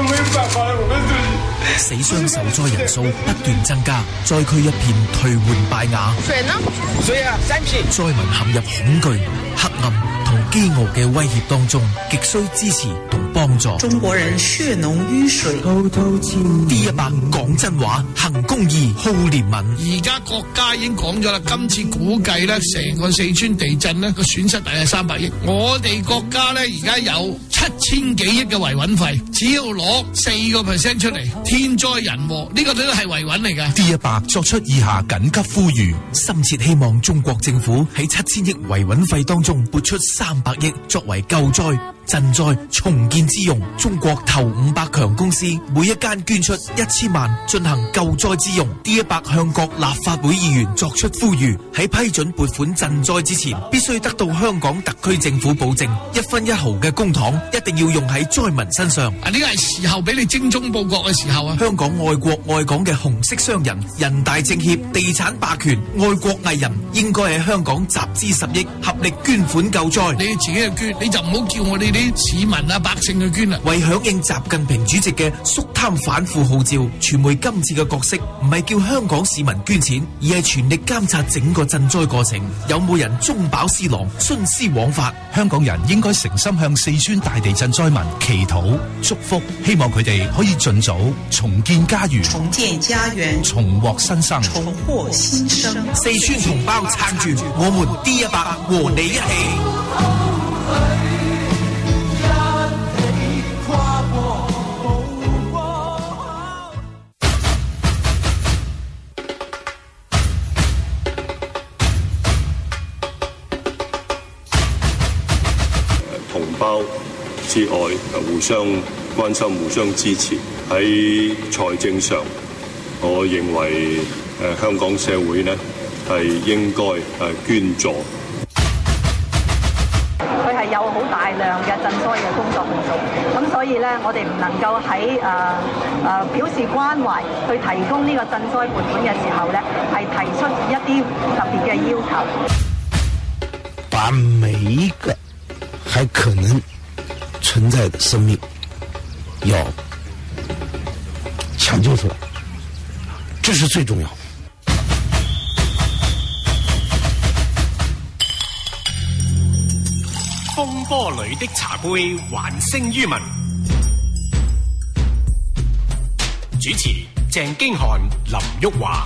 死傷受災人數不斷增加，災區一片頹垣敗瓦。 水呢？水啊，三片。 災民陷入恐懼、黑暗同飢餓嘅威脅當中，極需支持同幫助。 中國人血濃於水。 D 一百講真話，行公義，好憐憫。 而家國家已經講咗啦，今次估計咧，成個四川地震咧個損失大概三百億。我哋國家咧而家有七千幾億嘅維穩費，只要攞四個 percent 出嚟，天災人禍呢、這個都係維穩嚟㗎。 D 一百作出以下緊急呼籲， 深切希望中國政府喺七千億維穩費當中撥出三百億作為救災、賑災、重建之用。中國頭五百強公司每一間捐出一千萬進行救災之用。D 一百向各立法會議員作出呼籲，喺批准撥款賑災之前，必須得到香港特區政府保證，一分一毫嘅公帑一定要用喺災民身上。 啊，呢個係時候俾你精忠報國嘅時候啊！ 香港愛國愛港嘅紅色商人、人大政協、地產霸權、愛國藝人，應該喺香港集資十億，合力捐款救災。 你自己去捐，你就唔好叫我哋啲市民啊、百姓去捐啦。 為響應習近平主席嘅肅貪反腐號召，傳媒今次嘅角色唔係叫香港市民捐錢，而係全力監察整個賑災過程，有冇人中飽私囊、徇私枉法。 香港人應該誠心向四川大地震災民祈禱祝福，希望佢哋可以盡早重建家園、 重建家園、 重獲新生、 重獲新生。 四川同胞撐住，我們 D 一百和你一起。 之外，互相關心、互相支持。喺財政上，我認為誒香港社會呢係應該誒捐助。 佢係有好大量嘅賑災嘅工作去做，咁所以咧，我哋唔能夠喺誒誒表示關懷去提供呢個賑災撥款嘅時候咧，係提出一啲特別嘅要求。 把每一個還可能存在的生命要搶救出來，這是最重要。 風波裏的茶杯還聲於民。主持鄭經翰、林旭華。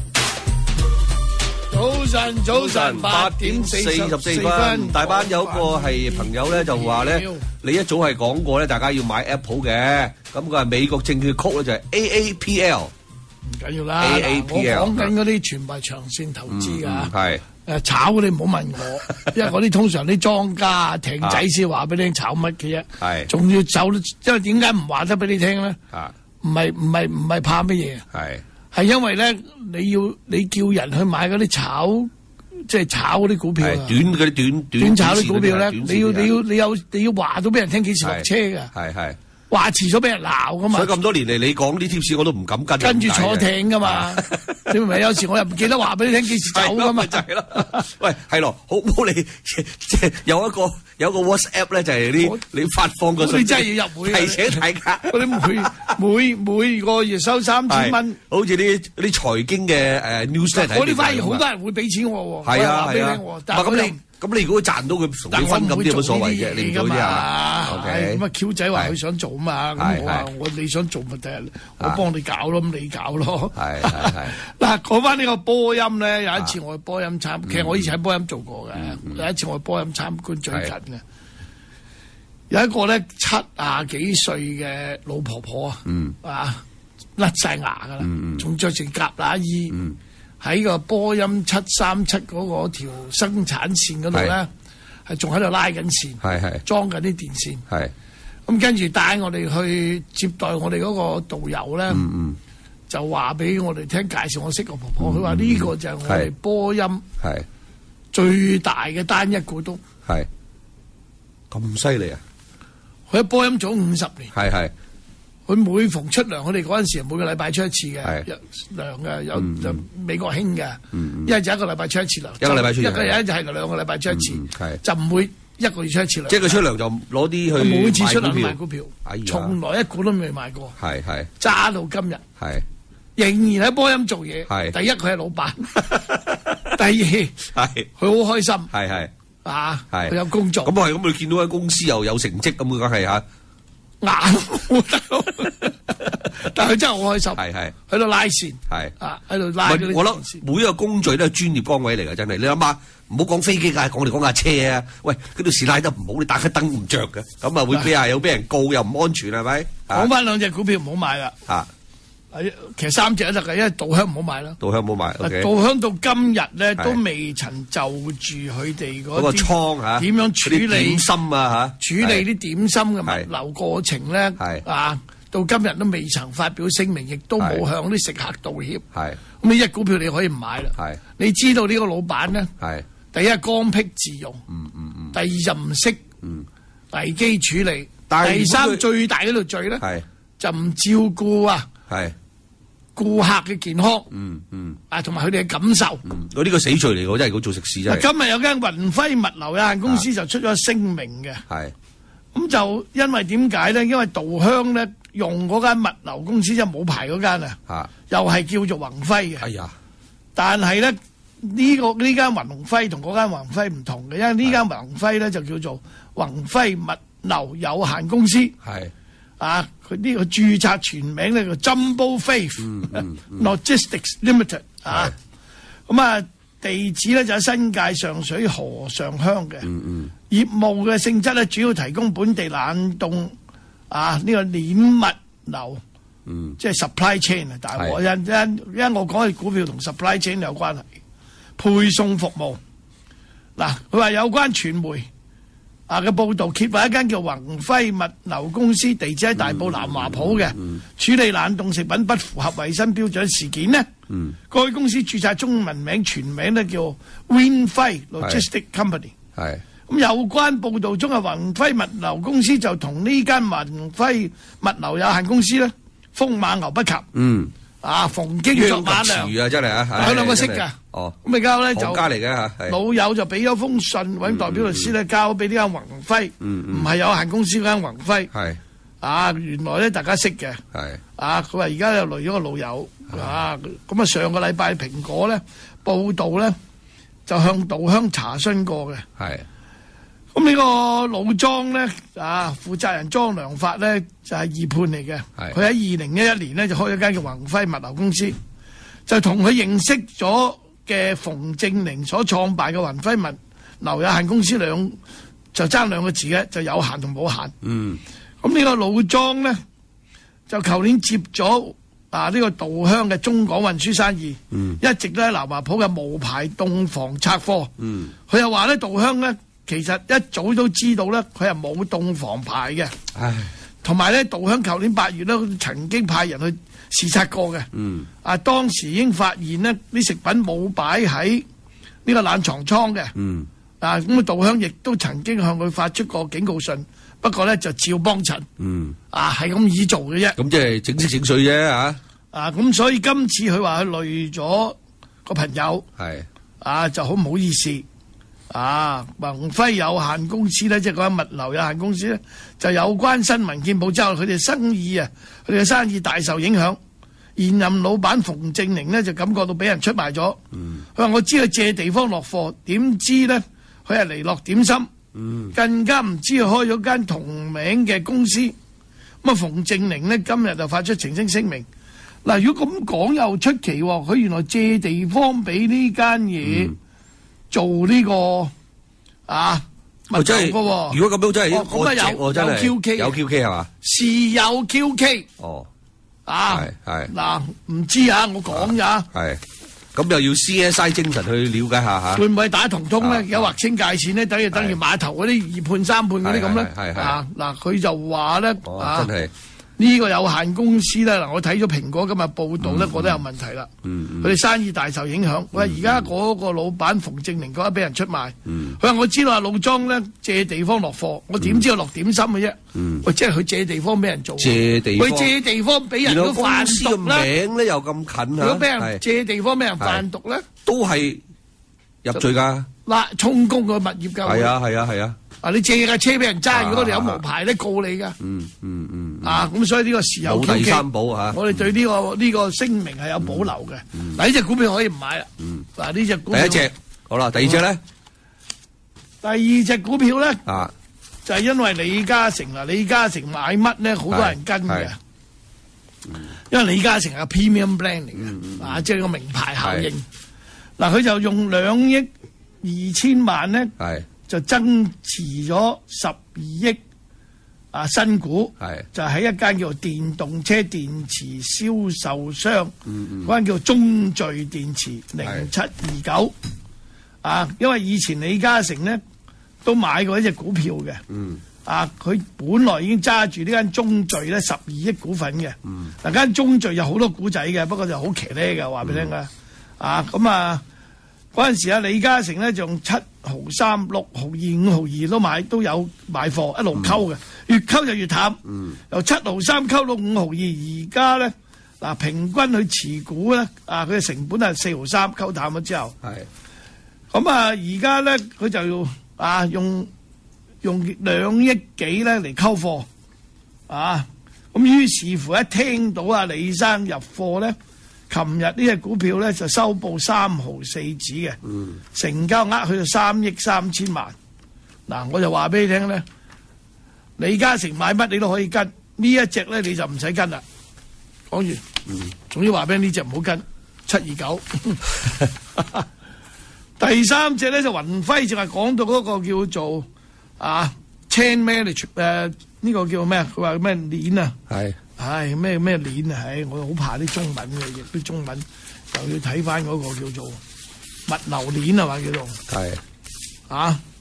早晨，早晨，八點四四十四分，大班有個係朋友咧就話咧，你一早係講過咧，大家要買 Apple 嘅，咁佢係美國證券曲咧就係 A A P L， 唔緊要啦。 A A P L 我講緊嗰啲全部係長線投資㗎， 係誒炒嗰啲唔好問我，因為嗰啲通常啲莊家艇仔先話俾你聽炒乜嘅啫， 係仲要走，因為點解唔話得俾你聽咧？ 啊， 唔係唔係唔係怕乜嘢？ 係。 係因為咧，你要你叫人去買嗰啲炒，即係炒嗰啲股票啊， 短嗰啲短短炒啲股票咧，你要你要你有你要話到俾人聽幾時落車㗎， 係係話遲咗俾人鬧㗎嘛。 所以咁多年嚟，你講啲貼士我都唔敢跟。 跟住坐艇㗎嘛，你明唔明？有時我又唔記得話俾你聽幾時走㗎嘛。 就係咯，喂，係咯，好唔好你即係有一個有個 WhatsApp 咧，就係啲你發放個信息， 你真係要入會提醒大家。 嗰啲每每每個月收三千蚊， 好似啲啲財經嘅誒 newsletter。嗰啲反而好多人會俾錢我喎， 係啊係啊。 但係咁你咁你如果賺到佢同你分咁啲有乜所謂啫？你唔做啫啊？ 咁啊 Q 仔話佢想做嘛，咁我話我你想做咪第日我幫你搞咯，咁你搞咯。 係係係。嗱， 講翻呢個波音咧，有一次我去波音參，其實我以前喺波音做過嘅，有一次我去波音參觀最近嘅。有一個咧七啊幾歲嘅老婆婆啊，嗯、啊甩晒牙噶啦，仲着成夾乸衣，喺、嗯、個波音七三七嗰個條生產線嗰度咧，係仲喺度拉緊線，係係裝緊啲電線，係咁跟住帶我哋去接待我哋嗰個導遊咧，嗯嗯、就話俾我哋聽介紹我識個婆婆，佢話呢個就係我哋波音係最大嘅單一股東，係咁犀利啊！佢喺波音做五十年，係係。佢每逢出糧，我哋嗰陣時每個禮拜出一次嘅糧嘅，有就美國興嘅，一係就一個禮拜出一次糧，一個禮拜出一個人就係兩個禮拜出一次，就唔會一個月出一次糧。即係佢出糧就攞啲去每次出糧買股票，從來一股都未買過，係係揸到今日，係仍然喺波音做嘢。係第一佢係老闆，第二係佢好開心，係係。啊，係佢有工作，咁係咁，佢見到間公司又有成績，咁佢梗係嚇眼，但係佢真係好開心，係係喺度拉線，係啊喺度拉。我諗每一個工序都係專業崗位嚟㗎，真係你諗下，唔好講飛機㗎，講嚟講架車啊，喂，嗰條線拉得唔好，你打開燈唔着嘅，咁啊會俾人有俾人告又唔安全係咪？講翻兩隻股票唔好買啦，嚇。其實三隻都得嘅，因為稻香唔好買啦。稻香唔好買。稻香到今日咧都未曾就住佢哋嗰個倉嚇，點樣處理點心啊嚇？處理啲點心嘅物流過程咧，啊，到今日都未曾發表聲明，亦都冇向啲食客道歉。係咁，呢隻股票你可以唔買啦。係你知道呢個老闆咧，係第一剛愎自用，嗯嗯嗯，第二就唔識危機處理，第三最大嗰條罪咧，係就唔照顧啊。係顧客嘅健康，嗯嗯，啊，同埋佢哋嘅感受，嗯，我呢個死罪嚟，我真係如果做食肆真係。今日有間雲輝物流有限公司就出咗聲明嘅，係，咁就因為點解咧？因為稻香咧用嗰間物流公司即係冇牌嗰間啊，嚇，又係叫做宏輝嘅，係呀，但係咧呢個呢間宏輝同嗰間宏輝唔同嘅，因為呢間宏輝咧就叫做宏輝物流有限公司，係。啊！佢呢個註冊全名咧叫 Jumbo Faith Logistics Limited 啊，咁啊地址咧就喺新界上水河上鄉嘅，業務嘅性質咧主要提供本地冷凍啊呢個鏈物流，即係 supply chain 啊，大鑊因因因為我講嘅股票同 supply chain 有關係，配送服務嗱，佢話有關傳媒啊嘅報導揭發一間叫宏輝物流公司，地址喺大埔南華埔嘅，處理冷凍食品不符合衞生標準事件呢。 嗯， 該公司註冊中文名全名咧叫 Winfrey Logistic Company。 係。 咁有關報導中嘅宏輝物流公司就同呢間宏輝物流有限公司咧風馬牛不及。 嗯。 啊，逢經作馬良啊，真係啊， 佢兩個識㗎。 哦， 咁而家咧就行家嚟嘅嚇， 老友就俾咗封信揾代表律師咧交俾呢間宏輝，唔係有限公司嗰間宏輝。 係啊，原來咧大家識嘅。 係啊，佢話而家又累咗個老友啊，咁啊上個禮拜蘋果咧報導咧就向稻香查詢過嘅。 係。 咁呢個老莊咧啊，負責人莊良發咧就係二判嚟嘅。佢喺二零一一年咧就開咗間叫宏輝物流公司，就同佢認識咗嘅馮正寧所創辦嘅宏輝物流有限公司兩就爭兩個字嘅，就有限同冇限。 嗯。 咁呢個老莊咧就舊年接咗啊呢個稻香嘅中港運輸生意， 嗯、 一直都喺南華埔嘅無牌凍房拆貨。 嗯。 佢又話咧稻香咧。其實一早都知道咧，佢係冇凍房牌嘅。 唉， 同埋咧，稻香舊年八月咧，曾經派人去視察過嘅。 嗯。 啊，當時已經發現呢啲食品冇擺喺呢個冷藏倉嘅。 嗯。 啊，咁啊，稻香亦都曾經向佢發出過警告信，不過咧就照幫襯。 嗯。 啊，係咁易做嘅啫。 咁即係整色整水啫嚇。 啊，咁所以今次佢話佢累咗個朋友。 係。 啊，就好唔好意思。啊，宏輝有限公司咧，即係嗰間物流有限公司咧，就有關新聞見報之後，佢哋生意啊，佢哋嘅生意大受影響。現任老闆馮正寧呢，就感覺到俾人出賣咗。 嗯， 佢話我知佢借地方落貨，點知呢？佢係嚟落點心。 嗯， 更加唔知佢開咗間同名嘅公司。咁啊，馮正寧呢，今日就發出澄清聲明。嗱，如果咁講又出奇喎，佢原來借地方俾呢間嘢。嗯做呢個啊， 物真係，如果咁樣真係， 咁啊有有 Q K， 有 Q K 係嘛？ 是有 Q K。 哦， 啊， 係係嗱，唔知啊，我講咋？ 係，咁又要 C S I 精神去了解下嚇。 會唔會打同通咧？有劃清界線咧，等於等於碼頭嗰啲二判三判嗰啲咁咧？ 係係啊，嗱，佢就話咧啊， 真係。 呢個有限公司咧，嗱我睇咗蘋果今日報道咧，覺得有問題啦。佢哋生意大受影響。喂，而家嗰個老闆馮正寧覺得俾人出賣。佢話我知道阿老莊咧借地方落貨，我點知佢落點心嘅啫？喂，即係佢借地方俾人做。 借地方。 佢借地方俾人都販毒啦。 名咧又咁近嚇。 如果俾人借地方俾人販毒咧， 都係入罪㗎。 嗱，充公個物業㗎。 係啊係啊係啊。 啊！你借架車俾人揸，如果你有無牌咧，告你噶。 嗯嗯嗯。 啊，咁所以呢個時有 Q K。冇第三保嚇。 我哋對呢個呢個聲明係有保留嘅。嗱，呢隻股票可以唔買啦。嗱，呢隻股票。 第一隻好啦，第二隻咧？ 第二隻股票咧？ 啊， 就係因為李嘉誠啦，李嘉誠買乜咧，好多人跟嘅。因為李嘉誠係 premium brand 嚟嘅，啊，即係個名牌效應。嗱，佢就用兩億二千萬咧。 係。就增持咗十二億啊新股，就喺一間叫做電動車電池銷售商，嗰、嗯、間、嗯、叫中聚電池零七二九啊。因為以前李嘉誠呢都買過一隻股票嘅，嗯、啊佢本來已經揸住呢間中聚咧十二億股份嘅，嗱、嗯、間中聚有好多股仔嘅，不過就好騎呢嘅，話俾你聽啊，啊咁啊。嗰陣時啊，李嘉誠咧就用七毫三、六毫二、五毫二都買，都有買貨，一路溝嘅，越溝就越淡。嗯、由七毫三溝到五毫二，而家咧嗱平均去持股咧啊，佢嘅成本係四毫三，溝淡咗之後。係。咁啊，而家咧佢就要啊用用兩億幾咧嚟溝貨啊，咁於是乎一聽到啊李生入貨咧。琴日呢隻股票咧就收報三毫四子嘅，嗯、成交額去到三億三千萬。嗱，我就話俾你聽咧，李嘉誠買乜你都可以跟，呢一隻咧你就唔使跟啦。講完，總之話俾你呢隻唔好跟，七二九。第三隻咧就宏輝，就係講到嗰個叫做啊 chain management 誒呢個叫咩？佢話咩鏈啊？係。唉，咩咩鏈啊！唉，我好怕啲中文嘅，亦都中文又要睇翻嗰個叫做物流鏈啊嘛，叫做係啊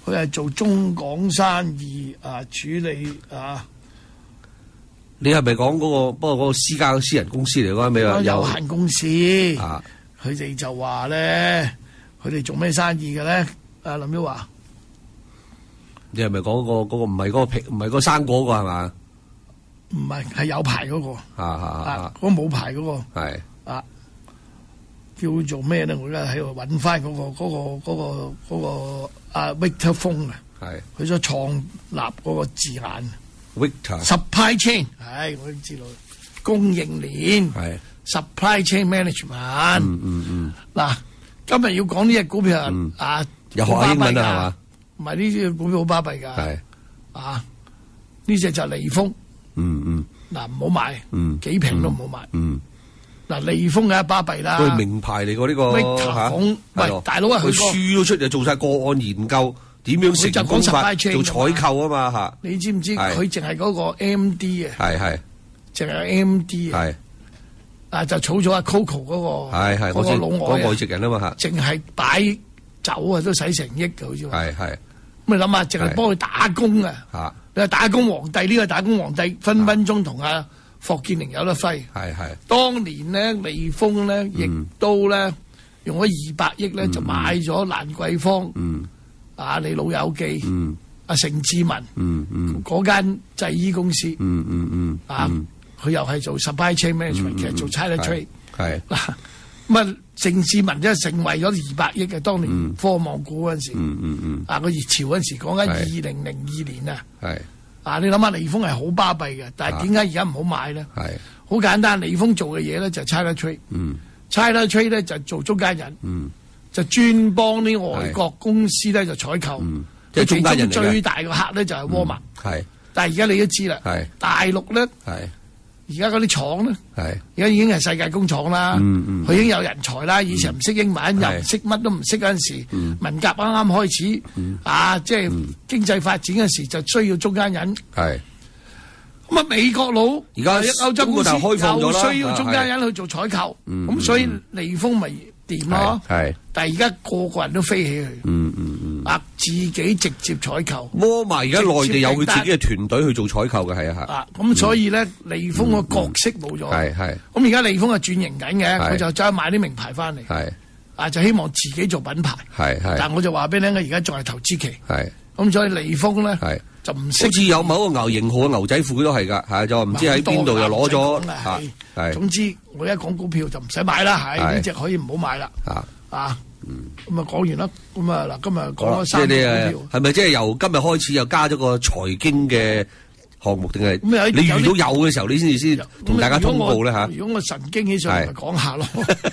佢係做中港生意啊，處理啊。 你係咪講嗰個？不過嗰個私家私人公司嚟嗰咩話？ 有限公司啊， 佢哋就話咧，佢哋做咩生意嘅咧？啊，林旭華， 你係咪講個嗰個唔係嗰個皮唔係嗰個生果嗰個係嘛？ 唔係，係有牌嗰個。 啊啊啊！嗰個冇牌嗰個。 係。 啊，叫做咩咧？我而家喺度揾翻嗰個嗰個嗰個嗰個啊 Victor Fung 啊。 係。 佢所創立嗰個字眼。 Victor supply chain 係我都知道，供應鏈係 supply chain management。 嗯嗯嗯。 嗱，今日要講呢隻股票啊， 又學下英文啦係嘛？ 唔係呢隻股票好巴閉㗎。 係啊，呢隻就利豐。 嗯嗯。 嗱，唔好買， 嗯， 幾平都唔好買。 嗯。 嗱，利豐梗係巴閉啦。 佢名牌嚟㗎呢個嚇。 喂，大佬啊， 佢書都出嚟做晒個案研究。點樣成功法做採購啊嘛嚇？ 你知唔知佢淨係嗰個 M D 啊？ 係係， 淨係 M D 啊？係啊，就儲咗阿 Coco 嗰個係係嗰個老外啊，外籍人啊嘛嚇， 淨係擺酒啊都使成億嘅好似話。 係係， 咁你諗下，淨係幫佢打工啊嚇！你話打工皇帝呢個打工皇帝分分鐘同阿霍建寧有得揮。 係係， 當年咧利豐咧亦都咧用咗二百億咧就買咗蘭桂坊。嗯。啊！你老友記，嗯，阿盛志文， 嗯嗯， 嗰間製衣公司， 嗯嗯嗯， 啊，佢又係做 supply chain management，其實做 China trade， 係嗱，咁啊，盛志文即係成為咗二百億嘅當年科網股嗰陣時， 嗯嗯嗯， 啊個熱潮嗰陣時，講緊二零零二年啊， 係， 啊你諗下利豐係好巴閉嘅，但係點解而家唔好買咧？ 係， 好簡單，利豐做嘅嘢咧就係 China trade， 嗯 China trade 咧就做中間人， 嗯。 就專幫啲外國公司咧就採購， 即係中間人嚟嘅。 最大個客咧就係沃麥。 係， 但係而家你都知啦，大陸咧，而家嗰啲廠咧，而家已經係世界工廠啦。佢已經有人才啦，以前唔識英文，又唔識乜都唔識嗰陣時，文革啱啱開始，啊，即係經濟發展嗰時就需要中間人。 係。 咁啊，美國佬而家歐洲公司又需要中間人去做採購，咁所以利豐咪掂咯， 係， 但係而家個個人都飛起去， 嗯嗯嗯， 啊自己直接採購， 摸埋而家內地有佢自己嘅團隊去做採購嘅，係啊係， 啊咁所以咧利豐個角色冇咗， 係係， 咁而家利豐係轉型緊嘅，佢就走去買啲名牌翻嚟， 係，啊就希望自己做品牌， 係係， 但係我就話俾你聽，而家仲係投資期， 係， 咁所以利豐咧係。 就唔識， 好似有某個牛型號嘅牛仔褲佢都係㗎，係就唔知喺邊度又攞咗，係係。 總之我一講股票就唔使買啦，係呢隻可以唔好買啦。啊啊，咁啊講完啦，咁啊嗱，今日講咗三隻股票， 係咪即係由今日開始又加咗個財經嘅項目，定係你遇到有嘅時候你先至先同大家通報咧嚇？ 如果我神經起上嚟，咪講下咯。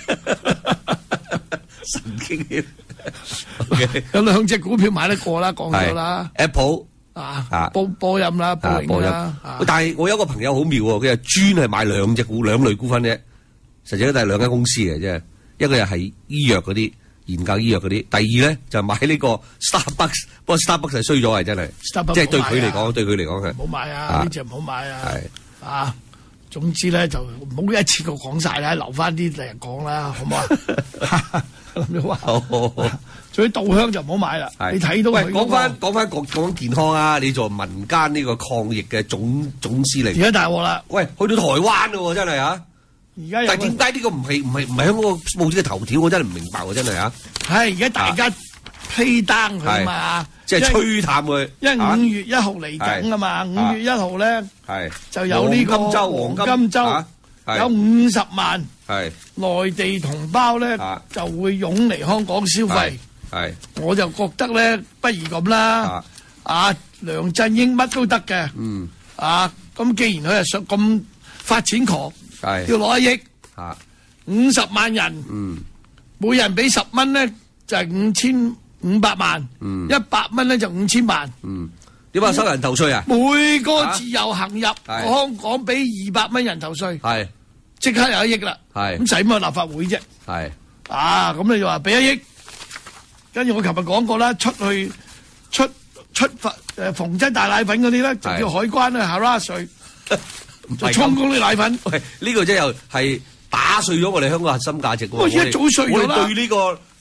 神經起， 有兩隻股票買得過啦，講咗啦 ，Apple。 啊啊波波音啦，波音啦， 但係我有個朋友好妙喎，佢係專係買兩隻股兩類股份啫，實際都係兩間公司嘅啫。一個又係醫藥嗰啲研究醫藥嗰啲，第二咧就買呢個 Starbucks， 不過 Starbucks 係衰咗係真係，即係對佢嚟講，對佢嚟講係。 唔好買啊！呢隻唔好買啊！係啊，總之咧就唔好一次過講晒啦，留翻啲嚟人講啦，好唔好啊？咁好啊！好好好。所以稻香就唔好買啦。你睇到喂， 講翻講翻講講健康啊！你做民間呢個抗疫嘅總總司令， 而家大鑊啦！ 喂，去到台灣咯，真係啊！ 而家但係點解呢個唔係唔係唔係香港個報紙嘅頭條？我真係唔明白喎，真係啊！ 係而家大家推單佢嘛， 即係吹淡佢。 因為五月一號嚟緊啊嘛，五月一號咧就有呢個黃金週，黃金週有五十萬內地同胞咧就會湧嚟香港消費。 係， 我就覺得咧，不如咁啦，啊，梁振英乜都得嘅，嗯，啊，咁既然佢係想咁發展狂，係要攞一億，啊，五十萬人，嗯，每人俾十蚊咧，就係五千五百萬，嗯，一百蚊咧就五千萬， 嗯，點解收人頭稅啊？ 每個自由行入香港俾二百蚊人頭稅，係，即刻有一億啦，係，咁使乜立法會啫？係，啊，咁你就話俾一億。跟住我琴日講過啦，出去出出發誒逢真大奶粉嗰啲咧，就叫海關咧 harass 稅，就充公啲奶粉。 喂，呢個真係又係打碎咗我哋香港核心價值喎！ 我而家早碎咗啦。 我哋對呢個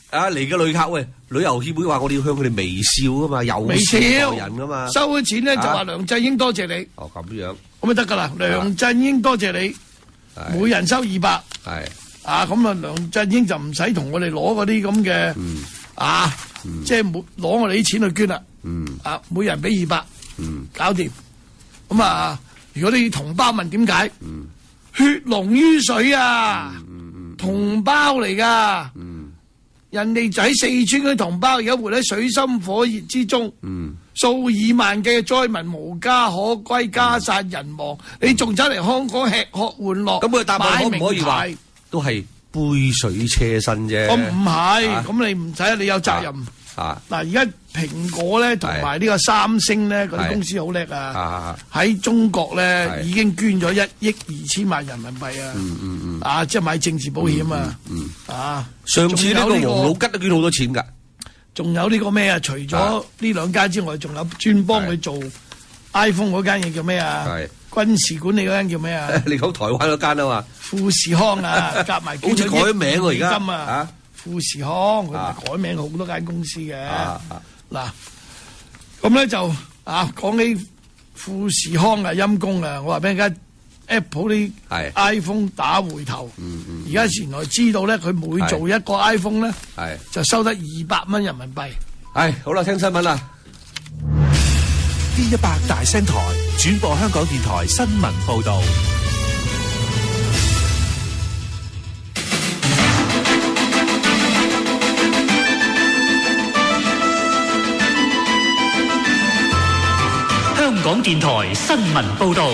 啊嚟嘅旅客喂，旅遊協會話我哋要向佢哋微笑噶嘛，友微笑善待人噶嘛， 收咗錢咧就話啊梁振英多謝你。 哦咁樣， 咁咪得㗎啦，梁振英多謝你，每人收二百。 係啊，咁啊，梁振英就唔使同我哋攞嗰啲咁嘅啊，即係每攞我哋啲錢去捐啦。啊，每人俾二百，搞掂。咁啊，如果你同胞問點解？血濃於水啊，同胞嚟㗎。人哋就喺四川嗰啲同胞而家活喺水深火熱之中，數以萬計嘅災民無家可歸，家散人亡，你仲走嚟香港吃喝玩樂， 咁佢答案可唔可以話買名牌都係杯水車薪啫？ 我唔係，咁你唔使，你有責任。 啊， 嗱，而家蘋果咧同埋呢個三星咧嗰啲公司好叻啊！喺中國咧已經捐咗一億二千萬人民幣啊！ 嗯嗯嗯， 啊，即係買政治保險啊！ 嗯啊， 上次呢個黃老吉都捐好多錢㗎。 仲有呢個咩啊？除咗呢兩間之外，仲有專幫佢做 iPhone 嗰間嘢叫咩啊？軍事管理嗰間叫咩啊？ 你講台灣嗰間啊嘛？ 富士康啊，夾埋好似改名喎而家啊！ 啊富士康佢改名好多間公司嘅。嗱，咁咧就啊講起富士康啊陰公啊，我話俾你聽 Apple 啲 iPhone 打回頭，而家原來知道咧佢每做一個 iPhone 咧，就收得二百蚊人民幣。 係好啦，聽新聞啦。 D 一百大聲台轉播香港電台新聞報導。 香港電台新聞報導。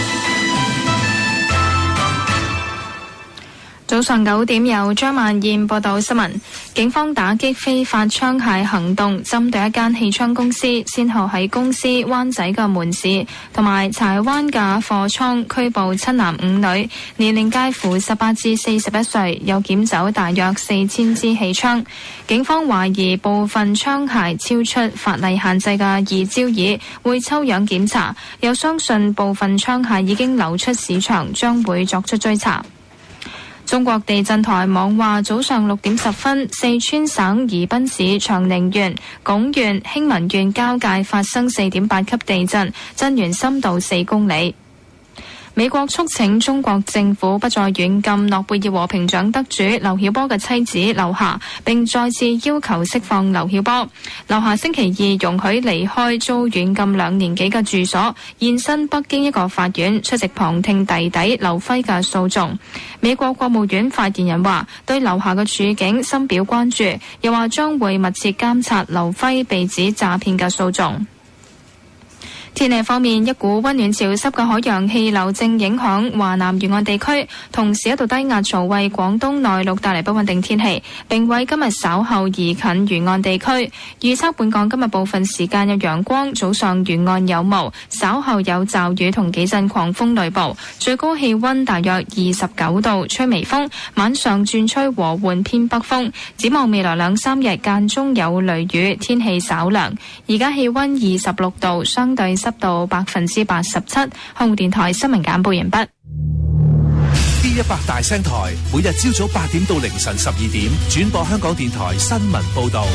早上九點有張萬燕報道新聞。警方打擊非法槍械行動，針對一間氣槍公司，先後喺公司灣仔嘅門市同埋柴灣嘅貨倉拘捕七男五女，年齡介乎十八至四十一歲，又檢走大約四千支氣槍。警方懷疑部分槍械超出法例限制嘅二招二，會抽樣檢查，又相信部分槍械已經流出市場，將會作出追查。中國地震台網話，早上六點十分，四川省宜賓市長寧縣、鞏縣、興文縣交界發生四點八級地震，震源深度四公里。美國促請中國政府不再軟禁諾貝爾和平獎得主劉曉波嘅妻子劉霞，並再次要求釋放劉曉波。劉霞星期二容許離開遭軟禁兩年幾嘅住所，現身北京一個法院出席旁聽弟弟劉輝嘅訴訟。美國國務院發言人話，對劉霞嘅處境深表關注，又話將會密切監察劉輝被指詐騙嘅訴訟。天氣方面，一股溫暖潮濕嘅海洋氣流正影響華南沿岸地區，同時一道低壓槽為廣東內陸帶嚟不穩定天氣，並為今日稍後移近沿岸地區。預測本港今日部分時間有陽光，早上沿岸有霧，稍後有驟雨同幾陣狂風雷暴，最高氣溫大約二十九度，吹微風，晚上轉吹和緩偏北風。展望未來兩三日間中有雷雨，天氣稍涼。而家氣溫二十六度，相對濕度百分之八十七。香港電台新聞簡報完畢。 D 一百大聲台每日朝早八點到凌晨十二點轉播香港電台新聞報道。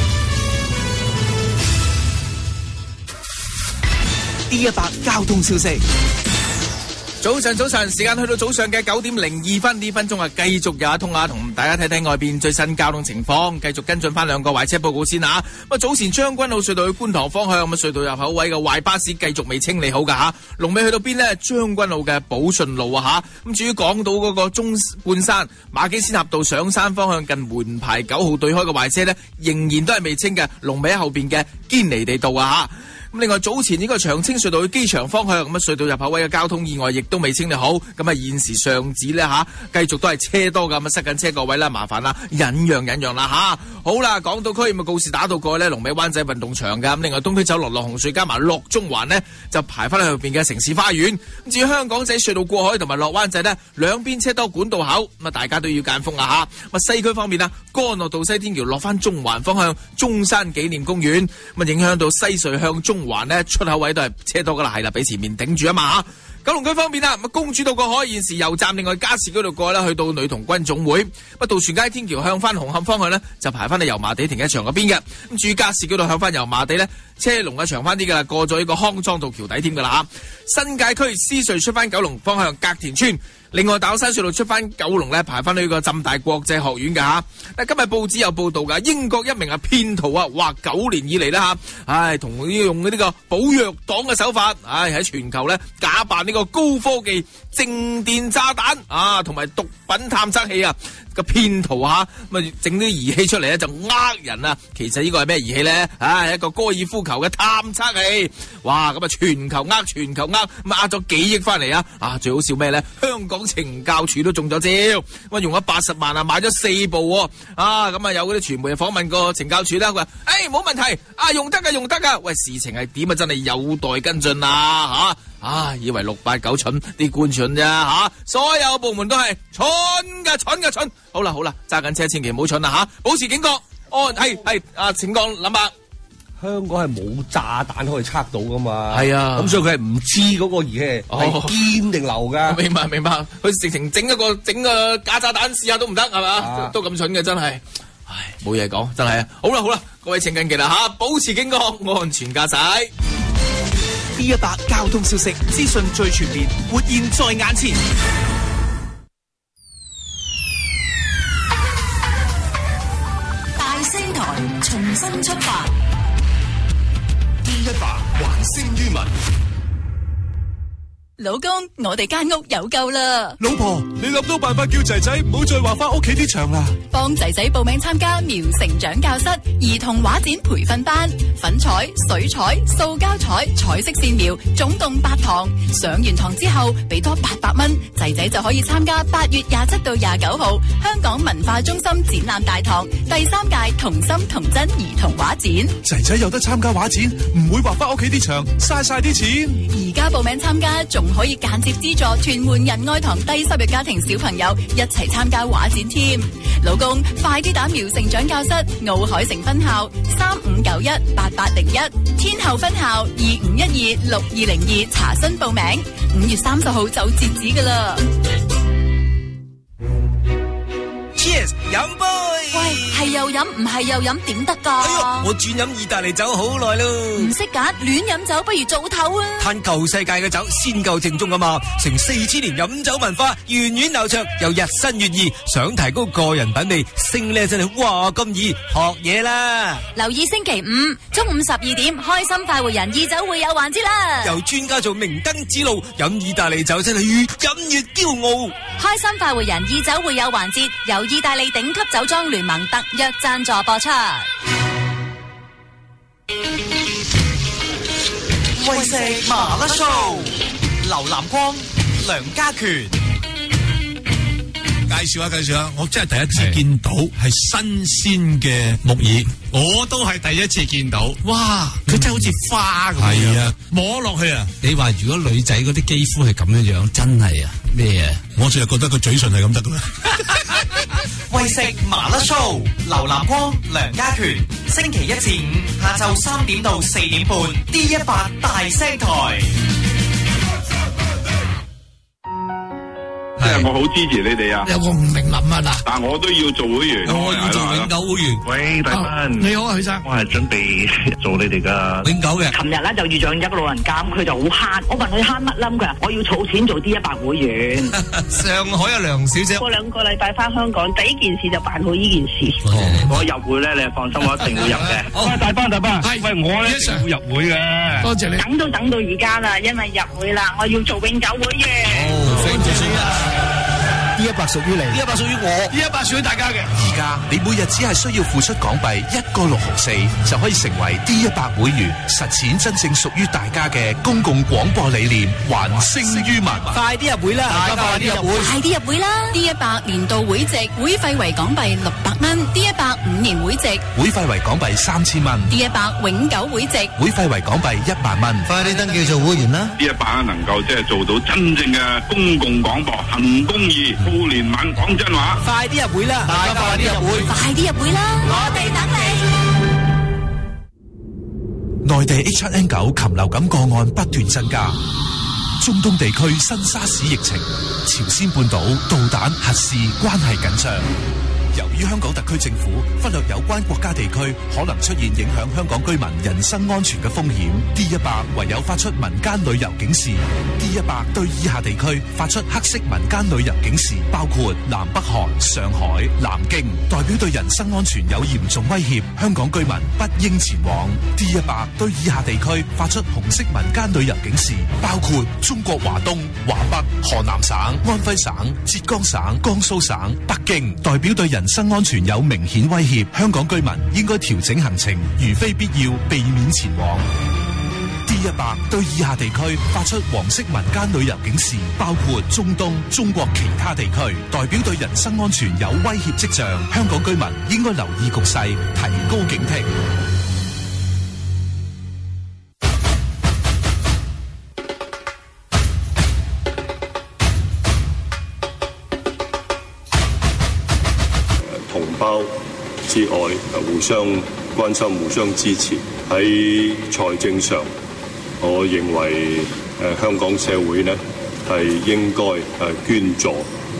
D 一百交通消息。 早晨，早晨，時間去到早上嘅九點零二分，呢分鐘啊，繼續有一通啊，同大家睇睇外邊最新交通情況，繼續跟進翻兩個壞車報告先啊。咁啊，早前將軍澳隧道去觀塘方向，咁啊隧道入口位嘅壞巴士繼續未清理好噶吓，龍尾去到邊呢？將軍澳嘅寶順路啊吓。咁至於港島嗰個中半山馬己仙峽道上山方向近門牌九號對開嘅壞車呢，仍然都係未清嘅，龍尾喺後邊嘅堅尼地道啊吓。咁另外早前呢個長青隧道去機場方向，咁啊隧道入口位嘅交通意外亦都未清理好，咁啊現時上址呢，吓，繼續都係車多噶，咁啊塞緊車個位啦，麻煩啦，忍讓忍讓啦吓。好啦，港島區咁啊告示打到過去呢，龍尾灣仔運動場噶，咁另外東區走落落紅隧加埋落中環呢，就排翻去後邊嘅城市花園。咁至於香港仔隧道過海同埋落灣仔呢，兩邊車多管道口，咁啊大家都要間風啦吓。咁西區方面啊，干諾道西天橋落翻中環方向中山紀念公園，咁啊影響到西隧向中中環呢出口位都係車多噶啦，係啦，俾前面頂住啊嘛。九龍區方面啦，咁公主道過海現時油站，另外加士居道過啦，去到女童軍總會。咁渡船街天橋向翻紅磡方向呢，就排翻去油麻地停車場嗰邊嘅。咁至於加士居道向翻油麻地呢，車龍啊長翻啲噶啦，過咗呢個康莊道橋底添噶啦吓。新界區獅隧出翻九龍方向隔田村。另外，大老山隧道出翻九龍咧，排翻去個浸大國際學院嘅吓。但今日報紙有報道噶，英國一名啊騙徒啊，話九年以嚟啦吓，唉，同用呢個寶藥黨嘅手法，唉喺全球咧假扮呢個高科技靜電炸彈啊，同埋毒品探測器啊。個騙徒吓咁啊，整啲儀器出嚟咧就呃人啊！其實呢個係咩儀器咧？唉，一個高爾夫球嘅探測器。哇！咁啊，全球呃，全球呃，咁呃咗幾億翻嚟啊！啊，最好笑咩咧？香港懲教署都中咗招，咁啊用咗八十萬啊買咗四部喎。啊，咁啊有嗰啲傳媒訪問過懲教署啦，佢話：誒冇問題，啊用得噶，用得噶。喂，事情係點啊？真係有待跟進啊！吓啊，以為六八九蠢，啲官蠢啫吓，所有部門都係蠢嘅，蠢嘅蠢。好啦好啦，揸緊車千祈唔好蠢啦吓，保持警覺。哦，係係啊，請講諗下。 香港係冇炸彈可以測到噶嘛？ 係啊， 咁所以佢係唔知嗰個儀器係堅定流噶。 明白明白，佢直情整一個整個假炸彈試下都唔得係嘛？啊、都咁蠢嘅真係，唉冇嘢講真係啊！好啦好啦，各位請緊記啦吓，保持警覺，安全駕駛。 D 一百交通消息資訊最全面，活現在眼前。 大聲台重新出發 ，D 一百還聲於民。 老公，我哋間屋有救啦！ 老婆，你諗到辦法叫仔仔唔好再畫翻屋企啲牆啦！ 幫仔仔報名參加苗成長教室兒童畫展培訓班，粉彩、水彩、塑膠彩、彩色線描，總共八堂。上完堂之後，俾多八百蚊，仔仔就可以參加八月廿七到廿九號香港文化中心展覽大堂第三屆童心童真兒童畫展。 仔仔有得參加畫展，唔會畫翻屋企啲牆，嘥晒啲錢。 而家報名參加仲可以間接資助屯門仁愛堂低收入家庭小朋友一齊參加畫展添。老公，快啲打苗成長教室奧海城分校三五九一八八零一，天后分校二五一二六二零二查詢報名。五月三十號就截止噶啦。 Cheers， 飲杯。 喂，係又飲，唔係又飲，點得噶？ 哎喲，我轉飲意大利酒好耐咯。 唔識揀，亂飲酒不如早唞啊！ 嘆舊世界嘅酒，先夠正宗啊嘛！成四千年飲酒文化，源遠流長，又日新月異。想提高個人品味，升呢真係哇咁易，學嘢啦！ 留意星期五中午十二點，開心快活人義酒會有環節啦！ 由專家做明燈指路，飲意大利酒真係越飲越驕傲。 開心快活人義酒會有環節，由意大利頂級酒莊聯盟特約贊助播出。 為食麻辣酥，劉南光、梁家權。 介紹下介紹下，我真係第一次見到係新鮮嘅木耳，我都係第一次見到。哇！佢真係好似花咁樣。係啊，摸落去啊！ 你話如果女仔嗰啲肌膚係咁樣樣，真係啊咩啊？ 我淨係覺得個嘴唇係咁得噶啦。 為食麻辣酥，劉南光、梁家權，星期一至五下晝三點到四點半 ，D 一百大聲台。 即係我好支持你哋啊！ 有個吳明林啊嗱， 但我都要做會員， 我要做永久會員。 喂，大芬， 你好啊，許生， 我係準備做你哋噶永久嘅。 琴日咧就遇上一個老人家，咁佢就好慳。我問佢慳乜冧，佢話我要儲錢做 D 一百會員。 上海有梁小姐， 過兩個禮拜翻香港，第一件事就辦好呢件事。 我入會咧，你放心，我一定會入嘅。喂，大班大班，係喂，我咧一定會入會嘅。 多謝你。 等都等到而家啦，因為入會啦，我要做永久會員。 好，多謝你啊！ D 一百屬於你 ，D 一百屬於我 ，D 一百屬於大家嘅。 而家你每日只係需要付出港幣一個六毫四，就可以成為 D 一百會員，實踐真正屬於大家嘅公共廣播理念，還聲於民。 快啲入會啦！大家快啲入會， 快啲入會啦 ！D 一百年度會籍會費為港幣六百蚊 ，D 一百五年會籍會費為港幣三千蚊 ，D 一百永久會籍會費為港幣一萬蚊。 快啲登記做會員啦 ！D 一百能夠即係做到真正嘅公共廣播，行公義。互聯網講真話， 快啲入會啦！大家快啲入會， 快啲入會啦！ 我哋等你。 內地 H 七 N 九禽流感個案不斷增加，中東地區新沙士疫情，朝鮮半島導彈核試關係緊張。由於香港特區政府忽略有關國家地區可能出現影響香港居民人身安全嘅風險 ，D 一百唯有發出民間旅遊警示。D 一百對以下地區發出黑色民間旅遊警示，包括南北韓、上海、南京，代表對人身安全有嚴重威脅，香港居民不應前往。D 一百對以下地區發出紅色民間旅遊警示，包括中國華東、華北、河南省、安徽省、浙江省、江蘇省、北京，代表對人人身安全有明顯威脅，香港居民應該調整行程，如非必要，避免前往。D 一百對以下地區發出黃色民間旅遊警示，包括中東、中國其他地區，代表對人身安全有威脅跡象，香港居民應該留意局勢，提高警惕。 之外，互相關心、互相支持。喺財政上，我認為誒香港社會呢係應該誒捐助。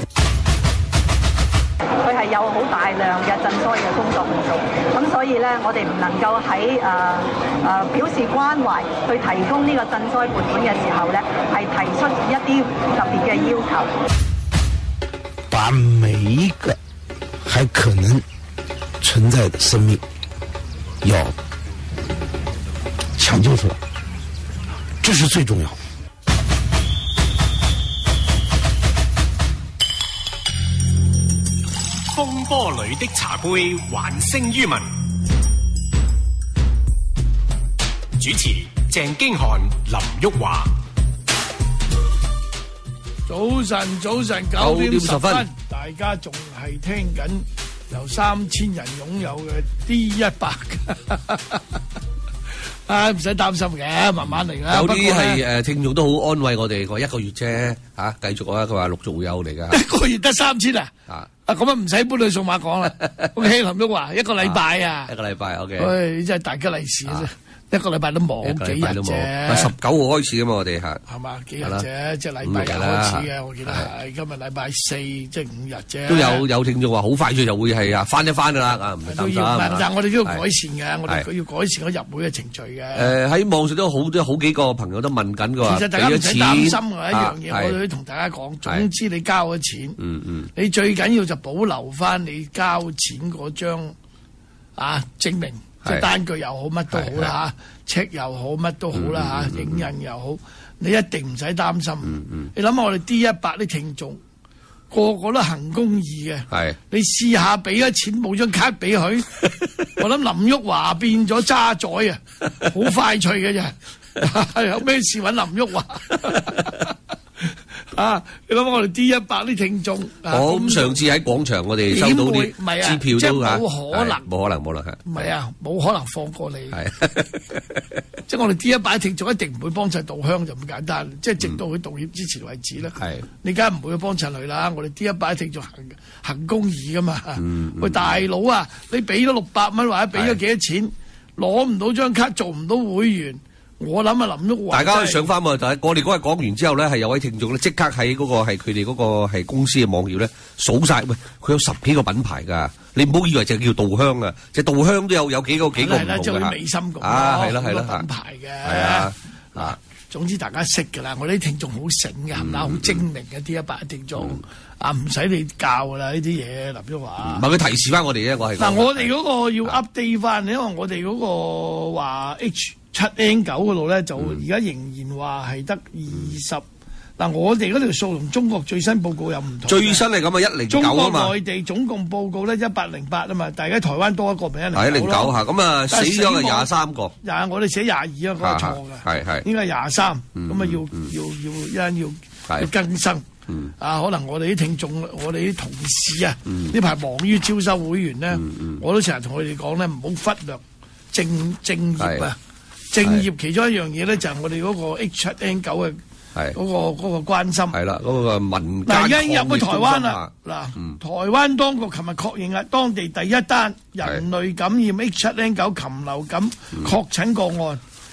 佢係有好大量嘅賑災嘅工作去做，咁所以咧，我哋唔能夠喺誒誒表示關懷去提供呢個賑災撥款嘅時候咧，係提出一啲特別嘅要求。 把每一個還可能存在的生命要搶救出來，這是最重要。 風波裏的茶杯還聲於民。主持鄭經翰、林旭華。 早晨，早晨，九點十分，大家仲係聽緊由三千人擁有嘅 D 一百，啊唔使擔心嘅，慢慢嚟啦。 有啲係誒聽眾都好安慰我哋，話一個月啫，嚇繼續啊！佢話陸續會有嚟㗎。一個月得三千啊！啊啊咁啊唔使搬去數碼港啦。OK，林旭華一個禮拜啊， 一個禮拜 OK。 唉，真係大吉利是啊！一個禮拜都冇幾日啫， 十九號開始啊嘛，我哋係係嘛幾日啫，即係禮拜日開始嘅，我記得係今日禮拜四，即係五日啫。 都有有聽眾話好快脆就會係啊翻一翻噶啦啊，唔係擔心。 但係我哋都要改善嘅，我哋要改善嗰入會嘅程序嘅。 誒喺網上都好多好幾個朋友都問緊嘅話， 其實大家唔使擔心嘅一樣嘢，我哋都同大家講，總之你交咗錢， 嗯嗯， 你最緊要就保留翻你交錢嗰張啊證明。即係單據又好，乜都好啦嚇，check 又好，乜都好啦嚇，影印又好，你一定唔使擔心。嗯嗯、你諗下我哋 D 一百啲聽眾個個都行公義嘅，你試下俾咗錢冇張卡俾佢，我諗林旭華變咗渣仔啊，好快脆嘅啫，有咩事揾林旭華？啊！你諗我哋 D 一百啲聽眾， 我咁上次喺廣場我哋收到啲支票都嚇， 冇可能， 冇可能，冇可能， 唔係啊，冇可能放過你。即係我哋 D 一百啲聽眾一定唔會幫襯稻香就咁簡單，即係直到佢道歉之前為止啦。係你梗係唔會去幫襯佢啦。我哋 D 一百啲聽眾行行公義噶嘛。喂，大佬啊，你俾咗六百蚊或者俾咗幾多錢，攞唔到張卡，做唔到會員。我諗啊，林旭華， 大家可以上翻喎。但係我哋嗰日講完之後咧，係有位聽眾咧，即刻喺嗰個係佢哋嗰個係公司嘅網頁咧數晒。喂，佢有十幾個品牌㗎，你唔好以為就叫稻香啊，即係稻香都有有幾個幾個唔同㗎。係啦， 即係美心咁啊，係啦係啦， 品牌嘅。 係啊啊， 總之大家識㗎啦。我啲聽眾好醒嘅，係咪好精明嘅 D 一百聽眾啊，唔使你教㗎啦呢啲嘢。林旭華， 唔係佢提示翻我哋啫，我係嗱，我哋嗰個要 update 翻，因為我哋嗰個話 H 七 N 九嗰度咧，就而家仍然話係得二十。嗱，我哋嗰條數同中國最新報告又唔同。 最新係咁啊，一零九啊嘛。 中國內地總共報告咧一百零八啊嘛，但係喺台灣多一個咪一零九咯。 係一零九嚇，咁啊死咗係廿三個。 廿我哋寫廿二啊，嗰個錯㗎。係係應該係廿三，咁啊要要要一要要更新。啊，可能我哋啲聽眾，我哋啲同事啊，呢排忙於招收會員咧，我都成日同佢哋講咧，唔好忽略正正業啊。正業其中一樣嘢咧，就係我哋嗰個 H 七 N 九嘅嗰個嗰個關心。係啦，嗰個民間。 嗱，而家入去台灣啦，嗱，台灣當局琴日確認啦，當地第一單人類感染 H 七 N 九禽流感確診個案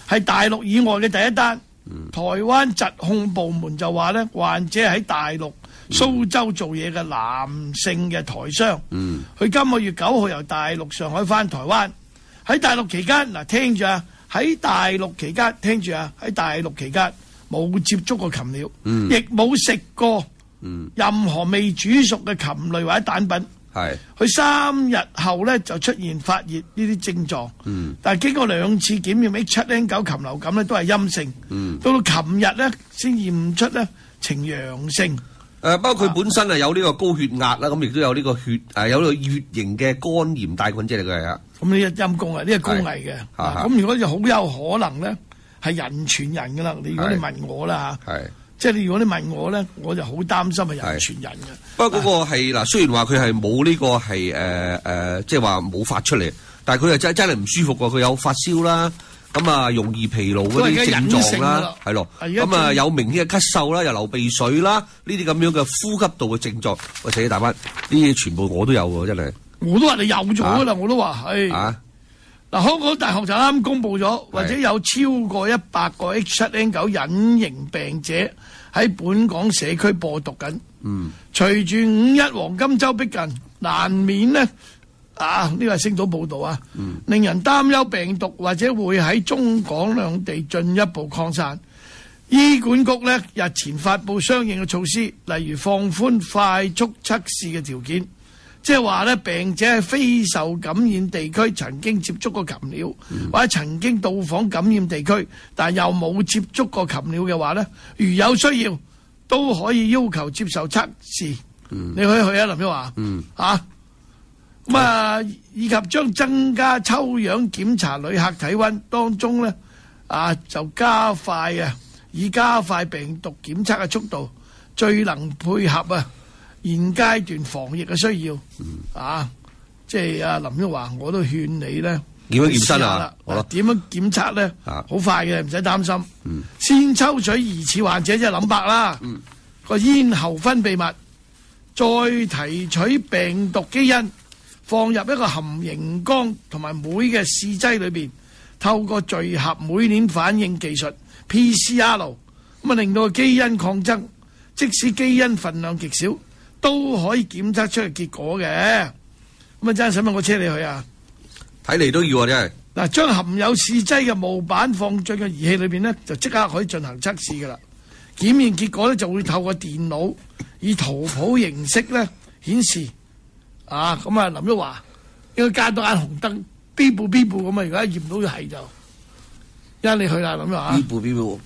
係大陸以外嘅第一單。嗯、台灣疾控部門就話咧，患者喺大陸蘇州做嘢嘅男性嘅台商，佢、嗯、今個月九號由大陸上海返台灣，喺大陸期間嗱，聽住啊，喺大陸期間聽住啊，喺大陸期間冇接觸過禽鳥，亦、嗯、冇食過任何未煮熟嘅禽類或者蛋品。係佢三日後咧就出現發熱呢啲症狀，嗯、但係經過兩次檢驗 H 七 N 九禽流感咧都係陰性，嗯、到到琴日咧先驗出咧呈陽性。誒、 呃，不過佢本身係有呢個高血壓啦，咁亦都有呢個血誒、呃、有呢個乙型嘅肝炎帶菌者嚟嘅係啊。 咁呢一陰公啊，呢個高危嘅。咁如果就好有可能咧係人傳人噶啦。你如果你問我啦嚇。即係你如果你問我咧，我就好擔心係人傳人嘅。 不過嗰個係嗱，雖然話佢係冇呢個係誒誒，即係話冇發出嚟，但係佢係真真係唔舒服喎。佢有發燒啦，咁啊容易疲勞嗰啲症狀啦，係咯，咁啊有明顯嘅咳嗽啦，又流鼻水啦，呢啲咁樣嘅呼吸道嘅症狀，喂，死大班，呢啲全部我都有喎，真係。 我都話你有咗㗎啦，我都話係。 啊嗱，香港大學就啱公佈咗，或者有超過一百個 H 七 N 九隱形病者喺本港社區播毒緊。嗯，隨住五一黃金週逼近，難免呢啊呢個係星島報導啊，嗯、令人擔憂病毒或者會喺中港兩地進一步擴散。醫管局呢日前發布相應嘅措施，例如放寬快速測試嘅條件。即係話咧，病者喺非受感染地區曾經接觸過禽鳥，嗯、或者曾經到訪感染地區，但又冇接觸過禽鳥嘅話咧，如有需要都可以要求接受測試。嗯、你可以去啊，林旭華。嗯。嚇。咁啊，以及將增加抽樣檢查旅客體温當中咧，啊就加快啊，以加快病毒檢測嘅速度，最能配合啊現階段防疫嘅需要，嗯、啊，即係阿林旭華，我都勸你咧， 點樣驗身啊？ 點樣檢測咧？好、啊、快嘅，唔使擔心。嗯、先抽取疑似患者即係林伯啦，嗯、個咽喉分泌物，再提取病毒基因，放入一個含熒光同埋鎂嘅試劑裏邊，透過聚合鎂鏈反應技術 P C R， 咁啊令到個基因抗爭，即使基因份量極少，都可以檢測出嚟結果嘅。咁啊，真係使唔使我車你去啊？ 睇嚟都要啊，真係。 嗱，將含有試劑嘅模板放進個儀器裏邊呢，就即刻可以進行測試噶啦。檢驗結果呢，就會透過電腦以圖譜形式咧顯示。啊，咁啊，林旭華應該加多眼紅燈，嗶步嗶步咁啊！如果驗到係就，一陣你去啦，林旭華。嗶步嗶步。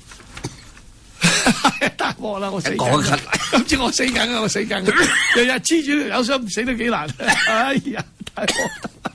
大鑊啦！我死緊，今次我死緊啊！我死緊，日日黐住條友心，死得幾難。哎呀，大鑊！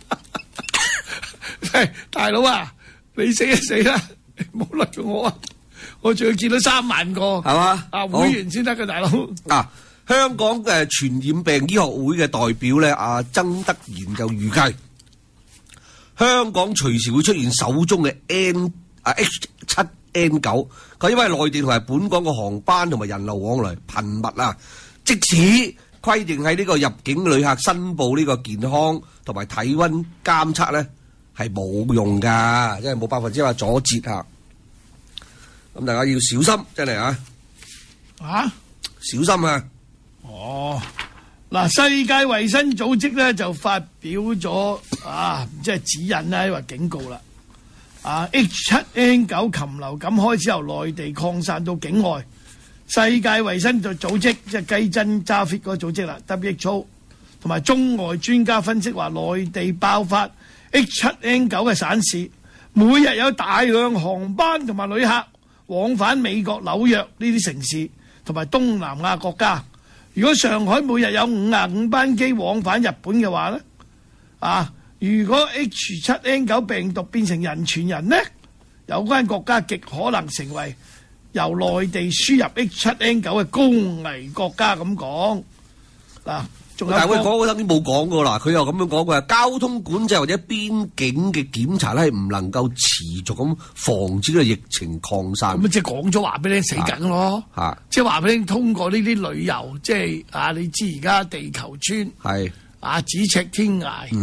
喂，大佬啊，你死就死啦，唔好累我啊！我仲要見到三萬個， 係嘛？ 啊，會員先得嘅，大佬。 啊，香港嘅傳染病醫學會嘅代表咧，阿曾德賢就預計，香港隨時會出現首宗嘅 N 啊 H 七 N 九。佢因為內地同埋本港嘅航班同埋人流往來頻密啊，即使規定喺呢個入境旅客申報呢個健康同埋體温監測咧，係冇用㗎，即係冇百分之百阻截啊！咁大家要小心，真係啊！ 啊， 小心啊！ 哦，嗱，世界衛生組織咧就發表咗啊，即係指引啦，或警告啦。啊 ！H 七 N 九禽流感開始由內地擴散到境外，世界衛生組組織即係雞真揸 fit 嗰個組織啦 ，W H O 同埋中外專家分析話，內地爆發 H 七 N 九嘅省市，每日有大量航班同埋旅客往返美國紐約呢啲城市同埋東南亞國家。如果上海每日有五十五班機往返日本嘅話咧，啊！如果 H 七 N 九病毒變成人傳人呢，有關國家極可能成為由內地輸入 H 七 N 九嘅高危國家咁講。嗱，仲有但係佢講嗰陣啲冇講過啦，佢又咁樣講，佢話交通管制或者邊境嘅檢查咧係唔能夠持續咁防止呢個疫情擴散。 咁即係講咗話俾你死緊咯， 嚇！ 即係話俾你通過呢啲旅遊，即係啊，你知而家地球村係啊，咫尺天涯。嗯。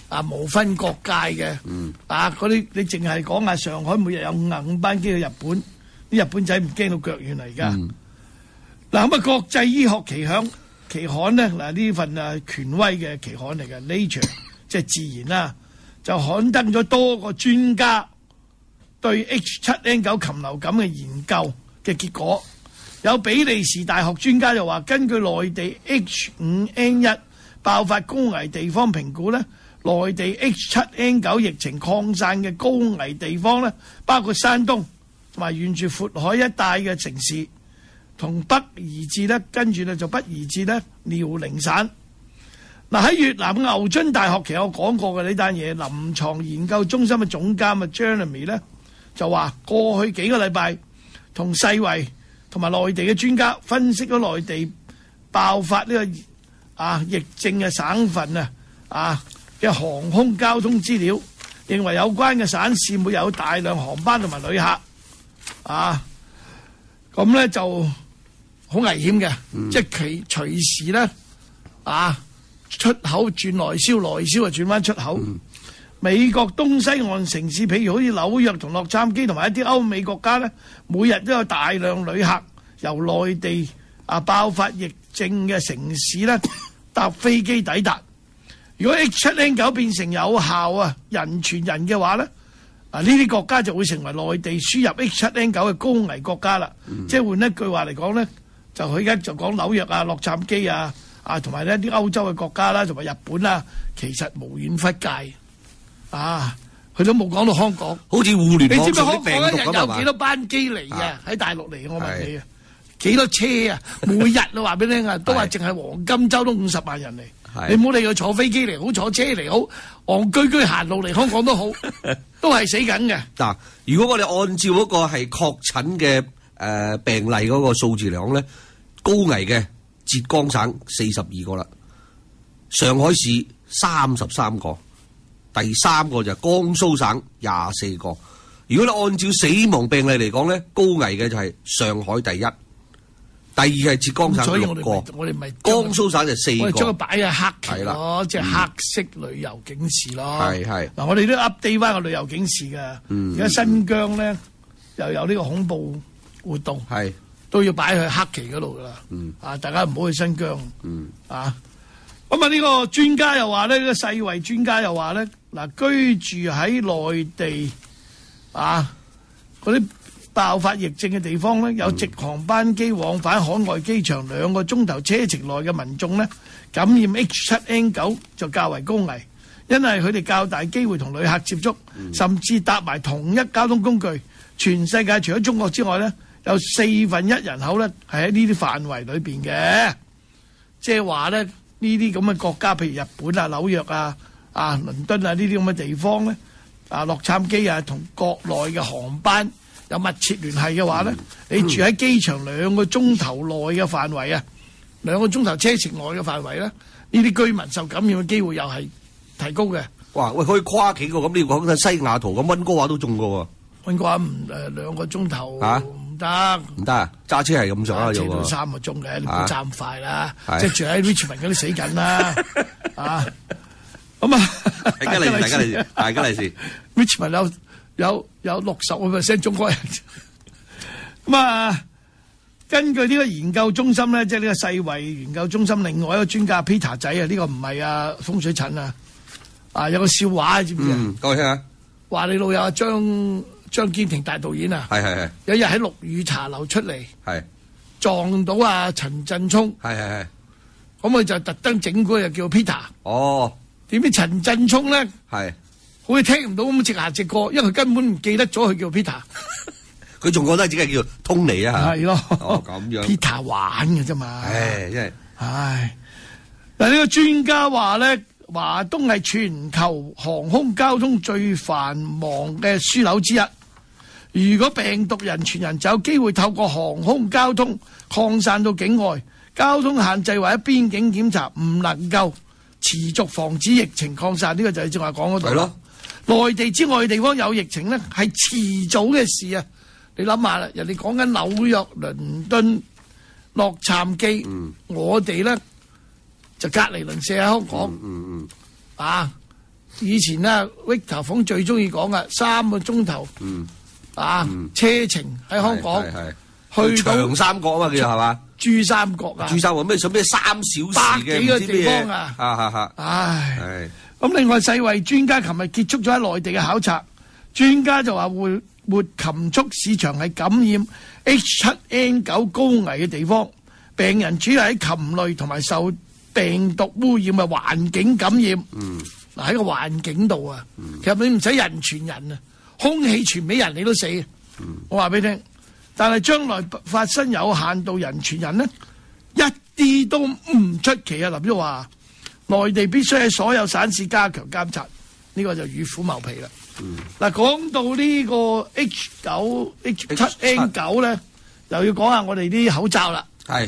啊無分國界嘅， 嗯、 啊嗰啲你淨係講下上海每日有五十五班機去日本，啲日本仔唔驚到腳軟嚟而家。嗱咁啊，國際醫學期刊期刊咧，嗱呢份啊權威嘅期刊嚟嘅 Nature， 即係自然啦，就刊登咗多個專家對 H 七 N 九禽流感嘅研究嘅結果。有比利時大學專家就話，根據內地 H 五 N 一爆發高危地方評估咧，內地 H 七 N 九疫情擴散嘅高危地方咧，包括山東同埋沿住闊海一帶嘅城市，同北移至咧，跟住咧就北移至咧遼寧省。嗱喺越南牛津大學其實我講過嘅呢單嘢，臨床研究中心嘅總監啊 Jeremy 咧就話，過去幾個禮拜同世衛同埋內地嘅專家分析咗內地爆發呢個啊疫症嘅省份啊啊嘅航空交通資料，認為有關嘅省市會有大量航班同埋旅客啊，咁咧就好危險嘅，嗯、即係其隨時咧啊出口轉內銷，內銷啊轉翻出口。嗯、美國東西岸城市，譬如好似紐約同洛杉磯同埋一啲歐美國家咧，每日都有大量旅客由內地啊爆發疫症嘅城市咧搭飛機抵達。如果 H 七 N 九變成有效啊人傳人嘅話咧，啊呢啲國家就會成為內地輸入 H 七 N 九嘅高危國家啦。嗯、即係換一句話嚟講咧，就佢而家就講紐約啊、洛杉磯啊啊同埋呢啲歐洲嘅國家啦，同埋日本啦，其實無遠弗屆啊！佢都冇講到香港， 好似互聯網上啲病毒咁啊嘛。你知唔知香港一日有幾多班機嚟啊？喺大陸嚟，我問你啊，幾多車啊？每日啊話俾你聽啊，都話淨係黃金週都五十萬人嚟。你唔好理佢坐飛機嚟好，坐車嚟好，戇居居行路嚟香港都好，都係死緊嘅。 嗱，如果我哋按照嗰個係確診嘅誒病例嗰個數字嚟講咧，高危嘅浙江省四十二個啦，上海市三十三個，第三個就係江蘇省廿四個。如果你按照死亡病例嚟講咧，高危嘅就係上海第一。第二係浙江省六個， 我哋咪江蘇省就四個， 我哋將佢擺喺黑旗咯，即係黑色旅遊警示咯。 係係嗱，我哋都 update 翻個旅遊警示嘅。而家新疆咧又有呢個恐怖活動，係都要擺去黑旗嗰度噶啦。啊，大家唔好去新疆。啊，咁啊呢個專家又話咧，呢個世衛專家又話咧，嗱居住喺內地啊嗰啲爆發疫症嘅地方咧，有直航班機往返海外機場兩個鐘頭車程內嘅民眾咧，感染 H 七 N 九就較為高危，因為佢哋較大機會同旅客接觸，嗯、甚至搭埋同一交通工具。全世界除咗中國之外咧，有四分一人口咧係喺呢啲範圍裏邊嘅，即係話咧呢啲咁嘅國家，譬如日本啊、紐約啊、啊倫敦啊呢啲咁嘅地方咧，啊洛杉磯啊同國內嘅航班有密切聯繫嘅話咧，嗯、你住喺機場兩個鐘頭內嘅範圍啊，兩個鐘頭車程內嘅範圍咧，呢啲居民受感染嘅機會又係提高嘅。 哇！喂，可以跨幾個咁？你講緊西雅圖咁，溫哥華都中過喎。 溫哥華唔誒兩個鐘頭唔得，唔得啊！揸車係咁上下啫喎。 車到三個鐘嘅，你唔好揸咁快啦。即係住喺 Richmond 嗰啲死緊啦啊！咁啊， 大家嚟，大家嚟，大家嚟時 Richmond 有。有有六十個 percent 中國人咁啊！根據呢個研究中心咧，即係呢個世衛研究中心另外一個專家 Peter 仔啊，呢個唔係啊風水疹啊，啊有個笑話知唔知啊？ 嗯，講嚟聽下。話你老友阿張張堅庭大導演啊， 係係係， 有一日喺陸羽茶樓出嚟， 係撞到阿陳振聰， 係係係， 咁佢就特登整嗰個叫 Peter。 哦， 點知陳振聰咧？ 係。 好似聽唔到咁直下直過，因為佢根本唔記得咗佢叫 Peter， 佢仲覺得自己叫 Tony 啊， 係咯， 哦咁樣 Peter 玩嘅啫嘛， 唉，真係， 唉，嗱呢個專家話咧，華東係全球航空交通最繁忙嘅樞紐之一。如果病毒人傳人，就有機會透過航空交通擴散到境外，交通限制或者邊境檢查唔能夠持續防止疫情擴散，呢、這個就係正話講嗰度。係咯。內地之外嘅地方有疫情咧，係遲早嘅事啊！你諗下啦，人哋講緊紐約、倫敦、洛杉磯，我哋咧就隔離鄰舍喺香港，啊， 以前啊 Victor 鳳最中意講嘅三個鐘頭， 嗯啊、嗯、車程喺香港去到長三角啊嘛，叫係嘛？ 珠三角啊， 珠三角咩？想咩三小時嘅百幾個地方啊！ 啊啊啊！ 唉，咁另外世衛專家琴日結束咗喺內地嘅考察，專家就話會活禽畜市場係感染 H 七 N 九高危嘅地方，病人主要喺禽類同埋受病毒污染嘅環境感染。 嗯， 嗱喺個環境度啊，嗯、其實你唔使人傳人啊，空氣傳俾人你都死。嗯、我話俾你聽。但係將來發生有限度人傳人呢，一啲都唔出奇啊！林旭話，內地必須喺所有省市加強監察，呢、呢個就與虎謀皮啦。嗱、嗯，講到呢個 H 九 H 七 N 九咧，又要講下我哋啲口罩啦。 係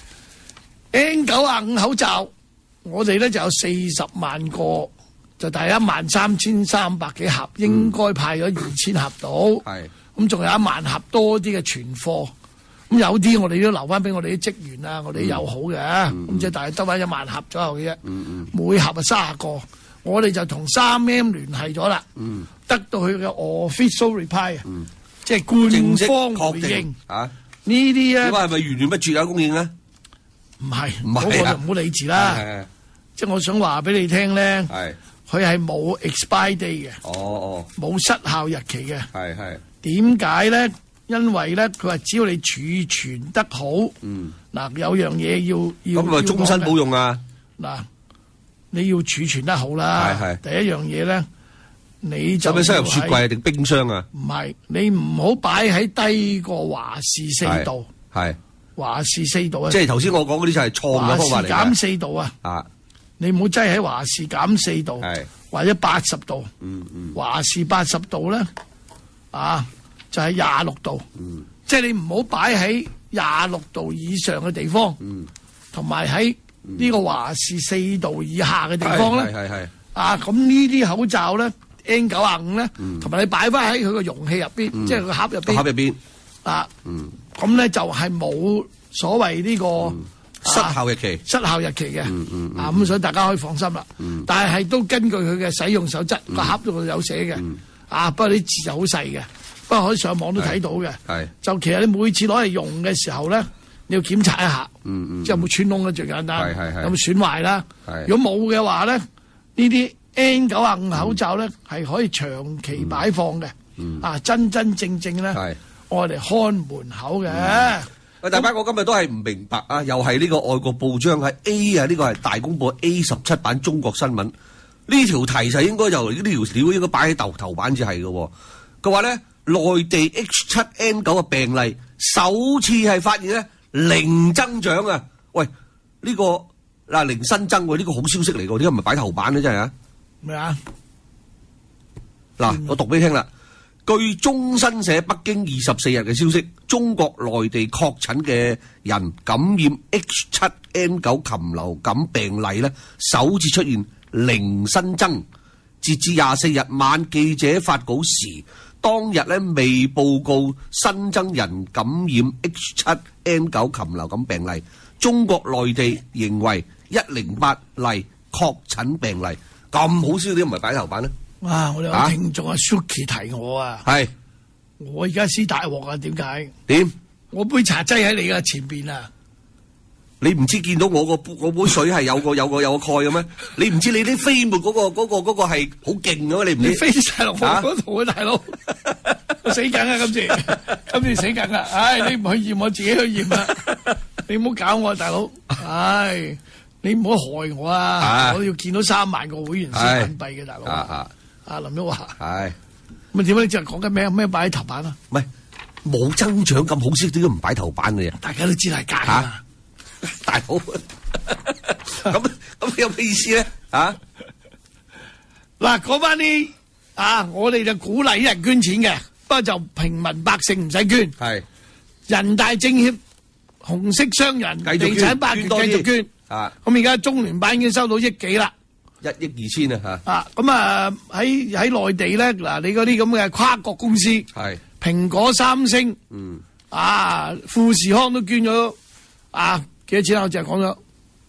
N 九十五口罩，我哋咧就有四十萬個，就大一萬三千三百幾盒，嗯、應該派咗二千盒到。係。咁仲有一萬盒多啲嘅存貨，咁有啲我哋都留翻俾我哋啲職員啊，我哋友好嘅，咁即係大概得翻一萬盒左右嘅啫。嗯嗯、每盒啊卅個，我哋就同三 M 聯繫咗啦，嗯、得到佢嘅 official reply，嗯、即係官方回應。啊，呢啲咧， 點解係咪源源不絕有供應咧？ 唔係，嗰個就唔好理智啦。即係我想話俾你聽咧，佢係冇 expire day 嘅，哦哦，冇失效日期嘅，係係。點解咧？因為咧，佢話只要你儲存得好，嗱、嗯、有樣嘢要要咁咪終身保用啊！ 嗱，你要儲存得好啦。係係。第一樣嘢咧，你就使唔使收入雪櫃定冰箱啊？ 唔係，你唔好擺喺低過華氏四度。係華氏四度啊！ 即係頭先我講嗰啲就係錯嘅方法嚟嘅。華氏減四度啊！啊，你唔好擠喺華氏減四度，或者八十度。嗯嗯。華氏八十度咧。啊，就係廿六度，嗯、即係你唔好擺喺廿六度以上嘅地方，同埋喺呢個華氏四度以下嘅地方咧。係係係。啊，咁呢啲口罩咧 N 九十五咧，同埋、嗯、你擺翻喺佢個容器入邊，嗯、即係個盒入邊。盒入邊。啊，咁咧、嗯、就係冇所謂呢、這個、嗯啊、 失效日期。失效日期嘅。 嗯嗯嗯、 啊，咁所以大家可以放心啦。嗯、但係係都根據佢嘅使用守則，個、嗯、盒度有寫嘅。嗯啊！不過啲字就好細嘅，不過可以上網都睇到嘅。係就其實你每次攞嚟用嘅時候咧，你要檢查一下，嗯嗯，即係有冇穿窿咧最簡單，係係係有冇損壞啦。係如果冇嘅話咧，呢啲 N 九十五口罩咧係可以長期擺放嘅，嗯啊真真正正咧係我哋看門口嘅。 喂，大家我今日都係唔明白啊！又係呢個外國報章喺 A 啊，呢個係大公報 A 十七版中國新聞。呢條題就應該就呢條料應該擺喺頭頭版至係嘅。佢話咧，內地 H 七 N 九嘅病例首次係發現咧零增長啊！喂，呢、這個嗱、啊、零新增喎，呢、這個好消息嚟嘅，點解唔係擺頭版咧？真係啊！咩啊？嗱，我讀俾你聽啦。據中新社北京二十四日嘅消息，中國內地確診嘅人感染 H 七 N 九禽流感病例咧，首次出現零新增，截至廿四日晚記者發稿時，當日咧未報告新增人感染 H 七 N 九禽流感病例。中國內地認為一零八例確診病例，咁好消息唔係擺頭版咧？ 哇！我哋有聽眾阿 Suki 提我啊，係我而家先大鑊啊！點解？點？我杯茶擠喺你嘅前邊啊！ 你唔知見到我個杯杯水係有個有個有個蓋嘅咩？你唔知你啲飛沫嗰個嗰個嗰個係好勁嘅咩？你唔知？ 你飛晒落我嗰度啊，大佬！我死緊啊！今次今次死緊啊！唉，你唔去驗，我自己去驗啊！你唔好搞我啊，大佬！唉，你唔好害我啊！我要見到三萬個會員先銀幣嘅，大佬。啊啊！阿林旭華係咁啊？點解你淨係講緊咩咩擺喺頭版啊？ 唔係冇增長咁好識，點解唔擺頭版嘅？ 大家都知係假啊！ 大佬，咁咁有咩意思咧？啊， 嗱，講翻啲啊，我哋就鼓勵人捐錢嘅，不過就平民百姓唔使捐。係人大政協紅色商人地產霸權繼續捐啊！咁而家中聯辦已經收到億幾啦， 一億二千啊吓！ 啊，咁啊喺喺內地咧，嗱，你嗰啲咁嘅跨國公司係蘋果、三星，嗯啊，富士康都捐咗啊。幾多錢啊？我淨係講咗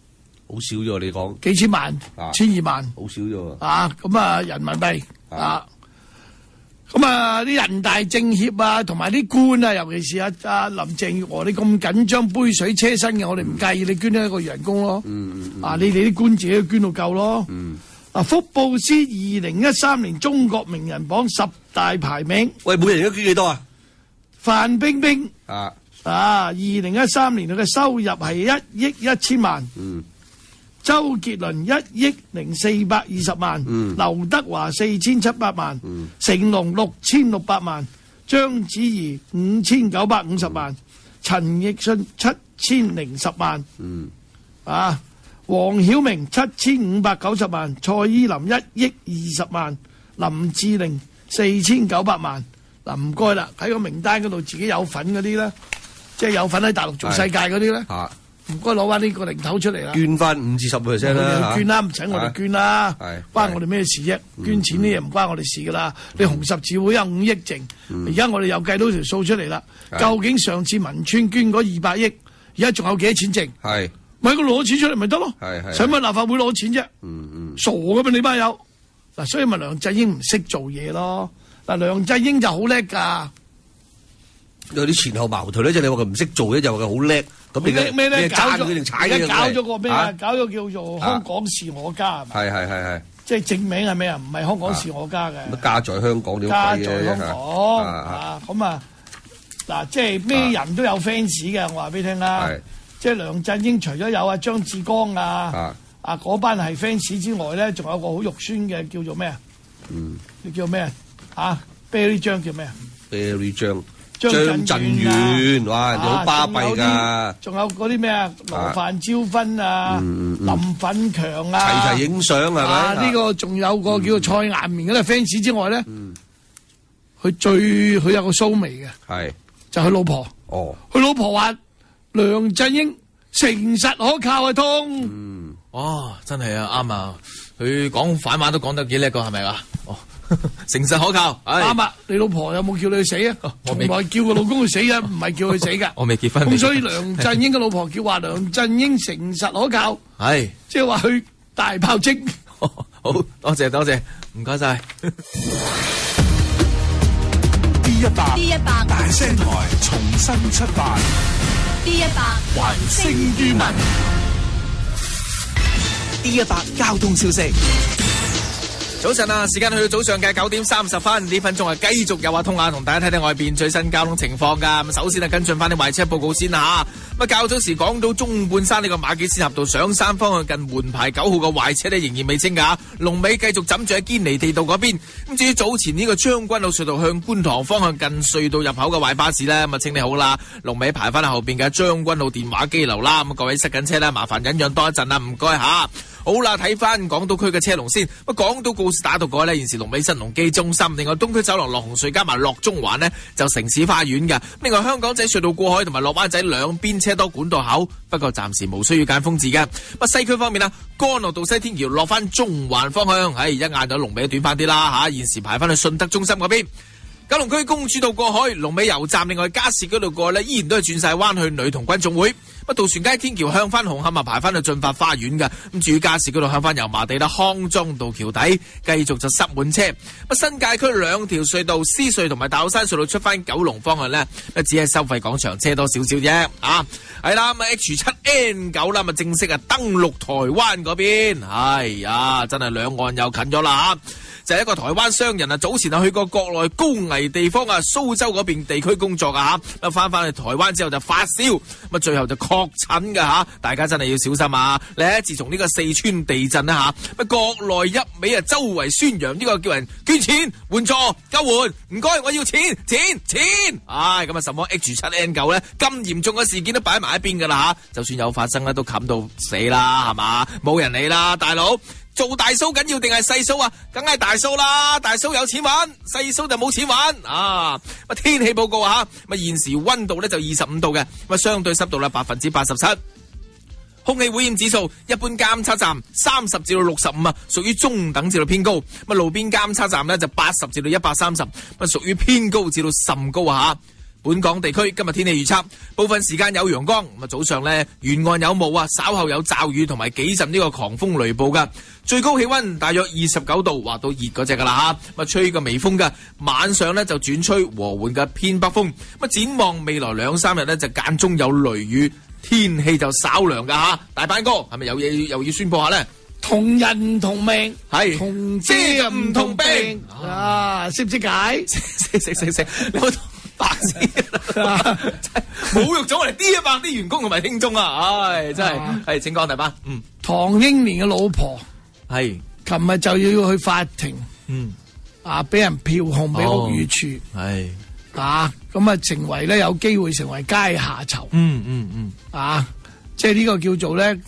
好少啫，你講幾千萬、千二萬， 好少啫。 啊，咁啊人民幣啊，咁啊啲人大政協啊，同埋啲官啊，尤其是阿阿林鄭月娥，你咁緊張杯水車薪嘅，我哋唔介意你捐一個人工咯。 嗯嗯啊，你哋啲官自己捐到夠咯。 嗯。 啊，福布斯二零一三年中國名人榜十大排名， 喂，每人都捐幾多啊？ 范冰冰啊啊，二零一三年佢嘅收入係一億一千萬。 嗯。 周杰倫一億零四百二十萬。 嗯。 劉德華四千七百萬。 嗯。 成龍六千六百萬。章子怡五千九百五十萬。陳奕迅七千零十萬。 嗯。 啊。黃曉明七千五百九十萬，蔡依林一億二十萬，林志玲四千九百萬。嗱，唔該啦，喺個名單嗰度自己有份嗰啲咧，即係有份喺大陸做世界嗰啲咧，唔該攞翻呢個零頭出嚟啦， 捐翻五至十 percent 啦， 捐啦，唔使我哋捐啦， 係關我哋咩事啫？捐錢呢嘢唔關我哋事噶啦。你紅十字會有五億剩，而家我哋又計到條數出嚟啦。究竟上次汶川捐嗰二百億，而家仲有幾多錢剩？ 係。 咪佢攞錢出嚟咪得咯，使乜立法會攞錢啫？ 嗯嗯， 傻噶嘛你班友嗱，所以咪梁振英唔識做嘢咯。嗱，梁振英就好叻噶， 有啲前後矛盾咧，即係你話佢唔識做咧，就話佢好叻。咁你叻咩咧？搞咗定踩嘅？ 搞咗個咩啊？搞咗叫做香港是我家係咪？ 係係係係。 即係正名係咩啊？唔係香港是我家嘅。 乜家在香港了？ 家在香港啊！咁啊嗱，即係咩人都有 fans 嘅，我話俾你聽啦。即係梁振英除咗有阿張志剛啊，啊嗰班係 fans 之外咧，仲有個好肉酸嘅叫做咩啊？嗯，你叫咩啊？啊 Barry 張叫咩啊 ？Barry 張張振遠，哇，人哋好巴閉㗎。仲有嗰啲咩啊？羅范椒芬啊，林奮強啊， 齊齊影相係咪？ 啊，呢個仲有個叫蔡顏綿嗰啲 fans 之外咧，佢最佢有個蘇眉嘅， 係就佢老婆。 哦， 佢老婆話。梁振英誠實可靠啊，通。 嗯，哇，真係啊，啱啊，佢講反話都講得幾叻個，係咪啊？哦，誠實可靠， 啱啊！你老婆有冇叫你去死啊？從來叫個老公去死啊，唔係叫佢死噶。 我未結婚。 咁所以梁振英嘅老婆叫話梁振英誠實可靠， 係， 即係話佢大炮精。 好多謝多謝，唔該晒。 D 一百 D 一百大聲台重新出發。 D 一百還聲於民。 D 一百交通消息。 早晨啊，時間去到早上嘅九點三十分，呢分鐘啊，繼續有話通下同大家睇睇外邊最新交通情況噶。咁首先啊，跟進翻啲壞車報告先吓。咁啊，較早時講到中半山呢個馬己仙峽道上山方向近門牌九號嘅壞車呢，仍然未清噶，龍尾繼續枕住喺堅尼地道嗰邊。咁至於早前呢個將軍澳隧道向觀塘方向近隧道入口嘅壞巴士呢，咁啊清理好啦，龍尾排翻喺後邊嘅將軍澳電話機樓啦。咁各位塞緊車啦，麻煩忍讓多一陣啦，唔該吓。好啦，睇翻港島區嘅車龍先。咁港島告士打道嗰呢，現時龍尾新鴻基中心。另外東區走廊落紅隧加埋落中環呢，就城市花園嘅。另外香港仔隧道過海同埋落灣仔兩邊車多管道口，不過暫時無需要間封字嘅。咁西區方面啦，干諾道西天橋落翻中環方向，唉，而家嗌到龍尾短翻啲啦吓，現時排翻去順德中心嗰邊。九龍區公主道過海，龍尾油站。另外加士居道過去呢，依然都係轉晒彎去女童軍總會。乜渡船街天橋向翻紅磡啊，排翻去駿發花園嘅。咁至於加士居道向翻油麻地啦，康莊道橋底繼續就塞滿車。乜新界區兩條隧道，獅隧同埋大老山隧道出翻九龍方向呢，只係收費廣場車多少少啫。啊，係啦，咁 H 七 N 九啦，咪正式啊登陸台灣嗰邊。哎呀，真係兩岸又近咗啦吓。就係一個台灣商人啊，早前啊去過國內高危地方啊，蘇州嗰邊地區工作啊吓，咁翻翻去台灣之後就發燒，咁最後就確診噶吓，大家真係要小心啊！咧自從呢個四川地震啦吓，乜國內一味啊周圍宣揚呢個叫人捐錢援助救援，唔該我要錢錢錢，唉咁啊什麼 H 七 N 九咧咁嚴重嘅事件都擺埋一邊噶啦吓，就算有發生咧都冚到死啦係嘛，冇人理啦大佬。做大嫂緊要定係細嫂啊？梗係大嫂啦，大嫂有錢玩，細嫂就冇錢玩啊！乜天氣報告啊吓，乜現時溫度咧就二十五度嘅，乜相對濕度咧百分之八十七，空氣污染指數一般監測站三十至到六十五啊，屬於中等至到偏高。乜路邊監測站咧就八十至到一百三十，乜屬於偏高至到甚高啊吓。 本港地區今日天氣預測，部分時間有陽光，咁啊早上咧沿岸有霧啊，稍後有驟雨同埋幾陣呢個狂風雷暴噶。最高氣溫大約二十九度，話到熱嗰隻噶啦吓，咁啊吹個微風噶。晚上咧就轉吹和緩嘅偏北風。咁啊展望未來兩三日咧就間中有雷雨，天氣就稍涼噶吓。大班哥係咪有嘢又要宣布下咧？ 同人唔同命， 係同遮又唔同病啊！識唔識解？ 識識識識，你好白痴，侮辱咗我哋 D 一百啲員工同埋聽眾啊！唉，真係係，請講大班。嗯， 唐英年嘅老婆係， 琴日就要去法庭， 嗯， 啊，俾人票控俾屋宇署， 係啊，咁啊成為咧有機會成為階下囚， 嗯嗯嗯， 啊，即係呢個叫做咧。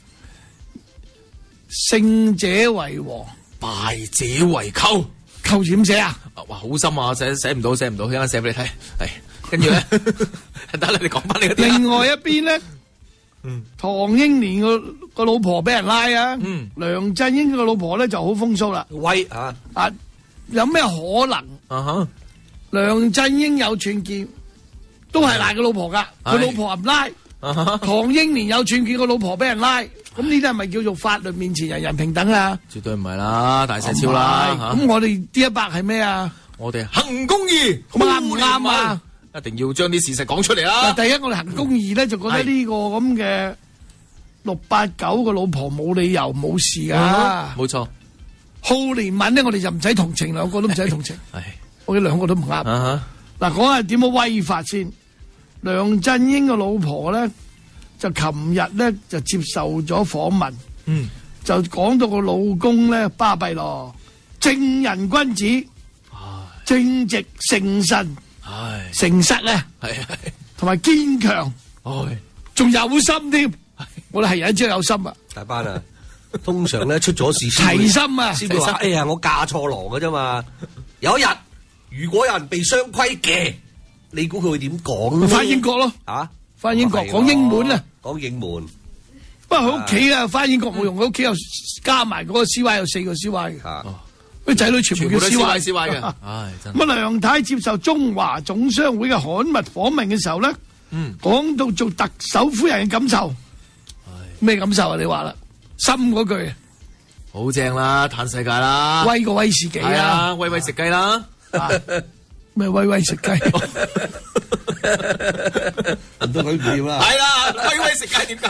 勝者為王， 敗者為寇。 寇點寫啊？ 哇，好深啊！寫寫唔到，寫唔到，一陣間寫俾你睇。係，跟住咧，得啦，你講翻你嗰啲。 另外一邊咧， 嗯， 唐英年個個老婆俾人拉啊， 嗯， 梁振英個老婆咧就好風騷啦， 威啊！ 啊，有咩可能？ 啊哈， 梁振英有串劍，都係賴個老婆噶，佢老婆唔拉。唐英年有串劍，個老婆俾人拉。咁呢啲係咪叫做法律面前人人平等啊？ 絕對唔係啦，大細超啦。 咁我哋 D 一百係咩啊？ 我哋行公義， 啱唔啱啊？ 一定要將啲事實講出嚟啦。 第一，我哋行公義咧，就覺得呢個咁嘅六八九個老婆冇理由冇事噶。 冇錯。 好憐憫咧，我哋就唔使同情，兩個都唔使同情。 係， 我哋兩個都唔啱。嗱，講下點樣威法先。梁振英個老婆咧。就琴日咧就接受咗訪問， 嗯， 就講到個老公咧巴閉咯，正人君子，正直誠實， 唉， 誠實咧， 係係， 同埋堅強， 唉， 仲有心添，我哋係人知有心啊， 大班啊，通常咧出咗事齊心啊， 先會話，哎呀，我嫁錯郎㗎啫嘛，有一日如果有人被雙規嘅，你估佢會點講？ 返英國咯， 啊？ 返英國講英文啊， 講英文。 不過佢屋企啊，返英國冇用，佢屋企又加埋嗰個 C Y 有四個 C Y 嘅，啲仔女全部叫 C Y C Y 嘅。唉，真。 咁啊，梁太接受中華總商會嘅刊物訪問嘅時候咧， 嗯， 講到做特首夫人嘅感受，咩感受啊？你話啦，心嗰句， 好正啦，嘆世界啦， 威過威士忌啊， 威威食雞啦， 咩威威食雞？ 唔到佢唔要啦， 係啦，威威食雞點解？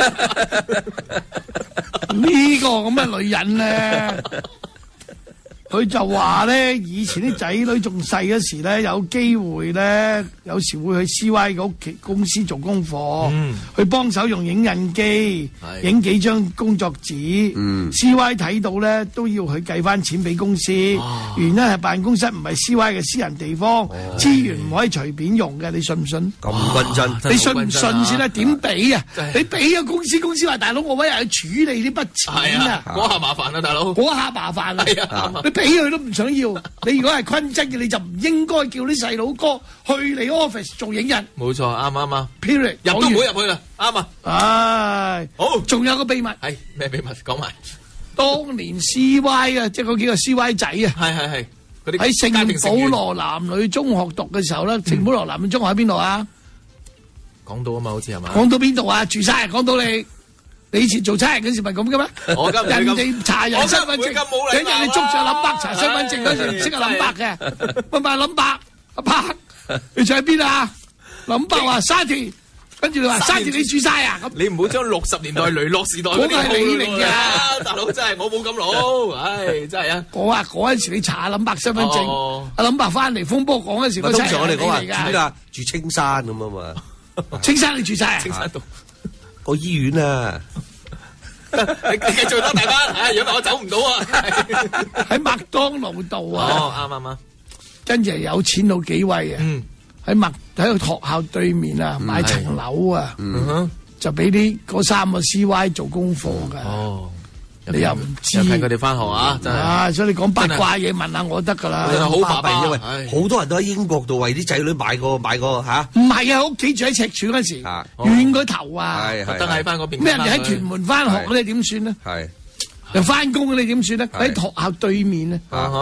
呢個咁嘅女人咧，佢就話咧，以前啲仔女仲細嗰時咧，有機會咧，有時會去 C Y 嘅屋企公司做功課， 嗯， 去幫手用影印機，影幾張工作紙， 嗯 ，C Y 睇到咧都要佢計翻錢俾公司，原因係辦公室唔係 C Y 嘅私人地方，資源唔可以隨便用嘅，你信唔信？ 咁均真， 你信唔信先啦？點俾啊？你俾咗公司，公司話大佬我委人去處理呢筆錢啊， 嗰下麻煩啦，大佬， 嗰下麻煩啊，你俾佢都唔想要。你如果係坤真嘅，你就唔應該叫啲細佬哥去你 office 做影印。 冇錯，啱啱啊 ，period 入都唔好入去啦，啱啊。 唉， 好， 仲有個秘密， 係咩秘密？講埋。 當年 C Y 啊，即係嗰幾個 C Y 仔啊， 係係係， 喺聖保羅男女中學讀嘅時候咧，聖保羅男女中學喺邊度啊？ 講到啊嘛，好似係嘛？ 講到邊度啊？住晒，講到你。你以前做差人嗰時咪咁嘅咩？人哋查人身份證，俾人哋捉住林伯查身份證嗰時唔識阿林伯嘅，問埋林伯阿伯，你住喺邊啊？林伯話沙田，跟住你話沙田你住晒啊？咁你唔好將六十年代雷洛時代嗰啲係你嚟嘅，大佬真係我冇咁老，唉真係啊！ 我話嗰陣時你查林伯身份證，阿林伯翻嚟風波講嗰時， 通常我哋講話住啊住青山咁啊嘛，青山你住晒啊？ 青山度。 個醫院啊， 你你繼續啦，大班，唉，如果我走唔到啊， 喺麥當勞度啊， 哦，啱啱啱， 跟住有錢到幾位啊，喺麥喺個學校對面啊，買層樓啊，就俾啲嗰三個 C Y 做功課噶， 哦， 你又唔知， 又睇佢哋翻學啊，真係， 啊，所以你講八卦嘢問下我得噶啦， 好巴閉，因為好多人都喺英國度為啲仔女買個買個吓， 唔係啊，屋企住喺赤柱嗰時，遠個頭啊， 特登喺翻嗰邊， 咩人哋喺屯門翻學你點算呢？ 係又翻工你點算呢？喺學校對面呢？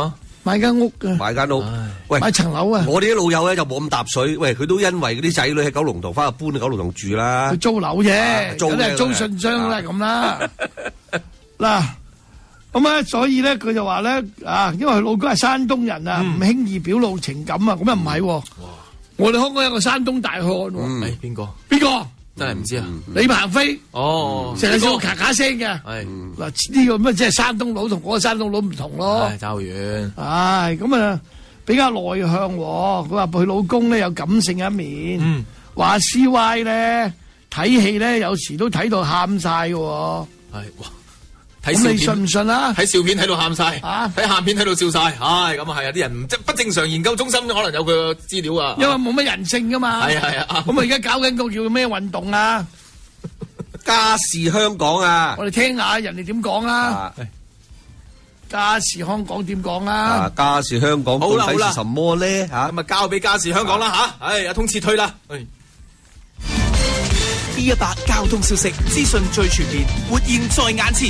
買間屋嘅， 買間屋，喂， 買層樓啊！ 我哋啲老友咧就冇咁搭水，喂，佢都因為嗰啲仔女喺九龍塘翻去搬去九龍塘住啦。 佢租樓啫， 租係租信箱都係咁啦。嗱，咁啊，所以咧佢就話咧啊，因為佢老公係山東人啊，唔輕易表露情感啊，咁又唔係。我哋香港有個山東大漢， 誒邊個？ 邊個？ 真係唔知啊！ 李鵬飛哦， 成日笑咔咔聲嘅。 係嗱呢個咩即係山東佬同嗰個山東佬唔同咯。 爭好遠。 唉，咁啊比較內向。佢話佢老公咧有感性一面，話 C Y 咧睇戲咧有時都睇到喊晒嘅。係哇！睇笑片咁你信唔信啊？ 睇笑片睇到喊晒， 啊！ 睇喊片睇到笑晒，唉，咁啊係啊！啲人唔即不正常研究中心可能有佢個資料啊， 因為冇乜人性噶嘛。 係啊係啊， 咁啊而家搞緊個叫咩運動啊？ 家事香港啊！ 我哋聽下人哋點講啊！家事香港點講啊？ 啊，家事香港到底是什麼咧？吓咁啊，交俾家事香港啦吓，唉，阿通撤退啦。D 一百交通消息資訊最全面，活現在眼前。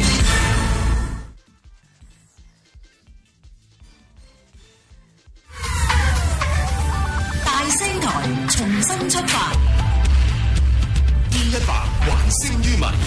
大聲台重新出發 ，D 一百還聲於民。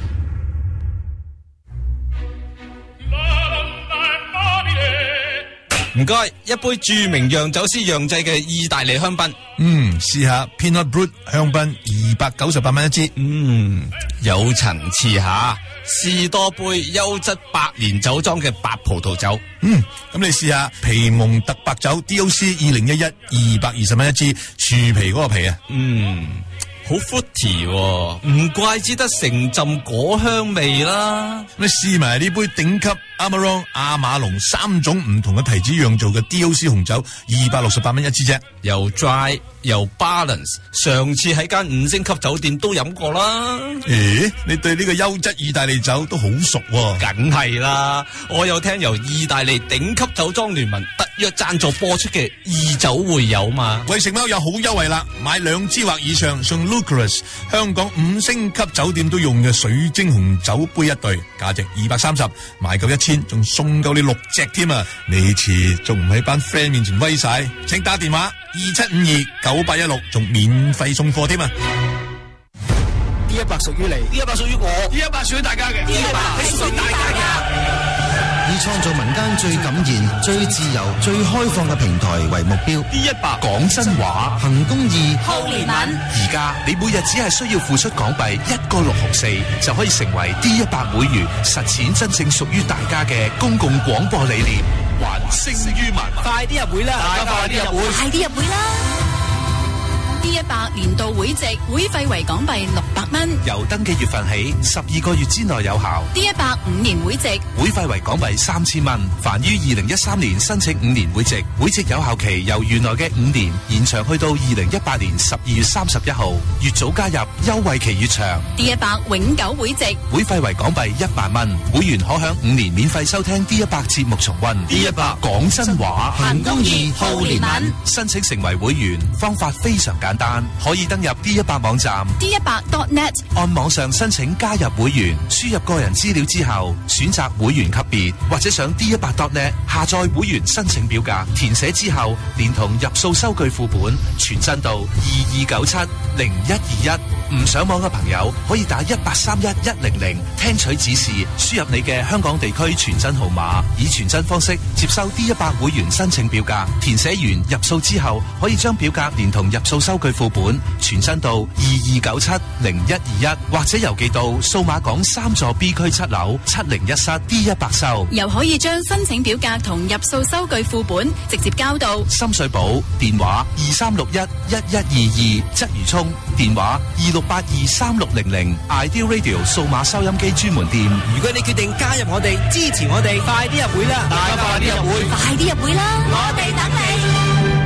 唔該，一杯著名釀酒師釀製嘅意大利香檳。 嗯，試下 Pinot Brut 香檳，二百九十八蚊一支。 嗯，有層次下，試多杯優質百年酒莊嘅白葡萄酒。 嗯，咁你試下皮蒙特白酒 D O C 二零一一，二百二十蚊一支，樹皮嗰個皮啊。 嗯。好 fruity 喎，唔怪之得成浸果香味啦。 你試埋呢杯頂級 Amarone 亞馬龍三種唔同嘅提子釀造嘅 D O C 紅酒，二百六十八蚊一支啫， 又 dry 又 balance。上次喺間五星級酒店都飲過啦。 咦，你對呢個優質意大利酒都好熟喎？ 梗係啦，我有聽由意大利頂級酒莊聯盟特約贊助播出嘅意酒會友嘛。 喂，食貓有好優惠啦，買兩支或以上送Lucas 香港五星級酒店都用嘅水晶紅酒杯一對，價值二百三十，買夠一千，仲送夠你六隻添啊！你遲仲唔喺班 friend 面前威晒？請打電話二七五二九八一六，仲免費送貨添啊 ！D 一百屬於你 ，D 一百屬於我 ，D 一百屬於大家嘅 ，D 一百係屬於大家嘅。 以創造民間最感言、最自由、最開放嘅平台為目標。 D 一百講真話， 行公義， 好憐憫。 而家你每日只係需要付出港幣一個六毫四，就可以成為 D 一百會員，實踐真正屬於大家嘅公共廣播理念，還聲於民。 快啲入會啦！大家快啲入會， 快啲入會啦！D 一百年度會籍會費為港幣六百蚊， 由登記月份起，十二個月之內有效。 D 一百五年會籍會費為港幣三千蚊。凡於二零一三年申請五年會籍，會籍有效期由原來嘅五年延長去到二零一八年十二月三十一號。越早加入，優惠期越長。 D 一百永久會籍會費為港幣一萬蚊，會員可享五年免費收聽 D 一百節目重溫。 D 一百講真話， 行公義，好憐憫。 申請成為會員方法非常簡單，可以登入 D 一百網站 D 一百 dot net， 按網上申請加入會員，輸入個人資料之後，選擇會員級別，或者上 D 一百 dot net 下載會員申請表格，填寫之後，連同入數收據副本，傳真到二二九七零一二一。唔上網嘅朋友可以打一八三一一零零聽取指示，輸入你嘅香港地區傳真號碼，以傳真方式接收 D 一百會員申請表格，填寫完入數之後，可以將表格連同入數收據副本傳真到二二九七零一二一，或者郵寄到數碼港三座 B 區七樓七零一室 D 一百收。 又可以將申請表格同入數收據副本直接交到深水埗，電話二三六一一一二二；鰂魚涌電話二六八二三六零零。Ideal Radio 數碼收音機專門店。 如果你決定加入我哋，支持我哋，快啲入會啦！大家快啲入會， 快啲入會啦！我哋等你。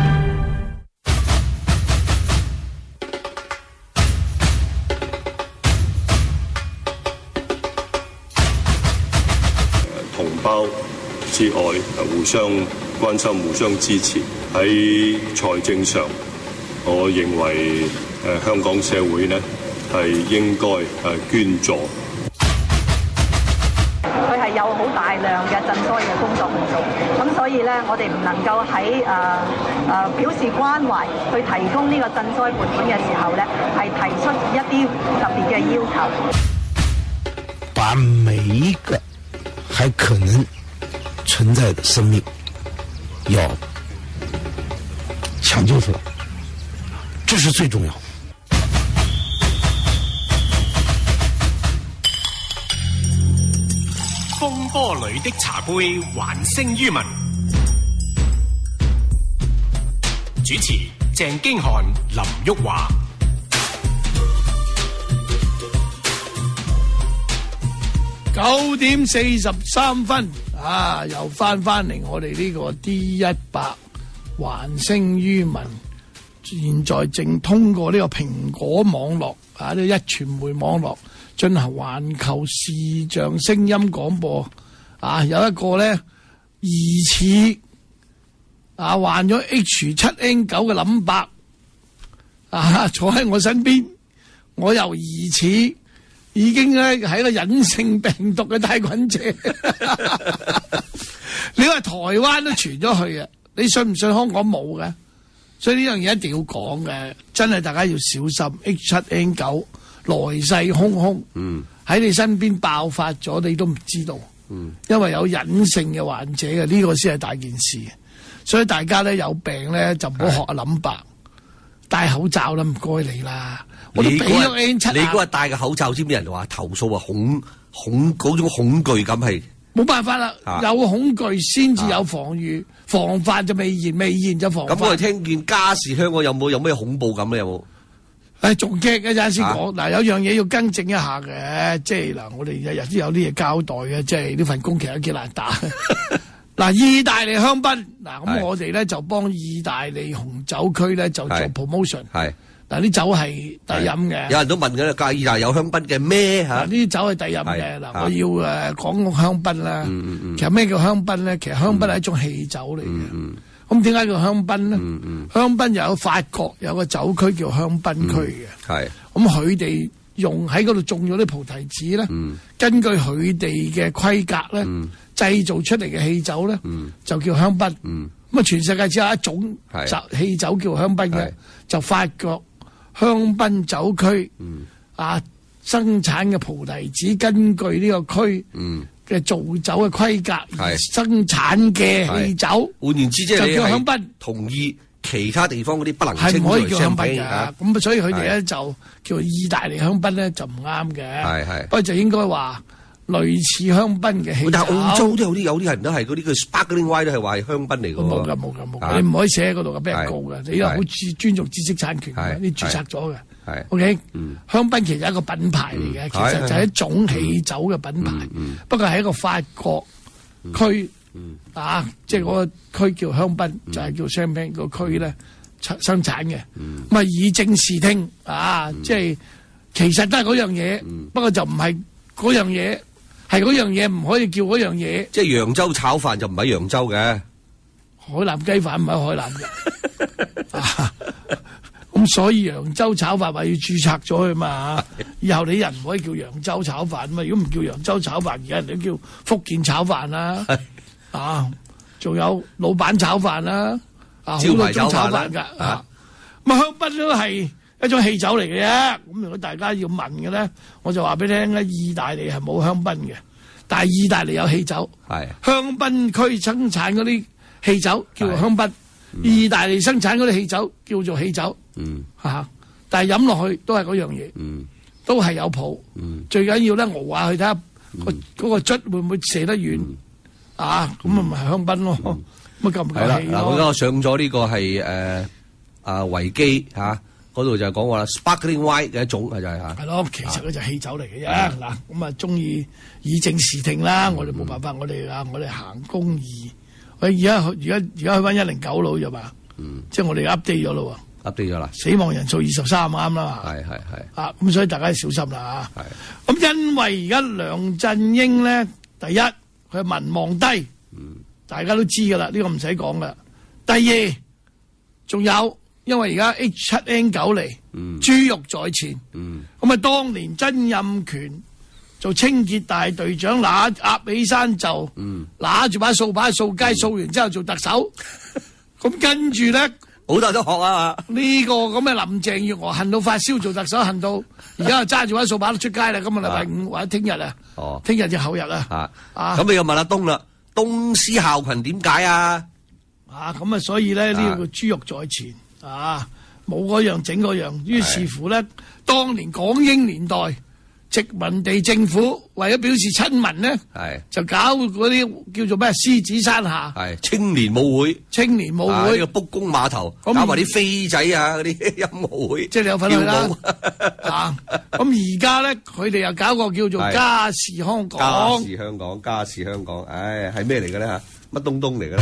同胞之外，互相關心、互相支持。喺財政上，我認為誒、呃、香港社會呢係應該誒捐助。 佢係係有好大量嘅賑災嘅工作去做，咁所以咧，我哋唔能夠喺誒誒表示關懷去提供呢個賑災撥款嘅時候咧，係提出一啲特別嘅要求， 把每一個還可能存在的生命要搶救出來，這是最重要。 風波裏的茶杯，還聲於民。主持鄭經翰、林旭華。 九點四十三分啊，又翻翻嚟我哋呢個 D 一百還聲於民，現在正通過呢個蘋果網絡啊，呢個一傳媒網絡進行環球視像聲音廣播啊，有一個咧疑似啊患咗 H 七 N 九 嘅林伯啊坐喺我身邊，我又疑似已經咧係一個隱性病毒嘅帶菌者。你話台灣都傳咗去啊，你信唔信香港冇嘅？所以呢樣嘢一定要講嘅，真係大家要小心 H 七 N 九。來勢洶洶，嗯，喺你身邊爆發咗，你都唔知道，嗯，因為有隱性嘅患者嘅，呢個先係大件事。所以大家咧有病咧就唔好學阿林伯戴口罩啦，唔該你啦。我都俾咗 N 七， 你嗰日戴個口罩，知唔知人哋話投訴啊？恐恐嗰種恐懼感係冇辦法啦，啊、有恐懼先至有防禦，啊、防範就未然，未然就防範。 咁我哋聽見家事香港有冇有咩恐怖感咧？有冇？ 誒，仲驚嘅陣先講，嗱、啊、有樣嘢要更正一下嘅，即係嗱，我哋日日都有啲嘢交代嘅，即係呢份工其實都幾難打。嗱，意大利香檳，嗱咁我哋咧就幫意大利紅酒區咧就做 promotion。係，嗱啲酒係抵飲嘅。有人都問嘅啦，介意大利有香檳嘅咩嚇？呢啲酒係抵飲嘅。嗱，我要誒講個香檳啦。嗯嗯其實咩叫香檳咧？其實香檳係一種氣酒嚟嘅。嗯嗯咁點解叫香檳咧？嗯嗯、香檳又有法國有個酒區叫香檳區嘅，係咁佢哋用喺嗰度種咗啲菩提子咧，嗯、根據佢哋嘅規格咧，嗯、製造出嚟嘅氣酒咧，嗯、就叫香檳。咁啊、嗯，全世界只有一種酒氣酒叫香檳嘅，就法國香檳酒區、嗯、啊生產嘅菩提子，根據呢個區。嗯嘅造酒嘅規格而生產嘅氣酒，換言之，即係叫香檳。同意其他地方嗰啲不能稱為香檳㗎。咁所以佢哋咧就叫意大利香檳咧就唔啱嘅。係係，不過就應該話類似香檳嘅氣酒。但係澳洲都有啲有啲人都係嗰啲叫 sparkling wine 都係話係香檳嚟㗎。冇㗎冇㗎冇㗎，你唔可以寫喺嗰度嘅，俾人告㗎。你又好尊尊重知識產權嘅，你註冊咗嘅。係 ，OK，、嗯、香檳其實係一個品牌嚟嘅，嗯、其實就係一種氣酒嘅品牌，嗯嗯、不過係一個法國區、嗯、啊，即係嗰個區叫香檳，嗯、就係叫 Champagne 個區咧生產嘅，咁啊、嗯、以正視聽啊，嗯、即係其實都係嗰樣嘢，嗯、不過就唔係嗰樣嘢，係嗰樣嘢唔可以叫嗰樣嘢。即係揚州炒飯就唔係揚州嘅，海南雞飯唔係海南嘅。啊咁所以揚州炒飯話要註冊咗佢嘛，以後你人唔可以叫揚州炒飯嘛。如果唔叫揚州炒飯，而家人都叫福建炒飯啦，啊，仲有老闆炒飯啦，啊，好多種炒飯噶啊。咁香檳都係一種氣酒嚟嘅啫。咁如果大家要問嘅咧，我就話俾你聽咧，意大利係冇香檳嘅，但係意大利有氣酒。係香檳區生產嗰啲氣酒叫做香檳。嗯、意大利生產嗰啲氣酒叫做氣酒，嗯吓，但係飲落去都係嗰樣嘢，嗯，都係有泡，嗯，最緊要咧熬下去睇下個嗰個樽會唔會射得遠，嗯、啊，咁啊咪香檳咯，咁啊夠唔夠氣咯？嗱，我而家上咗呢個係誒啊維基吓嗰度就係講話啦 ，sparkling wine 嘅一種啊就係吓，係咯，其實佢就係氣酒嚟嘅啫，嗱，咁啊中意以正視聽啦，嗯、我哋冇辦法，我哋啊我哋行公義。喂，而家而家而家去翻一零九咯，啫嘛，嗯，即係我哋 update 咗咯，update 咗啦，死亡人數二十三啱啦，係係係，啊，咁所以大家要小心啦嚇，係，咁因為而家梁振英咧，第一佢民望低，嗯，大家都知噶啦，呢個唔使講噶，第二仲有，因為而家 H 七 N 九嚟，嗯，豬肉在前，嗯，咁啊當年曾蔭權做清潔大隊長，揦壓起山就揦住把掃把掃街，掃完之後做特首。咁跟住咧， 好多人都學啊！ 呢個咁嘅林鄭月娥恨到發燒做特首，恨到而家又揸住把掃把都出街啦。今個禮拜五或者聽日啊，哦，聽日就後日啦。 啊啊！ 咁你又問阿東啦，東施效顰點解啊？ 啊，咁啊，所以咧呢個豬肉在前啊，冇嗰樣整嗰樣，於是乎咧，當年港英年代殖民地政府為咗表示親民呢，就搞嗰啲叫做咩獅子山下， 青年舞會， 青年舞會， 呢個卜公碼頭，搞埋啲飛仔啊嗰啲音樂會， 即係你有份去啦。啊，咁而家咧，佢哋又搞個叫做家事香港， 家事香港，家事香港，唉，係咩嚟嘅咧嚇？乜東東嚟嘅咧？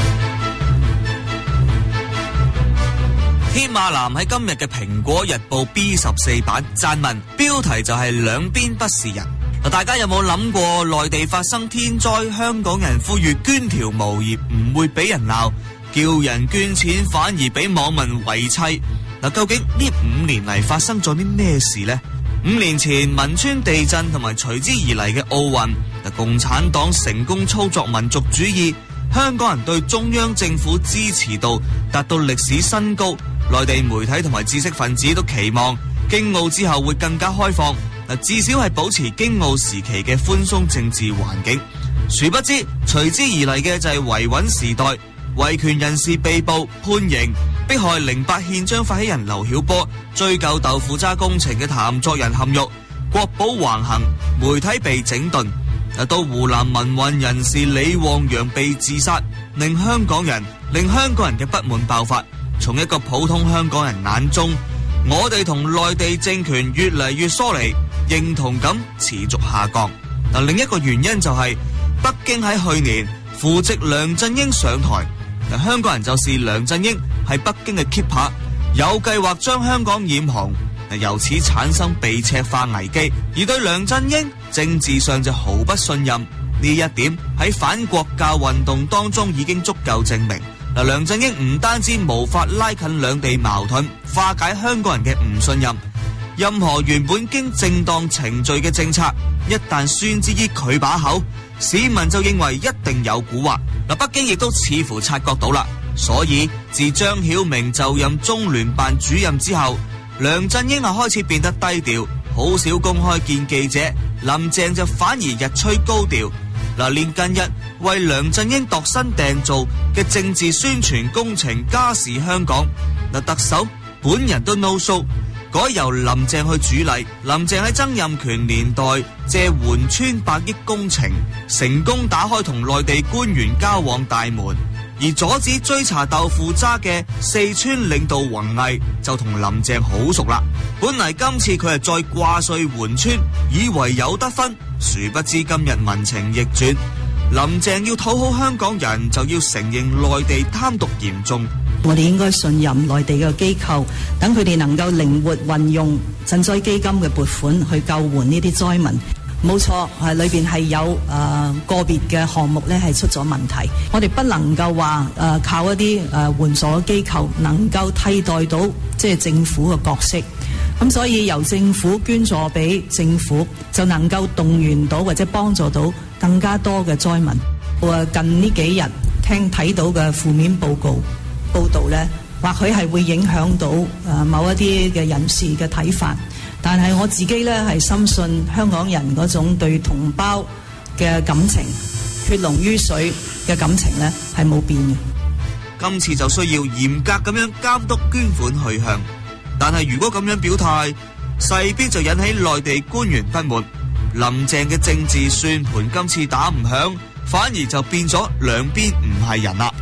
添馬南喺今日嘅《蘋果日報》B 十四版撰文，標題就係兩邊不是人。大家有冇諗過內地發生天災，香港人呼籲捐條毛葉唔會俾人鬧，叫人捐錢反而俾網民圍砌？嗱，究竟呢五年嚟發生咗啲咩事呢？五年前汶川地震同埋隨之而嚟嘅奧運，共產黨成功操作民族主義，香港人對中央政府支持度達到歷史新高。內地媒體同埋知識分子都期望京奧之後會更加開放，嗱，至少係保持京奧時期嘅寬鬆政治環境。殊不知隨之而嚟嘅就係維穩時代，維權人士被捕判刑，迫害零八憲章發起人劉曉波，追究豆腐渣工程嘅譚作人陷獄，國保橫行，媒體被整頓。到湖南民運人士李旺陽被自殺，令香港人令香港人嘅不滿爆發。從一個普通香港人眼中，我哋同內地政權越嚟越疏離，認同感持續下降。嗱，另一個原因就係北京喺去年扶植梁振英上台，嗱，香港人就視梁振英係北京嘅 keeper， 有計劃將香港染紅，由此產生被赤化危機，而對梁振英政治上就毫不信任。呢一點喺反國教運動當中已經足夠證明。嗱，梁振英唔單止無法拉近兩地矛盾，化解香港人嘅唔信任，任何原本經正當程序嘅政策，一旦宣之於佢把口，市民就認為一定有蠱惑。嗱，北京亦都似乎察覺到啦，所以自張曉明就任中聯辦主任之後，梁振英啊開始變得低調，好少公開見記者，林鄭就反而日趨高調。嗱，連近日為梁振英度身訂造嘅政治宣傳工程家事香港，嗱，特首本人都 no show， 改由林鄭去主禮。林鄭喺曾蔭權年代借援川百億工程，成功打開同內地官員交往大門，而阻止追查豆腐渣嘅四川領導弘毅就同林鄭好熟啦。本嚟今次佢係再掛帥援川，以為有得分，殊不知今日民情逆轉，林鄭要討好香港人，就要承認內地貪瀆嚴重。 我哋應該信任內地嘅機構，等佢哋能夠靈活運用賑災基金嘅撥款去救援呢啲災民。冇錯，係裏邊係有誒、呃、個別嘅項目咧係出咗問題，我哋不能夠話誒、呃、靠一啲誒、呃、援助機構能夠替代到即係政府嘅角色。咁所以由政府捐助俾政府，就能夠動員到或者幫助到更加多嘅災民。我近呢幾日聽睇到嘅負面報告報導呢，或許係會影響到誒某一啲嘅人士嘅睇法，但係我自己呢係深信香港人嗰種對同胞嘅感情，血濃於水嘅感情呢係冇變嘅。 今次就需要嚴格咁樣監督捐款去向。但係如果咁樣表態，勢必就引起內地官員不滿。林鄭嘅政治算盤今次打唔響，反而就變咗兩邊唔係人啦。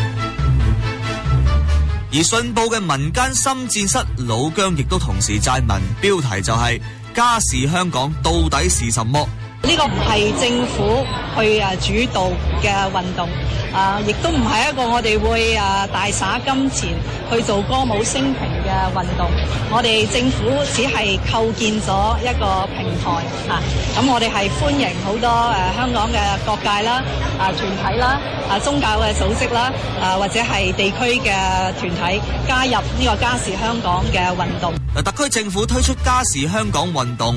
而信報嘅民間心戰室老姜亦都同時撰文，標題就係、是、家事香港到底是什麼？ 呢個唔係政府去誒主導嘅運動，啊，亦都唔係一個我哋會誒大灑金錢去做歌舞升平嘅運動。我哋政府只係構建咗一個平台啊，咁我哋係歡迎好多誒香港嘅各界啦、啊團體啦、啊宗教嘅組織啦、啊或者係地區嘅團體加入呢個家事香港嘅運動。 特區政府推出家事香港運動，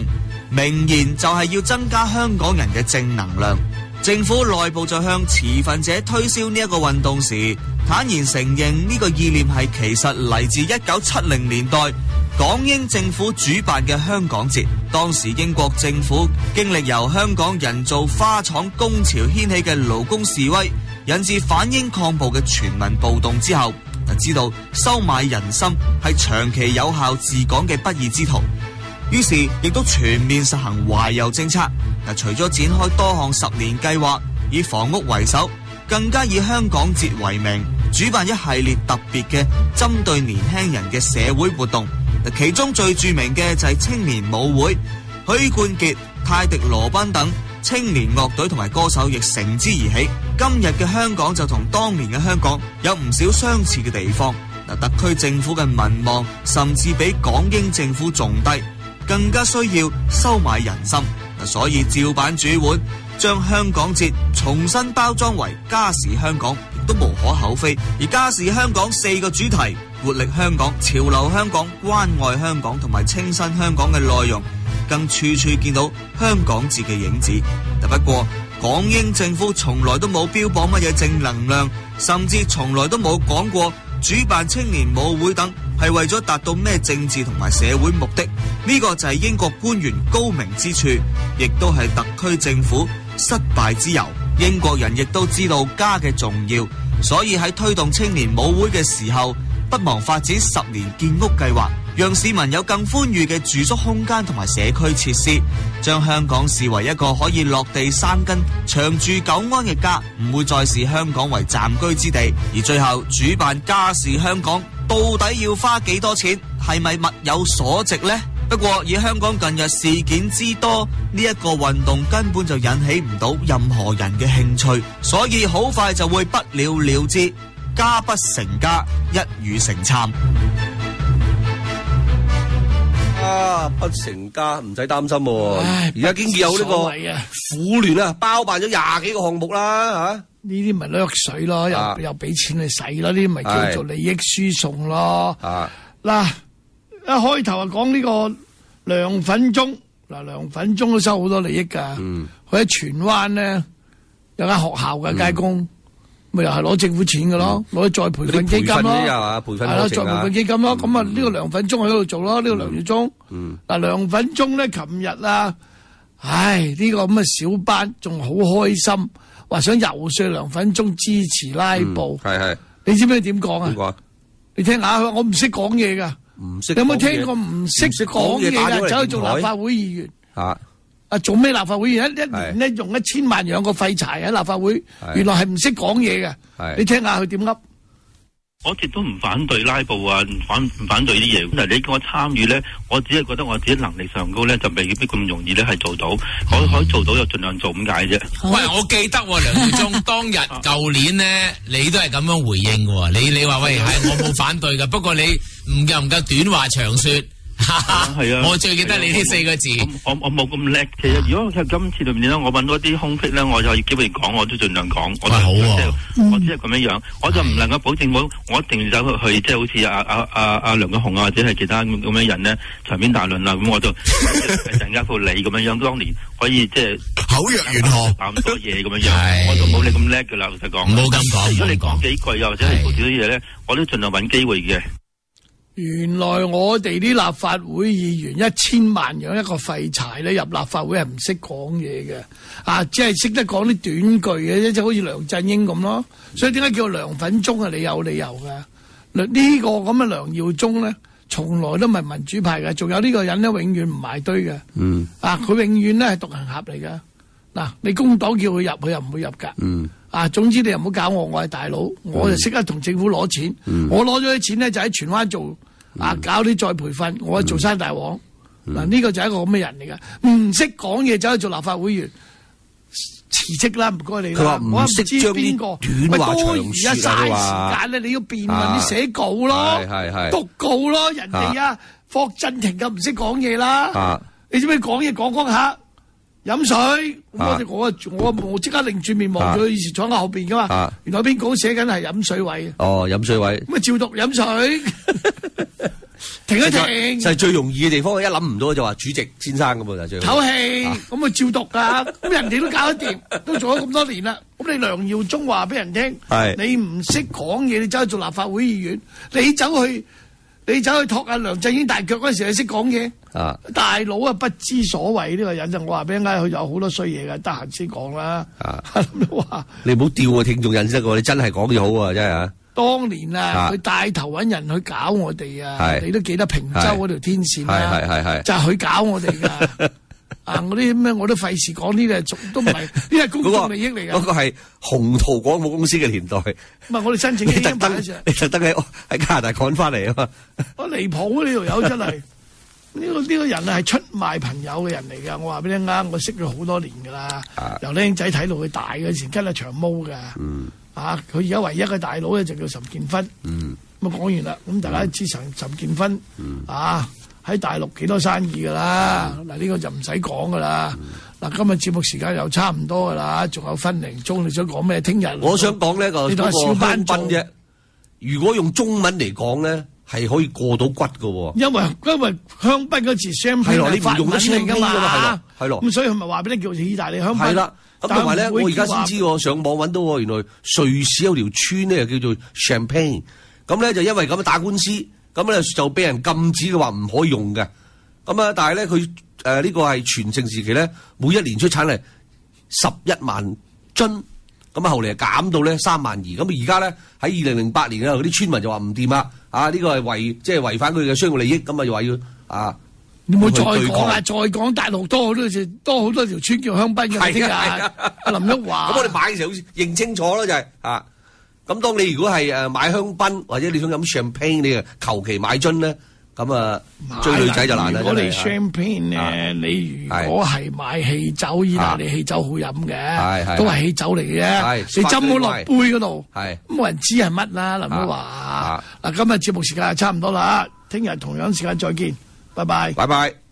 明言就係要增加香港人嘅正能量。政府內部就向持份者推銷呢一個運動時，坦然承認呢個意念係其實嚟自一九七零年代港英政府主辦嘅香港節。當時英國政府經歷由香港人造花廠工潮掀起嘅勞工示威，引致反英抗暴嘅全民暴動之後，就知道收買人心係長期有效治港嘅不義之徒，於是亦都全面實行懷柔政策。嗱，除咗展開多項十年計劃，以房屋為首，更加以香港節為名，主辦一系列特別嘅針對年輕人嘅社會活動。其中最著名嘅就係青年舞會，許冠傑、泰迪羅賓等青年樂隊同埋歌手亦乘之而起。今日嘅香港就同當年嘅香港有唔少相似嘅地方。嗱，特區政府嘅民望甚至比港英政府仲低，更加需要收買人心。所以照版煮碗，將香港節重新包裝為家時香港，亦都無可厚非。而家時香港四個主題，活力香港、潮流香港、關愛香港同埋清新香港嘅內容，更處處見到香港節嘅影子。不過港英政府從來都冇標榜乜嘢正能量，甚至從來都冇講過主辦青年舞會等係為咗達到咩政治同埋社會目的。呢個就係英國官員高明之處，亦都係特區政府失敗之由。英國人亦都知道家嘅重要，所以喺推動青年舞會嘅時候，不忘發展十年建屋計劃，讓市民有更寬裕嘅住宿空間同埋社區設施，將香港視為一個可以落地生根、長住久安嘅家，唔會再視香港為暫居之地。而最後主辦家時香港，到底要花幾多錢？係咪物有所值呢？不過以香港近日事件之多，呢、這、一個運動根本就引起唔到任何人嘅興趣，所以好快就會不了了之。家不成家，一語成讖。 啊，不成家唔使擔心喎。而家經已有呢個婦聯啊，包辦咗廿幾個項目啦嚇。呢啲咪掠水咯， 啊、 又又俾錢你使咯，呢啲咪叫做利益輸送咯。嗱、啊，一開頭啊講呢個涼粉鐘，嗱涼粉鐘都收好多利益㗎。佢、嗯、喺荃灣咧有間學校嘅街工。嗯咪又係攞政府錢嘅咯，攞、嗯、再培訓基金咯，係啦，再培訓基金咯。咁啊呢個涼粉鐘喺度做咯，呢、嗯、個涼月鐘。嗱、嗯、涼粉鐘咧，琴日啊，唉呢、這個咁嘅小班仲好開心，話想游說涼粉鐘支持拉布。係、嗯、係，你知唔知點講啊？點講？你聽下，我唔識講嘢噶，唔識。有冇聽過唔識講嘢嘅走去做立法會議員？吓。啊！做咩立法會議員一一年咧用一千萬養個廢柴喺立法會，原來係唔識講嘢嘅。你聽下佢點噏？ 我亦都唔反對拉布啊，唔反唔反對啲嘢。但係你叫我參與咧，我只係覺得我自己能力上高咧，就未必咁容易咧係做到。可可以做到就盡量做咁解啫。 喂，我記得梁耀忠當日舊年咧，你都係咁樣回應嘅。你你話喂，係我冇反對嘅，不過你唔夠唔夠短話長說。係啊，我最記得你呢四個字。 我我冇咁叻。其實如果喺今次裏面咧，我揾到一啲空隙咧，我就有機會講，我都盡量講。我好啊，我只係咁樣樣，我就唔能夠保證我我一定要走去，即係好似阿阿阿阿梁國雄啊，或者係其他咁樣人咧，長篇大論啦。咁我就陣間到你咁樣樣，當年可以即係口若懸河， 咁多嘢咁樣樣，我就冇你咁叻噶啦。老實講， 冇咁講。如果你講幾句啊，或者係做少少嘢咧，我都盡量揾機會嘅。 原來我哋啲立法會議員一千萬養一個廢柴咧，入立法會係唔識講嘢嘅，啊，只係識得講啲短句嘅啫，就好似梁振英咁咯。所以點解叫涼粉鐘啊？你有理由㗎。呢、這個咁嘅梁耀忠咧，從來都唔係民主派嘅，仲有呢個人咧，永遠唔埋堆嘅。嗯。啊，佢永遠咧係獨行俠嚟㗎。嗱、啊，你工黨叫佢入，佢又唔會入㗎。嗯。啊，總之你又唔好搞我，我係大佬，我就識得同政府攞錢。嗯、我攞咗啲錢咧，就喺荃灣做。啊！搞啲再培訓，我做山大王嗱，呢、嗯這個就係一個咁嘅人嚟噶，唔識講嘢走去做立法會議員，辭職啦，唔該你啦。我唔知邊個，咪多餘啊，嘥時間咧，你要辯論，你寫稿咯，讀稿咯，人哋啊，霍震霆咁唔識講嘢啦，你知唔知講嘢講講下？飲水，咁我我我即刻擰轉面望咗，以前坐喺後邊噶嘛，原來邊稿寫緊係飲水位。 哦，飲水位。 咁啊，照讀飲水。 停一停， 就係最容易嘅地方，一諗唔到就話主席先生咁啊，就最唞氣，咁啊照讀噶，咁人哋都搞得掂，都做咗咁多年啦。咁你梁耀忠話俾人聽，你唔識講嘢，你走去做立法會議員，你走去你走去托阿梁振英大腳嗰陣時，你識講嘢？啊，大佬啊，不知所謂呢個人就我話俾你聽，佢有好多衰嘢嘅，得閒先講啦。啊，話你唔好吊我聽眾引識喎，你真係講嘢好啊，真係啊！當年啊，佢帶頭揾人去搞我哋啊，你都記得平洲嗰條天線啦，係係係，就係佢搞我哋噶。啊，我啲咩我都費事講呢啲，都唔係呢係公眾利益嚟噶。 嗰個係宏圖廣播公司嘅年代。 唔係我哋申請基金辦嘅時候， 你特登喺喺加拿大趕翻嚟啊嘛。 我離譜呢條友真係。呢、這個呢、這個人係出賣朋友嘅人嚟噶，我話俾你聽，我識佢好多年噶啦，啊、由僆仔睇到佢大嘅時，跟阿長毛噶，嗯、啊，佢而家唯一嘅大佬咧就叫岑建勳，咁啊講完啦，咁大家知陳岑建勳，嗯、啊喺大陸幾多生意噶啦，嗱呢、嗯、個就唔使講噶啦，嗱、嗯、今日節目時間又差唔多噶啦，仲有分零鐘，你想講咩？聽日我想講呢、這個嗰個香檳啫，如果用中文嚟講咧。係可以過到骨噶喎， 因為因為香檳嗰字 champagne 係法文嚟噶嘛，係咯，咁所以佢咪話俾你叫做意大利香檳。係啦， 咁同埋咧，我而家先知喎，上網揾到喎，原來瑞士有條村咧，叫做 Champagne， 咁咧就因為咁打官司，咁咧就俾人禁止嘅話唔可以用嘅，咁啊，但係咧佢誒呢個係全盛時期咧，每一年出產係十一萬樽。咁啊，後嚟減到咧三萬二，咁而家咧喺二零零八年啊，嗰啲村民就話唔掂啦，啊呢、這個係違即係違反佢嘅商業利益，咁啊又話要啊， 你唔好再講啊，再講大陸多好多條多好多條村叫香檳嘅，聽日阿林旭華， 咁我哋買嘅時候認清楚咯，就係、是、啊，咁當你如果係誒買香檳或者你想飲 champagne， 你啊求其買樽咧。咁啊，追女仔就難啦。 如果你 champagne 咧，你如果係買氣酒，意大利氣酒好飲嘅，都係氣酒嚟嘅。你斟好落杯嗰度，冇人知係乜啦。林哥話：嗱，今日節目時間就差唔多啦，聽日同樣時間再見，拜拜。 拜拜。